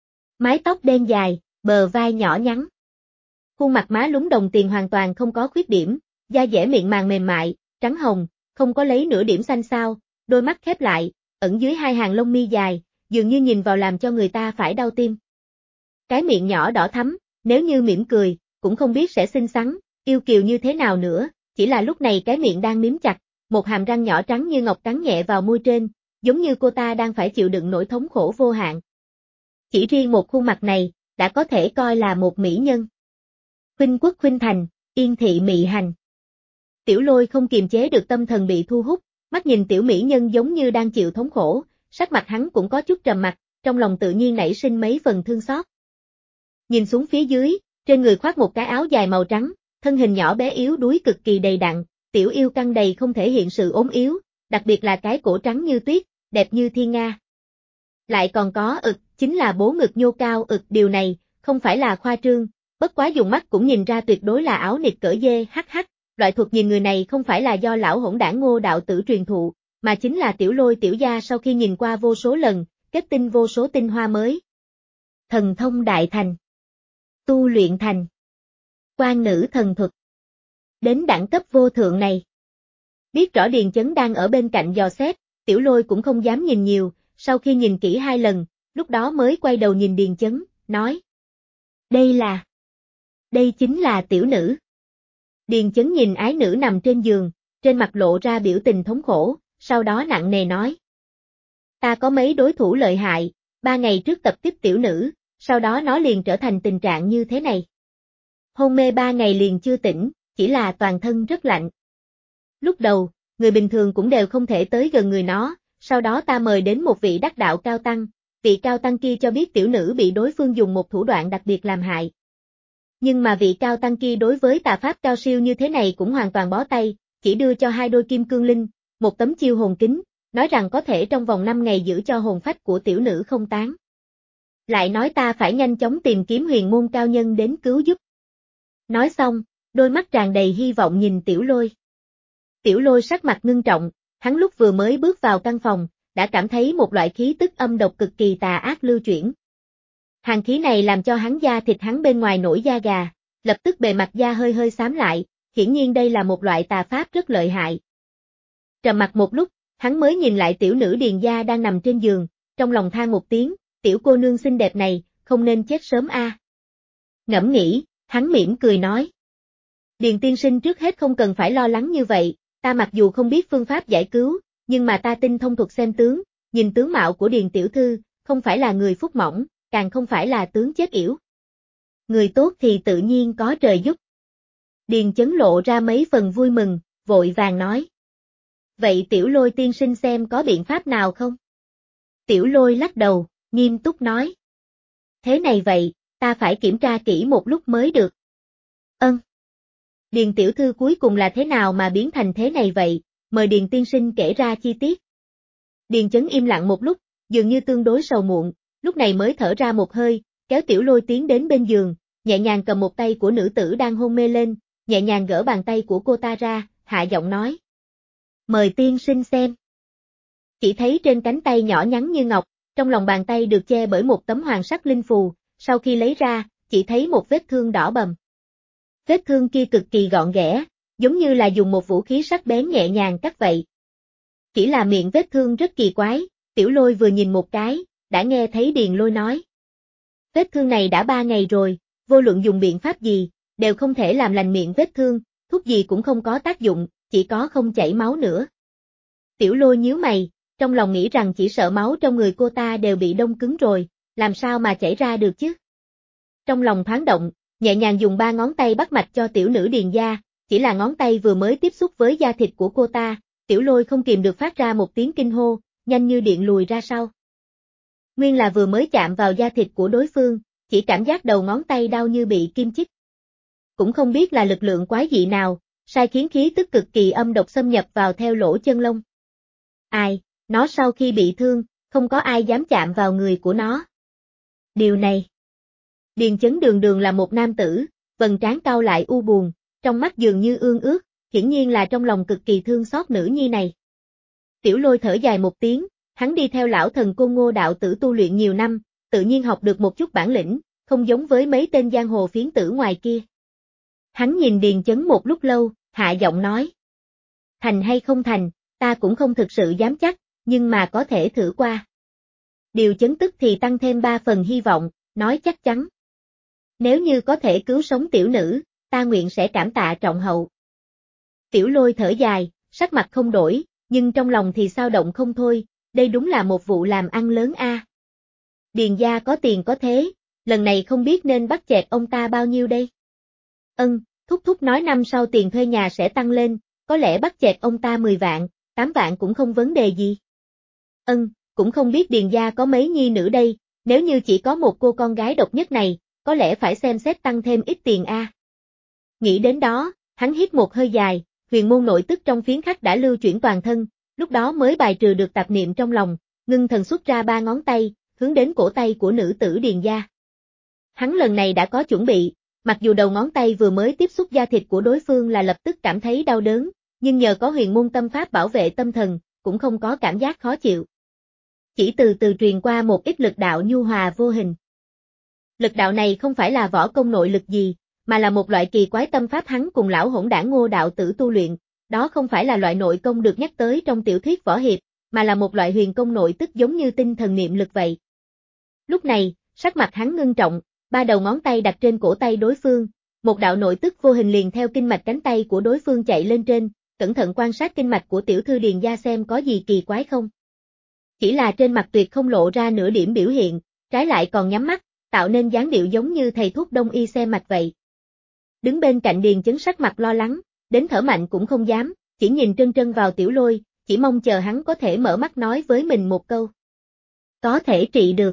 Mái tóc đen dài, bờ vai nhỏ nhắn. Khuôn mặt má lúm đồng tiền hoàn toàn không có khuyết điểm, da dẻ miệng màng mềm mại, trắng hồng, không có lấy nửa điểm xanh xao, đôi mắt khép lại, ẩn dưới hai hàng lông mi dài, dường như nhìn vào làm cho người ta phải đau tim. Cái miệng nhỏ đỏ thắm, nếu như mỉm cười, cũng không biết sẽ xinh xắn, yêu kiều như thế nào nữa, chỉ là lúc này cái miệng đang miếm chặt, một hàm răng nhỏ trắng như ngọc cắn nhẹ vào môi trên, giống như cô ta đang phải chịu đựng nỗi thống khổ vô hạn. Chỉ riêng một khuôn mặt này, đã có thể coi là một mỹ nhân. Khuynh quốc khuynh thành, yên thị mị hành. Tiểu Lôi không kiềm chế được tâm thần bị thu hút, mắt nhìn tiểu mỹ nhân giống như đang chịu thống khổ, sắc mặt hắn cũng có chút trầm mặc, trong lòng tự nhiên nảy sinh mấy phần thương xót. Nhìn xuống phía dưới, trên người khoác một cái áo dài màu trắng, thân hình nhỏ bé yếu đuối cực kỳ đầy đặn, tiểu yêu căng đầy không thể hiện sự ốm yếu, đặc biệt là cái cổ trắng như tuyết, đẹp như thiên nga. Lại còn có ực, chính là bố ngực nhô cao ực, điều này, không phải là khoa trương, bất quá dùng mắt cũng nhìn ra tuyệt đối là áo nịt cỡ dê hắc hắc, loại thuật nhìn người này không phải là do lão hỗn đảng Ngô đạo tử truyền thụ, mà chính là Tiểu Lôi tiểu gia sau khi nhìn qua vô số lần, kết tinh vô số tinh hoa mới. Thần thông đại thành. Tu luyện thành. Quan nữ thần thuật. Đến đẳng cấp vô thượng này. Biết rõ Điền Chấn đang ở bên cạnh dò xét, Tiểu Lôi cũng không dám nhìn nhiều, sau khi nhìn kỹ hai lần, lúc đó mới quay đầu nhìn Điền Chấn, nói. Đây là... Đây chính là tiểu nữ. Điền Chấn nhìn ái nữ nằm trên giường, trên mặt lộ ra biểu tình thống khổ, sau đó nặng nề nói. Ta có mấy đối thủ lợi hại, ba ngày trước tập kích tiểu nữ, sau đó nó liền trở thành tình trạng như thế này. Hôn mê ba ngày liền chưa tỉnh, chỉ là toàn thân rất lạnh. Lúc đầu, người bình thường cũng đều không thể tới gần người nó, sau đó ta mời đến một vị đắc đạo cao tăng, vị cao tăng kia cho biết tiểu nữ bị đối phương dùng một thủ đoạn đặc biệt làm hại. Nhưng mà vị cao tăng kia đối với tà pháp cao siêu như thế này cũng hoàn toàn bó tay, chỉ đưa cho hai đôi kim cương linh, một tấm chiêu hồn kính, nói rằng có thể trong vòng năm ngày giữ cho hồn phách của tiểu nữ không tán. Lại nói ta phải nhanh chóng tìm kiếm huyền môn cao nhân đến cứu giúp. Nói xong, đôi mắt tràn đầy hy vọng nhìn Tiểu Lôi. Tiểu Lôi sắc mặt ngưng trọng, hắn lúc vừa mới bước vào căn phòng, đã cảm thấy một loại khí tức âm độc cực kỳ tà ác lưu chuyển. Hàn khí này làm cho hắn da thịt hắn bên ngoài nổi da gà, lập tức bề mặt da hơi hơi xám lại, hiển nhiên đây là một loại tà pháp rất lợi hại. Trầm mặt một lúc, hắn mới nhìn lại tiểu nữ Điền gia đang nằm trên giường, trong lòng than một tiếng, tiểu cô nương xinh đẹp này, không nên chết sớm a. À. Ngẫm nghĩ, hắn mỉm cười nói. Điền tiên sinh trước hết không cần phải lo lắng như vậy, ta mặc dù không biết phương pháp giải cứu, nhưng mà ta tinh thông thuật xem tướng, nhìn tướng mạo của Điền tiểu thư, không phải là người phúc mỏng, càng không phải là tướng chết yểu. Người tốt thì tự nhiên có trời giúp. Điền Chấn lộ ra mấy phần vui mừng, vội vàng nói. Vậy Tiểu Lôi tiên sinh xem có biện pháp nào không? Tiểu Lôi lắc đầu, nghiêm túc nói. Thế này vậy, ta phải kiểm tra kỹ một lúc mới được. Ân. Điền tiểu thư cuối cùng là thế nào mà biến thành thế này vậy, mời Điền tiên sinh kể ra chi tiết. Điền Chấn im lặng một lúc, dường như tương đối sầu muộn, lúc này mới thở ra một hơi, kéo Tiểu Lôi tiến đến bên giường, nhẹ nhàng cầm một tay của nữ tử đang hôn mê lên, nhẹ nhàng gỡ bàn tay của cô ta ra, hạ giọng nói. Mời tiên sinh xem. Chỉ thấy trên cánh tay nhỏ nhắn như ngọc, trong lòng bàn tay được che bởi một tấm hoàng sắc linh phù, sau khi lấy ra, chỉ thấy một vết thương đỏ bầm. Vết thương kia cực kỳ gọn ghẽ, giống như là dùng một vũ khí sắc bén nhẹ nhàng cắt vậy. Chỉ là miệng vết thương rất kỳ quái, Tiểu Lôi vừa nhìn một cái, đã nghe thấy Điền Lôi nói. Vết thương này đã ba ngày rồi, vô luận dùng biện pháp gì, đều không thể làm lành miệng vết thương, thuốc gì cũng không có tác dụng, chỉ có không chảy máu nữa. Tiểu Lôi nhíu mày, trong lòng nghĩ rằng chỉ sợ máu trong người cô ta đều bị đông cứng rồi, làm sao mà chảy ra được chứ? Trong lòng thoáng động, nhẹ nhàng dùng ba ngón tay bắt mạch cho tiểu nữ Điền gia, chỉ là ngón tay vừa mới tiếp xúc với da thịt của cô ta, Tiểu Lôi không kìm được phát ra một tiếng kinh hô, nhanh như điện lùi ra sau. Nguyên là vừa mới chạm vào da thịt của đối phương, chỉ cảm giác đầu ngón tay đau như bị kim chích. Cũng không biết là lực lượng quái dị nào, sai khiến khí tức cực kỳ âm độc xâm nhập vào theo lỗ chân lông. Ai, nó sau khi bị thương, không có ai dám chạm vào người của nó. Điều này. Điền Chấn đường đường là một nam tử, vầng trán cao lại u buồn, trong mắt dường như ương ước, hiển nhiên là trong lòng cực kỳ thương xót nữ nhi này. Tiểu Lôi thở dài một tiếng, hắn đi theo lão thần Côn Ngô đạo tử tu luyện nhiều năm, tự nhiên học được một chút bản lĩnh, không giống với mấy tên giang hồ phiến tử ngoài kia. Hắn nhìn Điền Chấn một lúc lâu, hạ giọng nói. Thành hay không thành, ta cũng không thực sự dám chắc, nhưng mà có thể thử qua. Điều Chấn tức thì tăng thêm ba phần hy vọng, nói chắc chắn. Nếu như có thể cứu sống tiểu nữ, ta nguyện sẽ cảm tạ trọng hậu. Tiểu Lôi thở dài, sắc mặt không đổi, nhưng trong lòng thì sao động không thôi, đây đúng là một vụ làm ăn lớn a. À. Điền gia có tiền có thế, lần này không biết nên bắt chẹt ông ta bao nhiêu đây. Ân, thúc thúc nói năm sau tiền thuê nhà sẽ tăng lên, có lẽ bắt chẹt ông ta mười vạn, tám vạn cũng không vấn đề gì. Ân, cũng không biết Điền gia có mấy nhi nữ đây, nếu như chỉ có một cô con gái độc nhất này, có lẽ phải xem xét tăng thêm ít tiền a. À. Nghĩ đến đó, hắn hít một hơi dài, huyền môn nội tức trong phiến khắc đã lưu chuyển toàn thân, lúc đó mới bài trừ được tạp niệm trong lòng, ngưng thần xuất ra ba ngón tay, hướng đến cổ tay của nữ tử Điền gia. Hắn lần này đã có chuẩn bị, mặc dù đầu ngón tay vừa mới tiếp xúc da thịt của đối phương là lập tức cảm thấy đau đớn, nhưng nhờ có huyền môn tâm pháp bảo vệ tâm thần, cũng không có cảm giác khó chịu. Chỉ từ từ truyền qua một ít lực đạo nhu hòa vô hình. Lực đạo này không phải là võ công nội lực gì, mà là một loại kỳ quái tâm pháp hắn cùng lão hỗn đảng Ngô đạo tử tu luyện, đó không phải là loại nội công được nhắc tới trong tiểu thuyết võ hiệp, mà là một loại huyền công nội tức giống như tinh thần niệm lực vậy. Lúc này, sắc mặt hắn ngưng trọng, ba đầu ngón tay đặt trên cổ tay đối phương, một đạo nội tức vô hình liền theo kinh mạch cánh tay của đối phương chạy lên trên, cẩn thận quan sát kinh mạch của tiểu thư Điền gia xem có gì kỳ quái không. Chỉ là trên mặt tuyệt không lộ ra nửa điểm biểu hiện, trái lại còn nhắm mắt, tạo nên dáng điệu giống như thầy thuốc đông y xem mạch vậy. Đứng bên cạnh Điền Chấn sắc mặt lo lắng, đến thở mạnh cũng không dám, chỉ nhìn trân trân vào Tiểu Lôi, chỉ mong chờ hắn có thể mở mắt nói với mình một câu. Có thể trị được.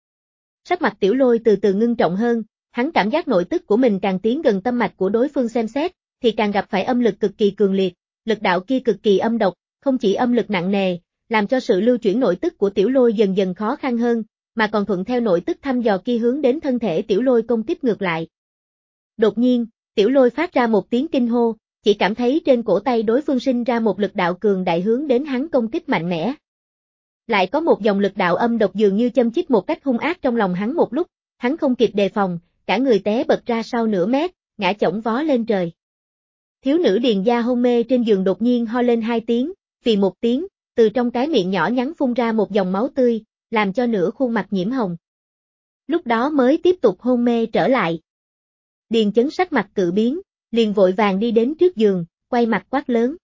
Sắc mặt Tiểu Lôi từ từ ngưng trọng hơn, hắn cảm giác nội tức của mình càng tiến gần tâm mạch của đối phương xem xét, thì càng gặp phải âm lực cực kỳ cường liệt, lực đạo kia cực kỳ âm độc, không chỉ âm lực nặng nề, làm cho sự lưu chuyển nội tức của Tiểu Lôi dần dần khó khăn hơn, mà còn thuận theo nội tức thăm dò kia hướng đến thân thể Tiểu Lôi công tiếp ngược lại. Đột nhiên, Tiểu Lôi phát ra một tiếng kinh hô, chỉ cảm thấy trên cổ tay đối phương sinh ra một lực đạo cường đại hướng đến hắn công kích mạnh mẽ. Lại có một dòng lực đạo âm độc dường như châm chích một cách hung ác trong lòng hắn một lúc, hắn không kịp đề phòng, cả người té bật ra sau nửa mét, ngã chổng vó lên trời. Thiếu nữ Điền gia hôn mê trên giường đột nhiên ho lên hai tiếng, phì một tiếng, từ trong cái miệng nhỏ nhắn phun ra một dòng máu tươi, làm cho nửa khuôn mặt nhiễm hồng. Lúc đó mới tiếp tục hôn mê trở lại. Điền Chấn sắc mặt cự biến, liền vội vàng đi đến trước giường, quay mặt quát lớn.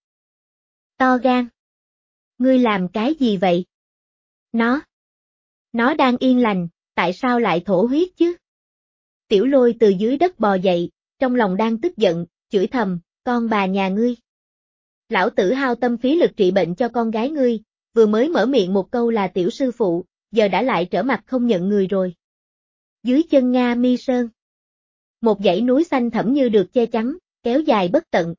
To gan! Ngươi làm cái gì vậy? Nó! Nó đang yên lành, tại sao lại thổ huyết chứ? Tiểu Lôi từ dưới đất bò dậy, trong lòng đang tức giận, chửi thầm, con bà nhà ngươi. Lão tử hao tâm phí lực trị bệnh cho con gái ngươi, vừa mới mở miệng một câu là tiểu sư phụ, giờ đã lại trở mặt không nhận người rồi. Dưới chân Nga Mi Sơn. Một dãy núi xanh thẳm như được che chắn, kéo dài bất tận.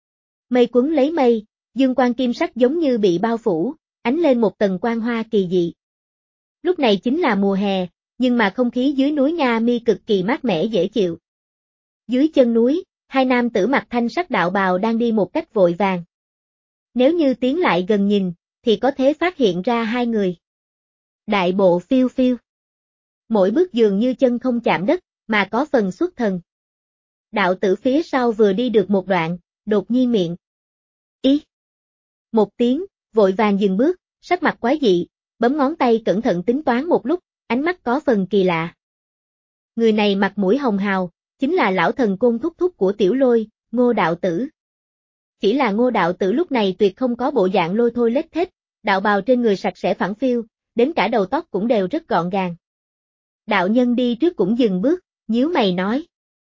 Mây quấn lấy mây, dương quang kim sắc giống như bị bao phủ, ánh lên một tầng quang hoa kỳ dị. Lúc này chính là mùa hè, nhưng mà không khí dưới núi Nga Mi cực kỳ mát mẻ dễ chịu. Dưới chân núi, hai nam tử mặc thanh sắc đạo bào đang đi một cách vội vàng. Nếu như tiến lại gần nhìn, thì có thể phát hiện ra hai người. Đại bộ phiêu phiêu. Mỗi bước dường như chân không chạm đất, mà có phần xuất thần. Đạo tử phía sau vừa đi được một đoạn, đột nhiên miệng. Ý. Một tiếng, vội vàng dừng bước, sắc mặt quái dị, bấm ngón tay cẩn thận tính toán một lúc, ánh mắt có phần kỳ lạ. Người này mặt mũi hồng hào, chính là lão thần côn thúc thúc của Tiểu Lôi, Ngô đạo tử. Chỉ là Ngô đạo tử lúc này tuyệt không có bộ dạng lôi thôi lết thết, đạo bào trên người sạch sẽ phẳng phiu, đến cả đầu tóc cũng đều rất gọn gàng. Đạo nhân đi trước cũng dừng bước, nhíu mày nói.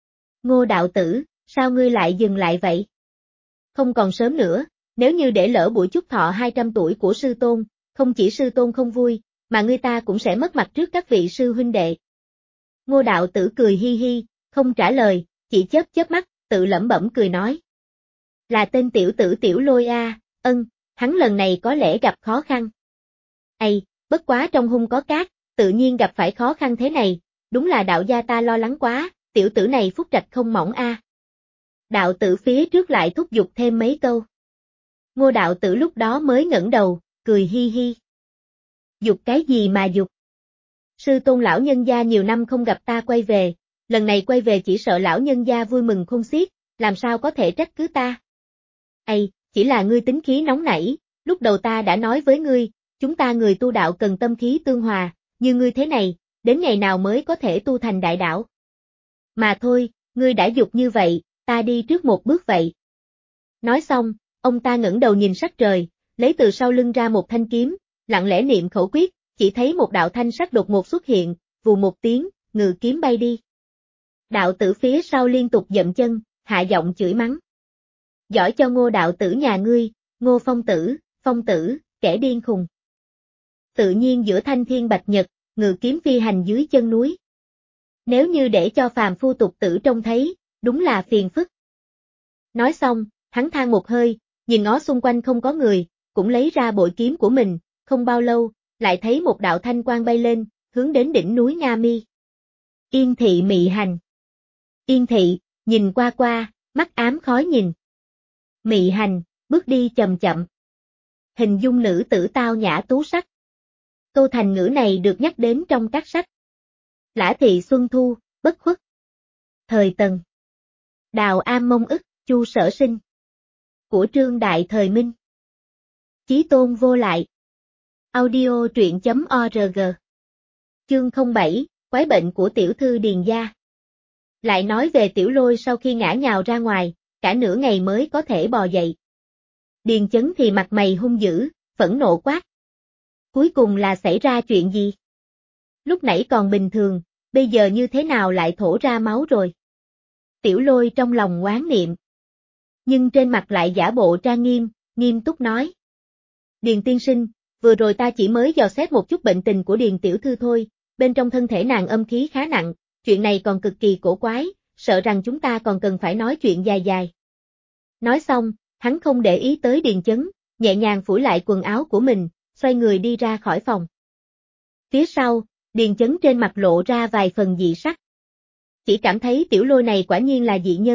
Ngô đạo tử, sao ngươi lại dừng lại vậy? Không còn sớm nữa, nếu như để lỡ buổi chúc thọ hai trăm tuổi của sư tôn, không chỉ sư tôn không vui, mà ngươi ta cũng sẽ mất mặt trước các vị sư huynh đệ. Ngô đạo tử cười hi hi, không trả lời, chỉ chớp chớp mắt, tự lẩm bẩm cười nói. Là tên tiểu tử Tiểu Lôi a, ân, hắn lần này có lẽ gặp khó khăn. Ây, bất quá trong hung có cát, tự nhiên gặp phải khó khăn thế này, đúng là đạo gia ta lo lắng quá, tiểu tử này phúc trạch không mỏng a. Đạo tử phía trước lại thúc giục thêm mấy câu. Ngô đạo tử lúc đó mới ngẩng đầu, cười hi hi. Dục cái gì mà dục? Sư tôn lão nhân gia nhiều năm không gặp ta quay về, lần này quay về chỉ sợ lão nhân gia vui mừng khôn xiết, làm sao có thể trách cứ ta. Ây, chỉ là ngươi tính khí nóng nảy, lúc đầu ta đã nói với ngươi, chúng ta người tu đạo cần tâm khí tương hòa, như ngươi thế này, đến ngày nào mới có thể tu thành đại đạo. Mà thôi, ngươi đã dục như vậy, ta đi trước một bước vậy. Nói xong, ông ta ngẩng đầu nhìn sắc trời, lấy từ sau lưng ra một thanh kiếm, lặng lẽ niệm khẩu quyết, chỉ thấy một đạo thanh sắc đột ngột xuất hiện, vù một tiếng, ngự kiếm bay đi. Đạo tử phía sau liên tục dậm chân, hạ giọng chửi mắng. Giỏi cho Ngô đạo tử nhà ngươi, Ngô Phong tử, Phong tử, kẻ điên khùng. Tự nhiên giữa thanh thiên bạch nhật, ngự kiếm phi hành dưới chân núi. Nếu như để cho phàm phu tục tử trông thấy, đúng là phiền phức. Nói xong, hắn than một hơi, nhìn ngó xung quanh không có người, cũng lấy ra bội kiếm của mình, không bao lâu, lại thấy một đạo thanh quang bay lên, hướng đến đỉnh núi Nga Mi. Yên thị mị hành. Yên thị, nhìn qua qua, mắt ám khói nhìn. Mị hành, bước đi chậm chậm. Hình dung nữ tử tao nhã tú sắc. Câu thành ngữ này được nhắc đến trong các sách. Lã thị Xuân Thu, Bất Khuất. Thời Tần. Đào Am Mông Ức, Chu Sở Sinh. Của Trương Đại Thời Minh. Chí Tôn Vô Lại. Audio truyện chấm org. Chương không bảy, Quái bệnh của tiểu thư Điền gia. Lại nói về Tiểu Lôi sau khi ngã nhào ra ngoài, cả nửa ngày mới có thể bò dậy. Điền Chấn thì mặt mày hung dữ, phẫn nộ quát. Cuối cùng là xảy ra chuyện gì? Lúc nãy còn bình thường, bây giờ như thế nào lại thổ ra máu rồi? Tiểu Lôi trong lòng oán niệm. Nhưng trên mặt lại giả bộ trang nghiêm, nghiêm túc nói. Điền tiên sinh, vừa rồi ta chỉ mới dò xét một chút bệnh tình của Điền tiểu thư thôi, bên trong thân thể nàng âm khí khá nặng, chuyện này còn cực kỳ cổ quái, sợ rằng chúng ta còn cần phải nói chuyện dài dài. Nói xong, hắn không để ý tới Điền Chấn, nhẹ nhàng phủi lại quần áo của mình, xoay người đi ra khỏi phòng. Phía sau, Điền Chấn trên mặt lộ ra vài phần dị sắc. Chỉ cảm thấy Tiểu Lôi này quả nhiên là dị nhân,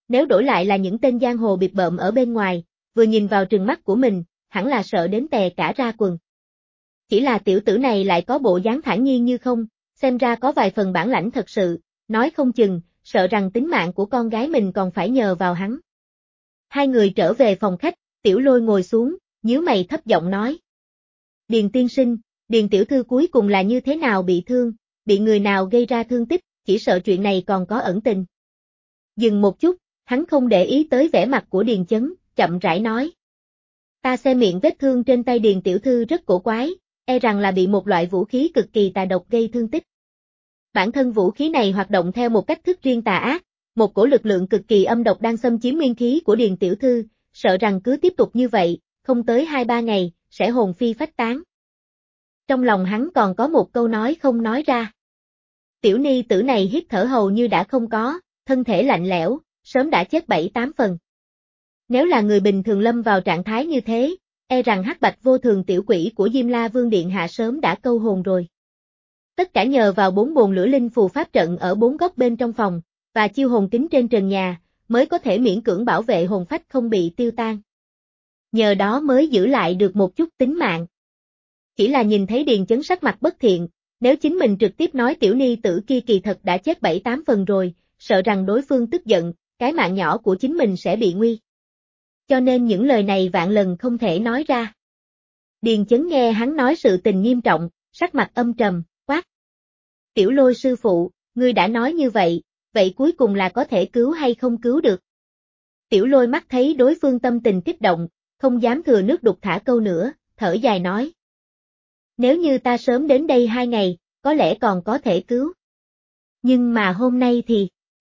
nếu đổi lại là những tên giang hồ bịp bợm ở bên ngoài, vừa nhìn vào trừng mắt của mình, hẳn là sợ đến tè cả ra quần. Chỉ là tiểu tử này lại có bộ dáng thản nhiên như không, xem ra có vài phần bản lãnh thật sự, nói không chừng, sợ rằng tính mạng của con gái mình còn phải nhờ vào hắn. Hai người trở về phòng khách, Tiểu Lôi ngồi xuống, nhíu mày thấp giọng nói. Điền tiên sinh, Điền tiểu thư cuối cùng là như thế nào bị thương, bị người nào gây ra thương tích, chỉ sợ chuyện này còn có ẩn tình. Dừng một chút, hắn không để ý tới vẻ mặt của Điền Chấn, chậm rãi nói. Ta xem miệng vết thương trên tay Điền tiểu thư rất cổ quái, e rằng là bị một loại vũ khí cực kỳ tà độc gây thương tích. Bản thân vũ khí này hoạt động theo một cách thức riêng tà ác, một cổ lực lượng cực kỳ âm độc đang xâm chiếm nguyên khí của Điền tiểu thư, sợ rằng cứ tiếp tục như vậy, không tới hai ba ngày, sẽ hồn phi phách tán. Trong lòng hắn còn có một câu nói không nói ra. Tiểu ni tử này hít thở hầu như đã không có, thân thể lạnh lẽo, sớm đã chết bảy tám phần. Nếu là người bình thường lâm vào trạng thái như thế, e rằng hắc bạch vô thường tiểu quỷ của Diêm La Vương Điện Hạ sớm đã câu hồn rồi. Tất cả nhờ vào bốn bồn lửa linh phù pháp trận ở bốn góc bên trong phòng, và chiêu hồn kính trên trần nhà, mới có thể miễn cưỡng bảo vệ hồn phách không bị tiêu tan. Nhờ đó mới giữ lại được một chút tính mạng. Chỉ là nhìn thấy Điền Chấn sắc mặt bất thiện, nếu chính mình trực tiếp nói tiểu ni tử kia kỳ thật đã chết bảy tám phần rồi, sợ rằng đối phương tức giận, cái mạng nhỏ của chính mình sẽ bị nguy. Cho nên những lời này vạn lần không thể nói ra. Điền Chấn nghe hắn nói sự tình nghiêm trọng, sắc mặt âm trầm, quát. Tiểu Lôi sư phụ, ngươi đã nói như vậy, vậy cuối cùng là có thể cứu hay không cứu được? Tiểu Lôi mắt thấy đối phương tâm tình kích động, không dám thừa nước đục thả câu nữa, thở dài nói. Nếu như ta sớm đến đây hai ngày, có lẽ còn có thể cứu. Nhưng mà hôm nay thì...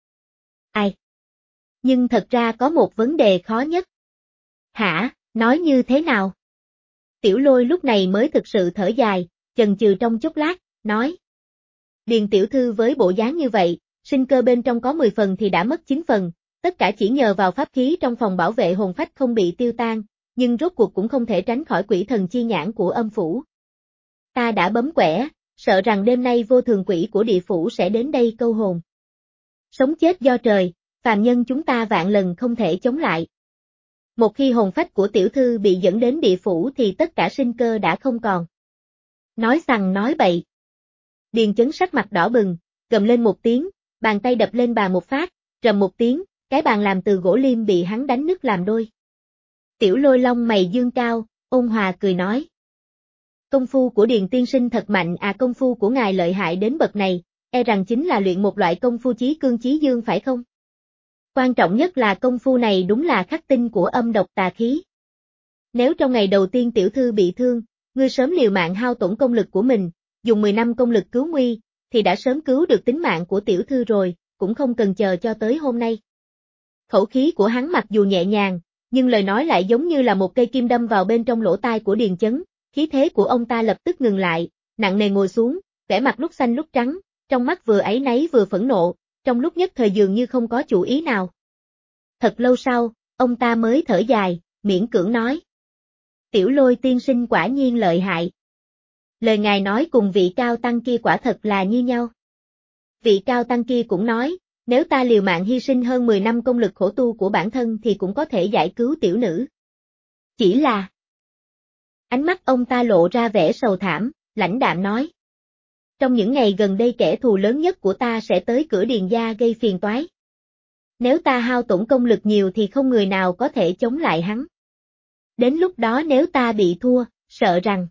Ai? Nhưng thật ra có một vấn đề khó nhất. Hả, nói như thế nào? Tiểu Lôi lúc này mới thực sự thở dài, chần chừ trong chốc lát, nói. Điền tiểu thư với bộ dáng như vậy, sinh cơ bên trong có mười phần thì đã mất chín phần, tất cả chỉ nhờ vào pháp khí trong phòng bảo vệ hồn phách không bị tiêu tan, nhưng rốt cuộc cũng không thể tránh khỏi quỷ thần chi nhãn của âm phủ. Ta đã bấm quẻ, sợ rằng đêm nay vô thường quỷ của địa phủ sẽ đến đây câu hồn. Sống chết do trời, phàm nhân chúng ta vạn lần không thể chống lại. Một khi hồn phách của tiểu thư bị dẫn đến địa phủ thì tất cả sinh cơ đã không còn. Nói xằng nói bậy. Điền Chấn sắc mặt đỏ bừng, gầm lên một tiếng, bàn tay đập lên bàn một phát, rầm một tiếng, cái bàn làm từ gỗ liêm bị hắn đánh nứt làm đôi. Tiểu Lôi lông mày dương cao, ôn hòa cười nói. Công phu của Điền tiên sinh thật mạnh à, công phu của ngài lợi hại đến bậc này, e rằng chính là luyện một loại công phu chí cương chí dương phải không? Quan trọng nhất là công phu này đúng là khắc tinh của âm độc tà khí. Nếu trong ngày đầu tiên tiểu thư bị thương, ngươi sớm liều mạng hao tổn công lực của mình, dùng mười năm công lực cứu nguy, thì đã sớm cứu được tính mạng của tiểu thư rồi, cũng không cần chờ cho tới hôm nay. Khẩu khí của hắn mặc dù nhẹ nhàng, nhưng lời nói lại giống như là một cây kim đâm vào bên trong lỗ tai của Điền Chấn, khí thế của ông ta lập tức ngừng lại, nặng nề ngồi xuống, vẻ mặt lúc xanh lúc trắng, trong mắt vừa áy náy vừa phẫn nộ, trong lúc nhất thời dường như không có chủ ý nào. Thật lâu sau, ông ta mới thở dài, miễn cưỡng nói. Tiểu Lôi tiên sinh quả nhiên lợi hại. Lời ngài nói cùng vị cao tăng kia quả thật là như nhau. Vị cao tăng kia cũng nói, nếu ta liều mạng hy sinh hơn mười năm công lực khổ tu của bản thân thì cũng có thể giải cứu tiểu nữ. Chỉ là... Ánh mắt ông ta lộ ra vẻ sầu thảm, lãnh đạm nói. Trong những ngày gần đây kẻ thù lớn nhất của ta sẽ tới cửa Điền gia gây phiền toái. Nếu ta hao tổn công lực nhiều thì không người nào có thể chống lại hắn. Đến lúc đó nếu ta bị thua, sợ rằng...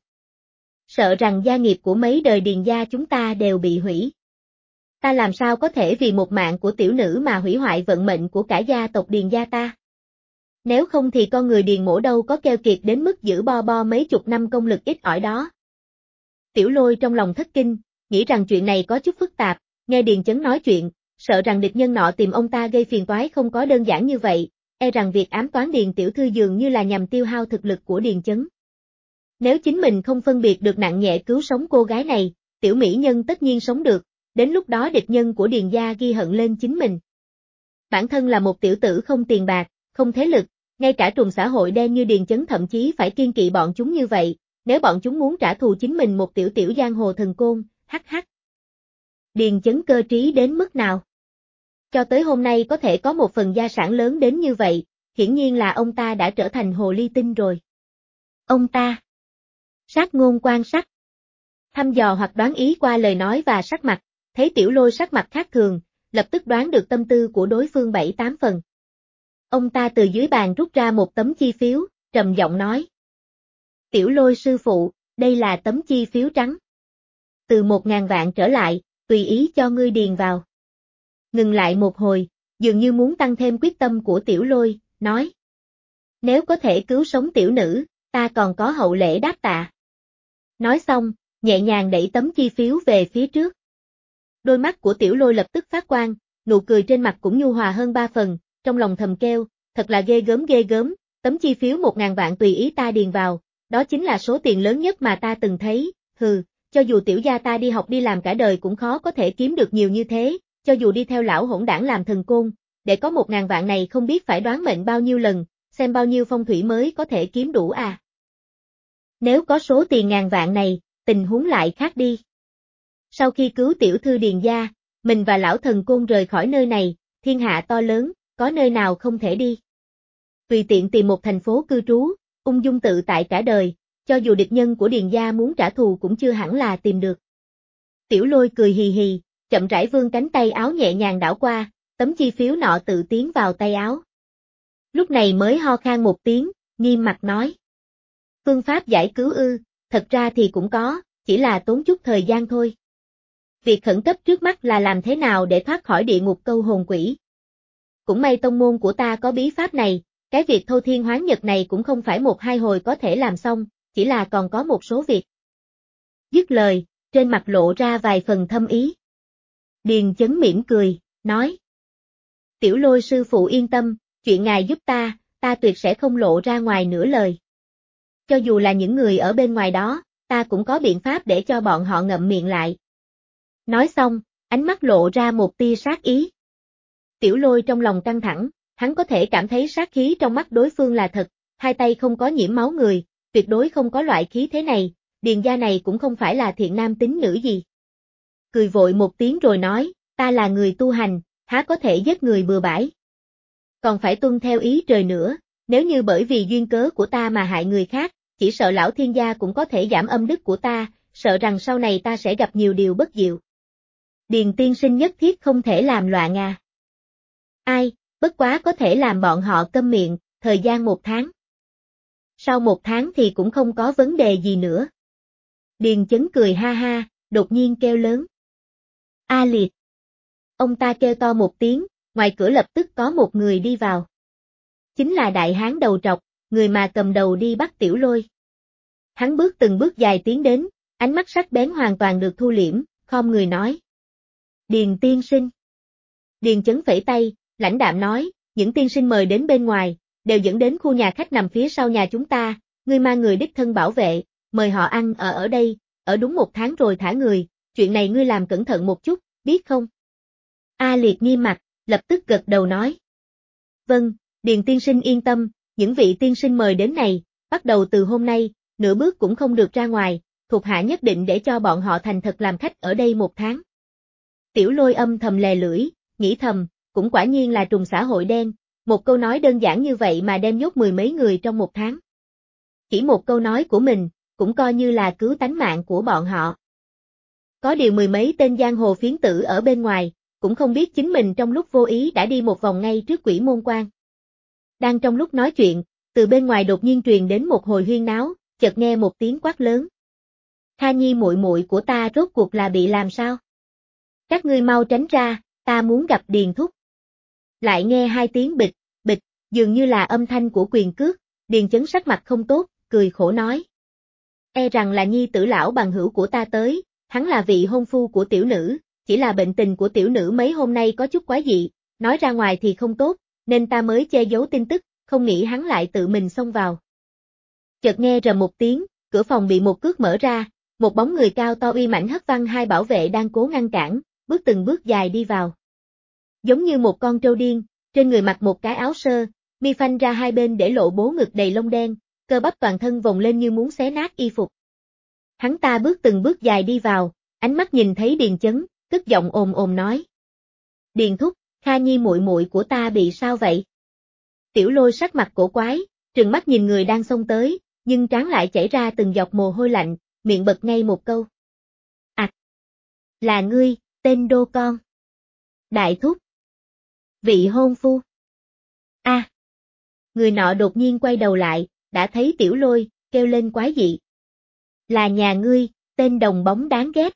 Sợ rằng gia nghiệp của mấy đời Điền gia chúng ta đều bị hủy. Ta làm sao có thể vì một mạng của tiểu nữ mà hủy hoại vận mệnh của cả gia tộc Điền gia ta? Nếu không thì con người Điền mỗ đâu có keo kiệt đến mức giữ bo bo mấy chục năm công lực ít ỏi đó. Tiểu Lôi trong lòng thất kinh, nghĩ rằng chuyện này có chút phức tạp, nghe Điền Chấn nói chuyện, sợ rằng địch nhân nọ tìm ông ta gây phiền toái không có đơn giản như vậy, e rằng việc ám toán Điền tiểu thư dường như là nhằm tiêu hao thực lực của Điền Chấn. Nếu chính mình không phân biệt được nặng nhẹ cứu sống cô gái này, tiểu mỹ nhân tất nhiên sống được, đến lúc đó địch nhân của Điền gia ghi hận lên chính mình. Bản thân là một tiểu tử không tiền bạc, không thế lực, ngay cả trùm xã hội đen như Điền Chấn thậm chí phải kiêng kỵ bọn chúng như vậy, nếu bọn chúng muốn trả thù chính mình một tiểu tiểu giang hồ thần côn, hắc hắc. Điền Chấn cơ trí đến mức nào? cho tới hôm nay có thể có một phần gia sản lớn đến như vậy, hiển nhiên là ông ta đã trở thành hồ ly tinh rồi. Ông ta. Sát ngôn quan sát. Thăm dò hoặc đoán ý qua lời nói và sắc mặt, thấy Tiểu Lôi sắc mặt khác thường, lập tức đoán được tâm tư của đối phương bảy tám phần. Ông ta từ dưới bàn rút ra một tấm chi phiếu, trầm giọng nói. Tiểu Lôi sư phụ, đây là tấm chi phiếu trắng. Từ một ngàn vạn trở lại, tùy ý cho ngươi điền vào. Ngừng lại một hồi, dường như muốn tăng thêm quyết tâm của Tiểu Lôi, nói. Nếu có thể cứu sống tiểu nữ, ta còn có hậu lễ đáp tạ. Nói xong, nhẹ nhàng đẩy tấm chi phiếu về phía trước. Đôi mắt của Tiểu Lôi lập tức phát quang, nụ cười trên mặt cũng nhu hòa hơn ba phần, trong lòng thầm kêu, thật là ghê gớm ghê gớm, tấm chi phiếu một ngàn vạn tùy ý ta điền vào, đó chính là số tiền lớn nhất mà ta từng thấy, hừ, cho dù tiểu gia ta đi học đi làm cả đời cũng khó có thể kiếm được nhiều như thế, cho dù đi theo lão hỗn đảng làm thần côn, để có một ngàn vạn này không biết phải đoán mệnh bao nhiêu lần, xem bao nhiêu phong thủy mới có thể kiếm đủ à. Nếu có số tiền ngàn vạn này, tình huống lại khác đi. Sau khi cứu tiểu thư Điền gia, mình và lão thần côn rời khỏi nơi này, thiên hạ to lớn, có nơi nào không thể đi. Tùy tiện tìm một thành phố cư trú, ung dung tự tại cả đời, cho dù địch nhân của Điền gia muốn trả thù cũng chưa hẳn là tìm được. Tiểu Lôi cười hì hì, chậm rãi vươn cánh tay áo nhẹ nhàng đảo qua, tấm chi phiếu nọ tự tiến vào tay áo. Lúc này mới ho khan một tiếng, nghiêm mặt nói. Phương pháp giải cứu ư, thật ra thì cũng có, chỉ là tốn chút thời gian thôi. Việc khẩn cấp trước mắt là làm thế nào để thoát khỏi địa ngục câu hồn quỷ. Cũng may tông môn của ta có bí pháp này, cái việc thâu thiên hoán nhật này cũng không phải một hai hồi có thể làm xong, chỉ là còn có một số việc. Dứt lời, trên mặt lộ ra vài phần thâm ý. Điền Chấn mỉm cười, nói. Tiểu Lôi sư phụ yên tâm, chuyện ngài giúp ta, ta tuyệt sẽ không lộ ra ngoài nửa lời. Cho dù là những người ở bên ngoài đó, ta cũng có biện pháp để cho bọn họ ngậm miệng lại. Nói xong, ánh mắt lộ ra một tia sát ý. Tiểu Lôi trong lòng căng thẳng, hắn có thể cảm thấy sát khí trong mắt đối phương là thật, hai tay không có nhiễm máu người, tuyệt đối không có loại khí thế này, Điền gia này cũng không phải là thiện nam tín nữ gì. Cười vội một tiếng rồi nói, ta là người tu hành, há có thể giết người bừa bãi. Còn phải tuân theo ý trời nữa, nếu như bởi vì duyên cớ của ta mà hại người khác, chỉ sợ lão thiên gia cũng có thể giảm âm đức của ta, sợ rằng sau này ta sẽ gặp nhiều điều bất diệu. Điền tiên sinh nhất thiết không thể làm loạn à. Ai, bất quá có thể làm bọn họ câm miệng, thời gian một tháng. Sau một tháng thì cũng không có vấn đề gì nữa. Điền Chấn cười ha ha, đột nhiên kêu lớn. A liệt. Ông ta kêu to một tiếng, ngoài cửa lập tức có một người đi vào. Chính là đại hán đầu trọc, người mà cầm đầu đi bắt Tiểu Lôi. Hắn bước từng bước dài tiến đến, ánh mắt sắc bén hoàn toàn được thu liễm, khom người nói. Điền tiên sinh. Điền Chấn phẩy tay, lãnh đạm nói, những tiên sinh mời đến bên ngoài, đều dẫn đến khu nhà khách nằm phía sau nhà chúng ta, ngươi mang người đích thân bảo vệ, mời họ ăn ở ở đây, ở đúng một tháng rồi thả người, chuyện này ngươi làm cẩn thận một chút, biết không? A Liệt nghiêm mặt, lập tức gật đầu nói. Vâng, Điền tiên sinh yên tâm, những vị tiên sinh mời đến này, bắt đầu từ hôm nay, nửa bước cũng không được ra ngoài, thuộc hạ nhất định để cho bọn họ thành thật làm khách ở đây một tháng. Tiểu Lôi âm thầm lè lưỡi, nghĩ thầm, cũng quả nhiên là trùng xã hội đen, một câu nói đơn giản như vậy mà đem nhốt mười mấy người trong một tháng. Chỉ một câu nói của mình, cũng coi như là cứu tánh mạng của bọn họ. Có điều mười mấy tên giang hồ phiến tử ở bên ngoài, cũng không biết chính mình trong lúc vô ý đã đi một vòng ngay trước Quỷ Môn Quan. Đang trong lúc nói chuyện, từ bên ngoài đột nhiên truyền đến một hồi huyên náo, chợt nghe một tiếng quát lớn. Kha Nhi muội muội của ta rốt cuộc là bị làm sao? Các ngươi mau tránh ra, ta muốn gặp Điền thúc. Lại nghe hai tiếng bịch, bịch, dường như là âm thanh của quyền cước, Điền Chấn sắc mặt không tốt, cười khổ nói. E rằng là nhi tử lão bằng hữu của ta tới, hắn là vị hôn phu của tiểu nữ, chỉ là bệnh tình của tiểu nữ mấy hôm nay có chút quái dị, nói ra ngoài thì không tốt, nên ta mới che giấu tin tức, không nghĩ hắn lại tự mình xông vào. Chợt nghe rầm một tiếng, cửa phòng bị một cước mở ra, một bóng người cao to uy mãnh hất văng hai bảo vệ đang cố ngăn cản, bước từng bước dài đi vào. Giống như một con trâu điên, trên người mặc một cái áo sơ, mi phanh ra hai bên để lộ bố ngực đầy lông đen, cơ bắp toàn thân vòng lên như muốn xé nát y phục. Hắn ta bước từng bước dài đi vào, ánh mắt nhìn thấy Điền Chấn, tức giọng ồm ồm nói. Điền thúc, Kha Nhi muội muội của ta bị sao vậy? Tiểu Lôi sắc mặt cổ quái, trừng mắt nhìn người đang xông tới, nhưng trán lại chảy ra từng giọt mồ hôi lạnh, miệng bật ngay một câu. À, là ngươi, tên đô con. Đại thúc. Vị hôn phu. A. À. Người nọ đột nhiên quay đầu lại, đã thấy Tiểu Lôi, kêu lên quái dị. Là nhà ngươi, tên đồng bóng đáng ghét.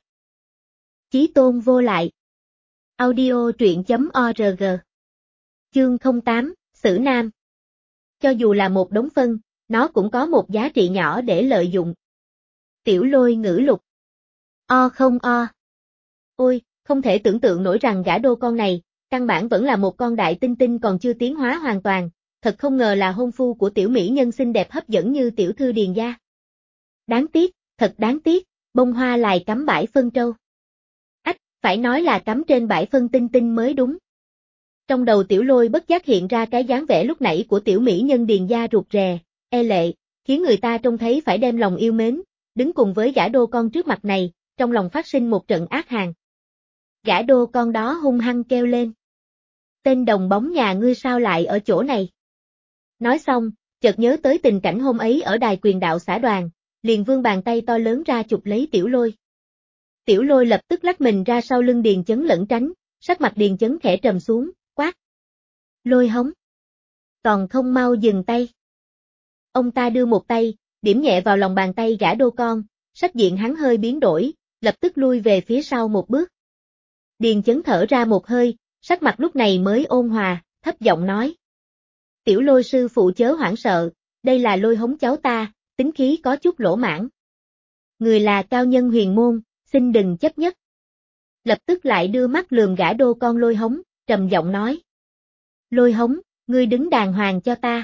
Chí tôn vô lại. Audio truyện chấm org. Chương không tám, Sử Nam. Cho dù là một đống phân, nó cũng có một giá trị nhỏ để lợi dụng. Tiểu Lôi ngữ lục. O không o. Ôi, không thể tưởng tượng nổi rằng gã đô con này, căn bản vẫn là một con đại tinh tinh còn chưa tiến hóa hoàn toàn, thật không ngờ là hôn phu của tiểu mỹ nhân xinh đẹp hấp dẫn như tiểu thư Điền gia. Đáng tiếc, thật đáng tiếc, bông hoa lại cắm bãi phân trâu. Ách, phải nói là cắm trên bãi phân tinh tinh mới đúng. Trong đầu Tiểu Lôi bất giác hiện ra cái dáng vẻ lúc nãy của tiểu mỹ nhân Điền gia rụt rè, e lệ, khiến người ta trông thấy phải đem lòng yêu mến, đứng cùng với gã đô con trước mặt này, trong lòng phát sinh một trận ác hàn. Gã đô con đó hung hăng kêu lên. Tên đồng bóng nhà ngươi sao lại ở chỗ này? Nói xong, chợt nhớ tới tình cảnh hôm ấy ở đài quyền đạo xã đoàn, liền vươn bàn tay to lớn ra chụp lấy Tiểu Lôi. Tiểu Lôi lập tức lắc mình ra sau lưng Điền Chấn lẩn tránh, sắc mặt Điền Chấn khẽ trầm xuống, quát. Lôi hống. Còn không mau dừng tay. Ông ta đưa một tay, điểm nhẹ vào lòng bàn tay gã đô con, sắc diện hắn hơi biến đổi, lập tức lui về phía sau một bước. Điền Chấn thở ra một hơi, sắc mặt lúc này mới ôn hòa, thấp giọng nói. Tiểu Lôi sư phụ chớ hoảng sợ, đây là Lôi hống cháu ta, tính khí có chút lỗ mãn. Người là cao nhân huyền môn, xin đừng chấp nhất. Lập tức lại đưa mắt lườm gã đô con Lôi hống, trầm giọng nói. Lôi hống, ngươi đứng đàng hoàng cho ta.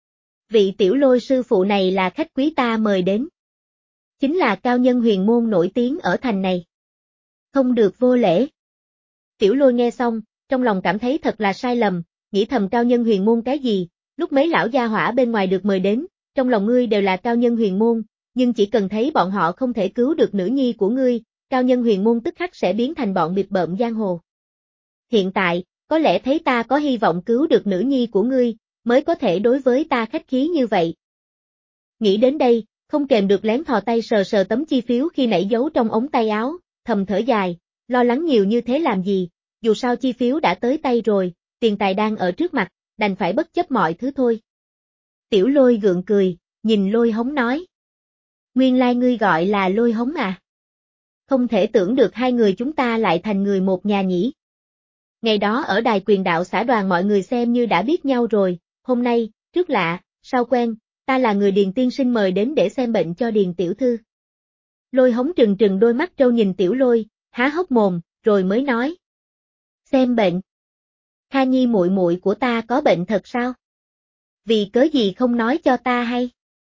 Vị Tiểu Lôi sư phụ này là khách quý ta mời đến. Chính là cao nhân huyền môn nổi tiếng ở thành này. Không được vô lễ. Tiểu Lôi nghe xong, trong lòng cảm thấy thật là sai lầm, nghĩ thầm cao nhân huyền môn cái gì, lúc mấy lão gia hỏa bên ngoài được mời đến, trong lòng ngươi đều là cao nhân huyền môn, nhưng chỉ cần thấy bọn họ không thể cứu được nữ nhi của ngươi, cao nhân huyền môn tức khắc sẽ biến thành bọn bịp bợm giang hồ. Hiện tại, có lẽ thấy ta có hy vọng cứu được nữ nhi của ngươi, mới có thể đối với ta khách khí như vậy. Nghĩ đến đây, không kèm được lén thò tay sờ sờ tấm chi phiếu khi nãy giấu trong ống tay áo, thầm thở dài, lo lắng nhiều như thế làm gì, dù sao chi phiếu đã tới tay rồi, tiền tài đang ở trước mặt, đành phải bất chấp mọi thứ thôi. Tiểu Lôi gượng cười, nhìn Lôi hống nói. Nguyên lai ngươi gọi là Lôi hống à? Không thể tưởng được hai người chúng ta lại thành người một nhà nhỉ. Ngày đó ở đài quyền đạo xã đoàn mọi người xem như đã biết nhau rồi, hôm nay, trước lạ, sau quen, ta là người Điền tiên sinh mời đến để xem bệnh cho Điền tiểu thư. Lôi hống trừng trừng đôi mắt trâu nhìn Tiểu Lôi, há hốc mồm, rồi mới nói. Xem bệnh. Kha Nhi muội muội của ta có bệnh thật sao? Vì cớ gì không nói cho ta hay?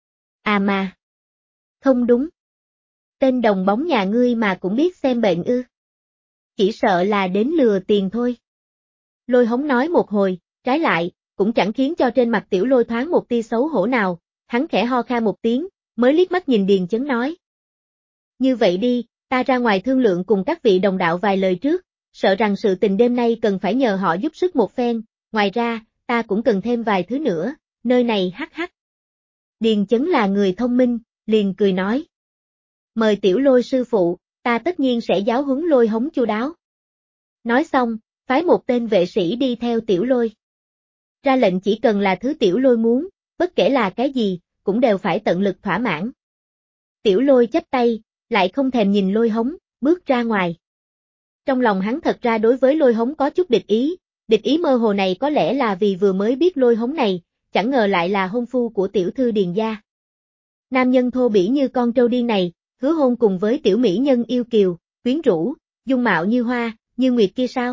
À mà. Không đúng. Tên đồng bóng nhà ngươi mà cũng biết xem bệnh ư. Chỉ sợ là đến lừa tiền thôi. Lôi hống nói một hồi, trái lại, cũng chẳng khiến cho trên mặt Tiểu Lôi thoáng một tia xấu hổ nào, hắn khẽ ho kha một tiếng, mới liếc mắt nhìn Điền Chấn nói. Như vậy đi, ta ra ngoài thương lượng cùng các vị đồng đạo vài lời trước, sợ rằng sự tình đêm nay cần phải nhờ họ giúp sức một phen, ngoài ra, ta cũng cần thêm vài thứ nữa, nơi này hắc hắc. Điền Chấn là người thông minh, liền cười nói. Mời Tiểu Lôi sư phụ, ta tất nhiên sẽ giáo huấn Lôi hống chu đáo. Nói xong, phái một tên vệ sĩ đi theo Tiểu Lôi. Ra lệnh chỉ cần là thứ Tiểu Lôi muốn, bất kể là cái gì, cũng đều phải tận lực thỏa mãn. Tiểu Lôi chắp tay, lại không thèm nhìn Lôi hống, bước ra ngoài. Trong lòng hắn thật ra đối với Lôi hống có chút địch ý, địch ý mơ hồ này có lẽ là vì vừa mới biết Lôi hống này, chẳng ngờ lại là hôn phu của tiểu thư Điền gia. Nam nhân thô bỉ như con trâu điên này, hứa hôn cùng với tiểu mỹ nhân yêu kiều, quyến rũ, dung mạo như hoa, như nguyệt kia sao?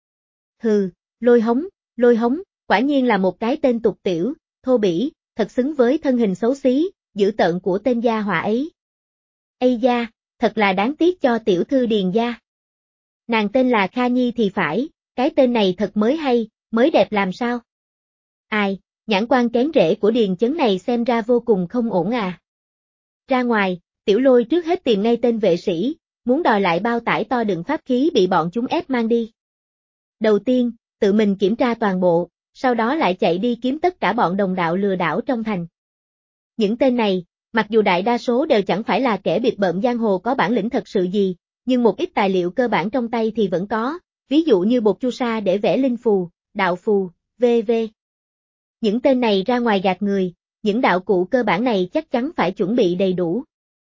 Hừ, Lôi hống, Lôi hống, quả nhiên là một cái tên tục tiểu, thô bỉ, thật xứng với thân hình xấu xí, dữ tợn của tên gia họa ấy. Ây da, thật là đáng tiếc cho tiểu thư Điền gia. Nàng tên là Kha Nhi thì phải, cái tên này thật mới hay, mới đẹp làm sao? Ai, nhãn quan kén rễ của Điền Chấn này xem ra vô cùng không ổn à. Ra ngoài, Tiểu Lôi trước hết tìm ngay tên vệ sĩ, muốn đòi lại bao tải to đựng pháp khí bị bọn chúng ép mang đi. Đầu tiên, tự mình kiểm tra toàn bộ, sau đó lại chạy đi kiếm tất cả bọn đồng đạo lừa đảo trong thành. Những tên này, mặc dù đại đa số đều chẳng phải là kẻ biệt bợm giang hồ có bản lĩnh thật sự gì, nhưng một ít tài liệu cơ bản trong tay thì vẫn có, ví dụ như bột chu sa để vẽ linh phù, đạo phù, vân vân. Những tên này ra ngoài gạt người, những đạo cụ cơ bản này chắc chắn phải chuẩn bị đầy đủ.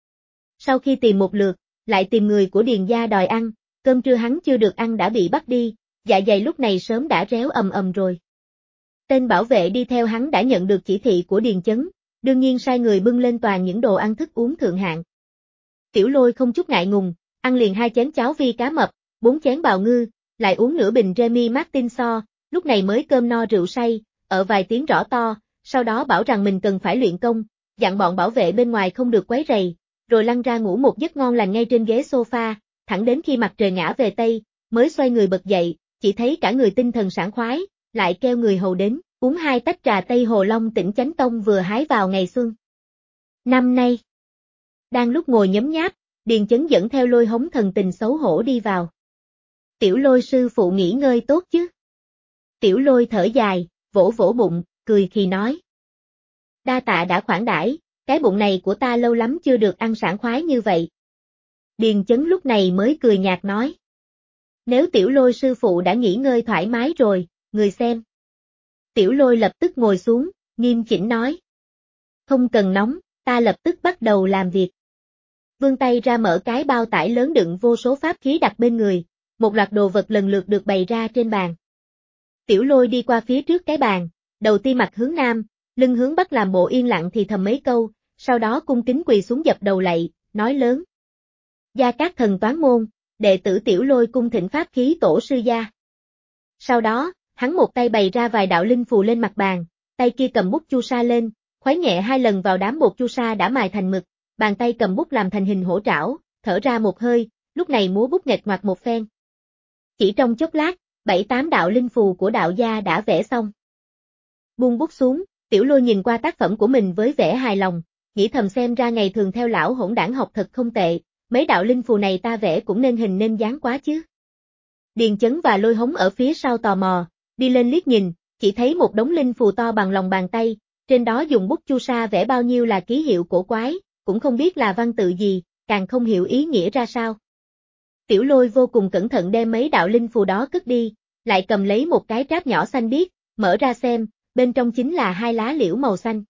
Sau khi tìm một lượt, lại tìm người của Điền gia đòi ăn, cơm trưa hắn chưa được ăn đã bị bắt đi, dạ dày lúc này sớm đã réo ầm ầm rồi. Tên bảo vệ đi theo hắn đã nhận được chỉ thị của Điền Chấn, đương nhiên sai người bưng lên toàn những đồ ăn thức uống thượng hạng. Tiểu Lôi không chút ngại ngùng, ăn liền hai chén cháo vi cá mập, bốn chén bào ngư, lại uống nửa bình Remy Martin so, lúc này mới cơm no rượu say, ở vài tiếng rõ to, sau đó bảo rằng mình cần phải luyện công, dặn bọn bảo vệ bên ngoài không được quấy rầy, rồi lăn ra ngủ một giấc ngon lành ngay trên ghế sofa, thẳng đến khi mặt trời ngã về Tây, mới xoay người bật dậy, chỉ thấy cả người tinh thần sảng khoái, lại kêu người hầu đến, uống hai tách trà Tây Hồ Long Tỉnh Chánh Tông vừa hái vào ngày xuân. Năm nay, đang lúc ngồi nhấm nháp, Điền Chấn dẫn theo Lôi Hống thần tình xấu hổ đi vào. Tiểu Lôi sư phụ nghỉ ngơi tốt chứ? Tiểu Lôi thở dài, vỗ vỗ bụng, cười khi nói. Đa tạ đã khoản đãi, cái bụng này của ta lâu lắm chưa được ăn sảng khoái như vậy. Điền Chấn lúc này mới cười nhạt nói. Nếu Tiểu Lôi sư phụ đã nghỉ ngơi thoải mái rồi, người xem. Tiểu Lôi lập tức ngồi xuống, nghiêm chỉnh nói. Không cần nóng, ta lập tức bắt đầu làm việc. Vươn tay ra mở cái bao tải lớn đựng vô số pháp khí đặt bên người, một loạt đồ vật lần lượt được bày ra trên bàn. Tiểu Lôi đi qua phía trước cái bàn, đầu tiên mặt hướng nam, lưng hướng bắc làm bộ yên lặng thì thầm mấy câu, sau đó cung kính quỳ xuống dập đầu lạy, nói lớn. Gia Cát Thần Toán Môn, đệ tử Tiểu Lôi cung thỉnh pháp khí tổ sư gia. Sau đó, hắn một tay bày ra vài đạo linh phù lên mặt bàn, tay kia cầm bút chu sa lên, khuấy nhẹ hai lần vào đám bột chu sa đã mài thành mực, bàn tay cầm bút làm thành hình hổ trảo, thở ra một hơi, lúc này múa bút nghịch ngoạc một phen. Chỉ trong chốc lát, bảy tám đạo linh phù của đạo gia đã vẽ xong. Buông bút xuống, Tiểu Lôi nhìn qua tác phẩm của mình với vẻ hài lòng, nghĩ thầm xem ra ngày thường theo lão hỗn đảng học thật không tệ, mấy đạo linh phù này ta vẽ cũng nên hình nên dáng quá chứ. Điền Chấn và Lôi Hống ở phía sau tò mò, đi lên liếc nhìn, chỉ thấy một đống linh phù to bằng lòng bàn tay, trên đó dùng bút chu sa vẽ bao nhiêu là ký hiệu cổ quái, cũng không biết là văn tự gì, càng không hiểu ý nghĩa ra sao. Tiểu Lôi vô cùng cẩn thận đem mấy đạo linh phù đó cất đi, lại cầm lấy một cái tráp nhỏ xanh biếc, mở ra xem, bên trong chính là hai lá liễu màu xanh.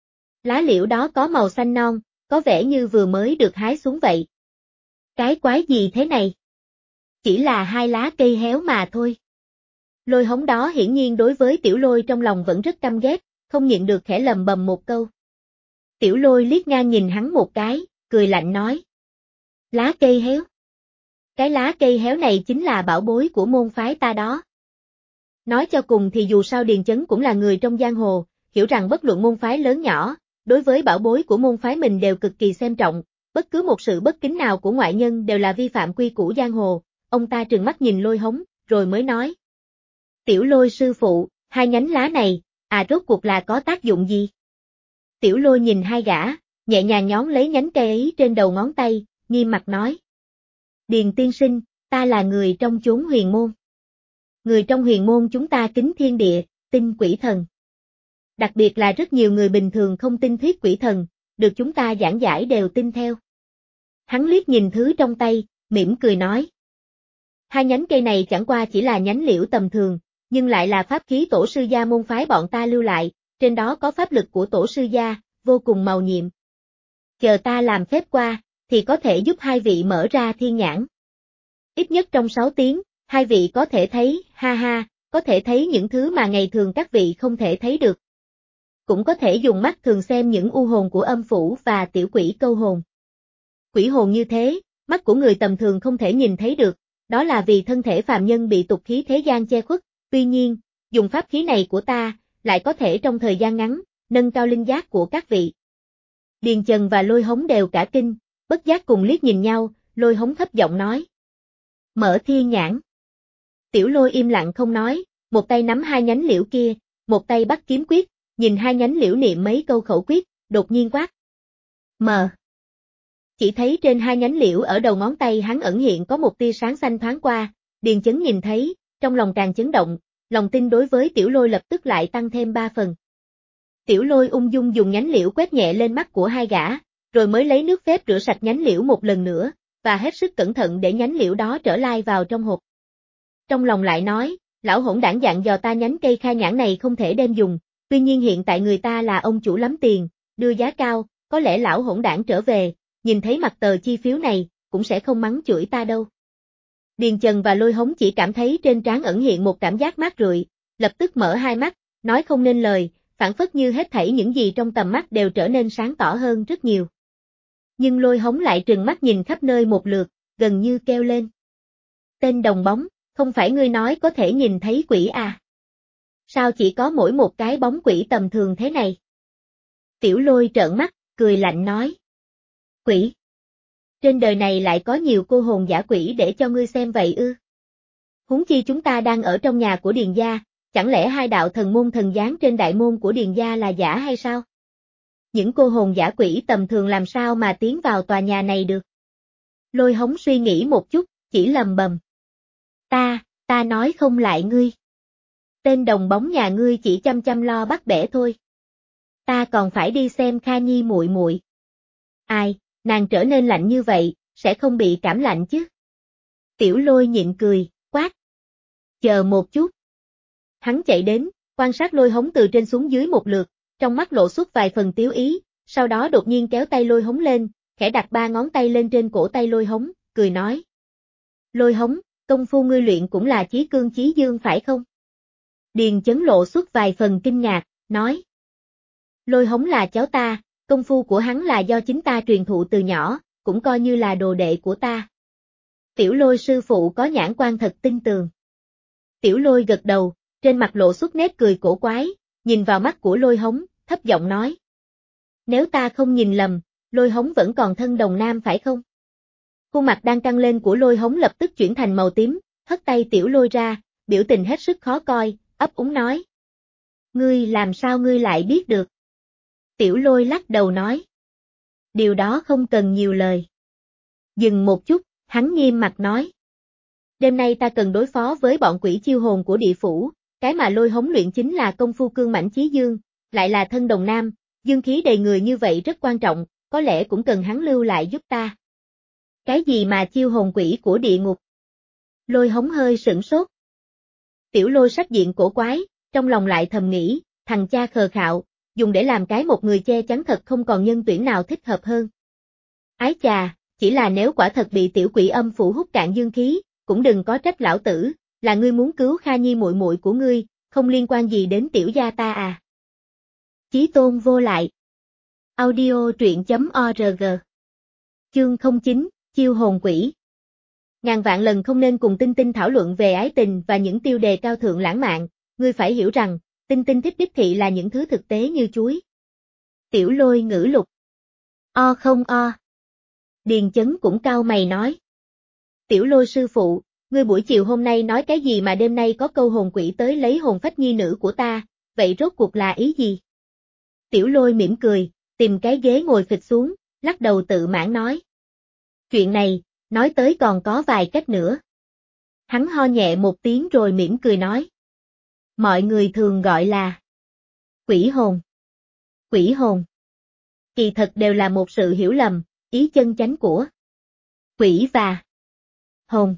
Lá liễu đó có màu xanh non, có vẻ như vừa mới được hái xuống vậy. Cái quái gì thế này? Chỉ là hai lá cây héo mà thôi. Lôi Hống đó hiển nhiên đối với Tiểu Lôi trong lòng vẫn rất căm ghét, không nhịn được khẽ lầm bầm một câu. Tiểu Lôi liếc ngang nhìn hắn một cái, cười lạnh nói. Lá cây héo. Cái lá cây héo này chính là bảo bối của môn phái ta đó. Nói cho cùng thì dù sao Điền Chấn cũng là người trong giang hồ, hiểu rằng bất luận môn phái lớn nhỏ, đối với bảo bối của môn phái mình đều cực kỳ xem trọng, bất cứ một sự bất kính nào của ngoại nhân đều là vi phạm quy củ giang hồ, ông ta trừng mắt nhìn Lôi Hống, rồi mới nói. Tiểu Lôi sư phụ, hai nhánh lá này, à rốt cuộc là có tác dụng gì? Tiểu Lôi nhìn hai gã, nhẹ nhàng nhón lấy nhánh cây ấy trên đầu ngón tay, nghiêm mặt nói. Điền tiên sinh, ta là người trong chốn huyền môn. Người trong huyền môn chúng ta kính thiên địa, tin quỷ thần. Đặc biệt là rất nhiều người bình thường không tin thuyết quỷ thần, được chúng ta giảng giải đều tin theo. Hắn liếc nhìn thứ trong tay, mỉm cười nói. Hai nhánh cây này chẳng qua chỉ là nhánh liễu tầm thường, nhưng lại là pháp khí tổ sư gia môn phái bọn ta lưu lại, trên đó có pháp lực của tổ sư gia, vô cùng màu nhiệm. Chờ ta làm phép qua, thì có thể giúp hai vị mở ra thiên nhãn. Ít nhất trong sáu tiếng, hai vị có thể thấy, ha ha, có thể thấy những thứ mà ngày thường các vị không thể thấy được. Cũng có thể dùng mắt thường xem những u hồn của âm phủ và tiểu quỷ câu hồn. Quỷ hồn như thế, mắt của người tầm thường không thể nhìn thấy được, đó là vì thân thể phàm nhân bị tục khí thế gian che khuất, tuy nhiên, dùng pháp khí này của ta, lại có thể trong thời gian ngắn, nâng cao linh giác của các vị. Điền Chần và Lôi Hống đều cả kinh, bất giác cùng liếc nhìn nhau, Lôi Hống thấp giọng nói. Mở thiên nhãn. Tiểu Lôi im lặng không nói, một tay nắm hai nhánh liễu kia, một tay bắt kiếm quyết, nhìn hai nhánh liễu niệm mấy câu khẩu quyết, đột nhiên quát. Mờ. Chỉ thấy trên hai nhánh liễu ở đầu ngón tay hắn ẩn hiện có một tia sáng xanh thoáng qua, Điền Chấn nhìn thấy, trong lòng càng chấn động, lòng tin đối với Tiểu Lôi lập tức lại tăng thêm ba phần. Tiểu Lôi ung dung dùng nhánh liễu quét nhẹ lên mắt của hai gã, rồi mới lấy nước phép rửa sạch nhánh liễu một lần nữa, và hết sức cẩn thận để nhánh liễu đó trở lại vào trong hộp. Trong lòng lại nói, lão hỗn đảng dặn dò ta nhánh cây kha nhãn này không thể đem dùng, tuy nhiên hiện tại người ta là ông chủ lắm tiền, đưa giá cao, có lẽ lão hỗn đảng trở về, nhìn thấy mặt tờ chi phiếu này, cũng sẽ không mắng chửi ta đâu. Điền Chần và Lôi Hống chỉ cảm thấy trên trán ẩn hiện một cảm giác mát rượi, lập tức mở hai mắt, nói không nên lời, phản phất như hết thảy những gì trong tầm mắt đều trở nên sáng tỏ hơn rất nhiều. Nhưng Lôi Hống lại trừng mắt nhìn khắp nơi một lượt, gần như kêu lên. Tên đồng bóng, không phải ngươi nói có thể nhìn thấy quỷ à? Sao chỉ có mỗi một cái bóng quỷ tầm thường thế này? Tiểu Lôi trợn mắt, cười lạnh nói. Quỷ? Trên đời này lại có nhiều cô hồn giả quỷ để cho ngươi xem vậy ư? Huống chi chúng ta đang ở trong nhà của Điền gia, chẳng lẽ hai đạo thần môn thần giáng trên đại môn của Điền gia là giả hay sao? Những cô hồn giả quỷ tầm thường làm sao mà tiến vào tòa nhà này được? Lôi Hống suy nghĩ một chút, chỉ lầm bầm. Ta, ta nói không lại ngươi. Tên đồng bóng nhà ngươi chỉ chăm chăm lo bắt bẻ thôi. Ta còn phải đi xem Kha Nhi muội muội. Ai, nàng trở nên lạnh như vậy, sẽ không bị cảm lạnh chứ? Tiểu Lôi nhịn cười, quát. Chờ một chút. Hắn chạy đến, quan sát Lôi Hống từ trên xuống dưới một lượt, trong mắt lộ xuất vài phần tiếu ý, sau đó đột nhiên kéo tay Lôi Hống lên, khẽ đặt ba ngón tay lên trên cổ tay Lôi Hống, cười nói. Lôi Hống, công phu ngươi luyện cũng là chí cương chí dương phải không? Điền Chấn lộ xuất vài phần kinh ngạc, nói. Lôi Hống là cháu ta, công phu của hắn là do chính ta truyền thụ từ nhỏ, cũng coi như là đồ đệ của ta. Tiểu Lôi sư phụ có nhãn quan thật tinh tường. Tiểu Lôi gật đầu, trên mặt lộ xuất nét cười cổ quái, nhìn vào mắt của Lôi Hống, thấp giọng nói. Nếu ta không nhìn lầm, Lôi Hống vẫn còn thân đồng nam phải không? Khuôn mặt đang căng lên của Lôi Hống lập tức chuyển thành màu tím, hất tay Tiểu Lôi ra, biểu tình hết sức khó coi, ấp úng nói. Ngươi làm sao ngươi lại biết được? Tiểu Lôi lắc đầu nói. Điều đó không cần nhiều lời. Dừng một chút, hắn nghiêm mặt nói. Đêm nay ta cần đối phó với bọn quỷ chiêu hồn của địa phủ, cái mà Lôi Hống luyện chính là công phu cương mãnh chí dương, lại là thân đồng nam, dương khí đầy người như vậy rất quan trọng, có lẽ cũng cần hắn lưu lại giúp ta. Cái gì mà chiêu hồn quỷ của địa ngục? Lôi Hống hơi sửng sốt. Tiểu Lôi sắc diện cổ quái, trong lòng lại thầm nghĩ, thằng cha khờ khạo, dùng để làm cái một người che chắn thật không còn nhân tuyển nào thích hợp hơn. Ái chà, chỉ là nếu quả thật bị tiểu quỷ âm phủ hút cạn dương khí, cũng đừng có trách lão tử, là ngươi muốn cứu Kha Nhi muội muội của ngươi, không liên quan gì đến tiểu gia ta à. Chí Tôn vô lại. Audio truyện chấm org. Chương không chín, chiêu hồn quỷ. Ngàn vạn lần không nên cùng Tinh Tinh thảo luận về ái tình và những tiêu đề cao thượng lãng mạn, ngươi phải hiểu rằng, Tinh Tinh thích đích thị là những thứ thực tế như chuối. Tiểu Lôi ngữ lục. O không o. Điền Chấn cũng cau mày nói. Tiểu Lôi sư phụ, ngươi buổi chiều hôm nay nói cái gì mà đêm nay có câu hồn quỷ tới lấy hồn phách nhi nữ của ta, vậy rốt cuộc là ý gì? Tiểu Lôi mỉm cười, tìm cái ghế ngồi phịch xuống, lắc đầu tự mãn nói. Chuyện này, nói tới còn có vài cách nữa. Hắn ho nhẹ một tiếng rồi mỉm cười nói. Mọi người thường gọi là quỷ hồn. Quỷ hồn. Kỳ thật đều là một sự hiểu lầm, ý chân chánh của quỷ và hồn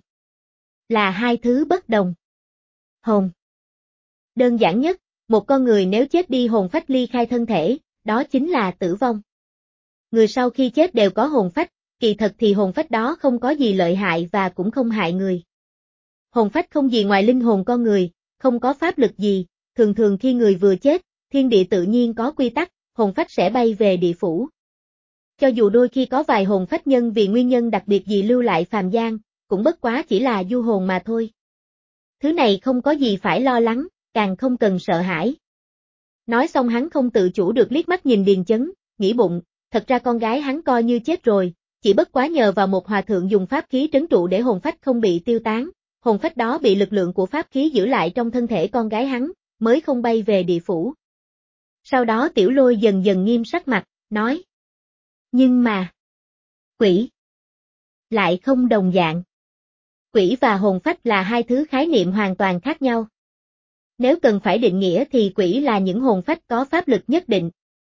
là hai thứ bất đồng. Hồn. Đơn giản nhất, một con người nếu chết đi hồn phách ly khai thân thể, đó chính là tử vong. Người sau khi chết đều có hồn phách, kỳ thật thì hồn phách đó không có gì lợi hại và cũng không hại người. Hồn phách không gì ngoài linh hồn con người, không có pháp lực gì, thường thường khi người vừa chết, thiên địa tự nhiên có quy tắc, hồn phách sẽ bay về địa phủ. Cho dù đôi khi có vài hồn phách nhân vì nguyên nhân đặc biệt gì lưu lại phàm gian, cũng bất quá chỉ là du hồn mà thôi. Thứ này không có gì phải lo lắng, càng không cần sợ hãi. Nói xong hắn không tự chủ được liếc mắt nhìn Điền Chấn, nghĩ bụng, thật ra con gái hắn coi như chết rồi, chỉ bất quá nhờ vào một hòa thượng dùng pháp khí trấn trụ để hồn phách không bị tiêu tán, hồn phách đó bị lực lượng của pháp khí giữ lại trong thân thể con gái hắn, mới không bay về địa phủ. Sau đó Tiểu Lôi dần dần nghiêm sắc mặt, nói. Nhưng mà, quỷ lại không đồng dạng. Quỷ và hồn phách là hai thứ khái niệm hoàn toàn khác nhau. Nếu cần phải định nghĩa thì quỷ là những hồn phách có pháp lực nhất định.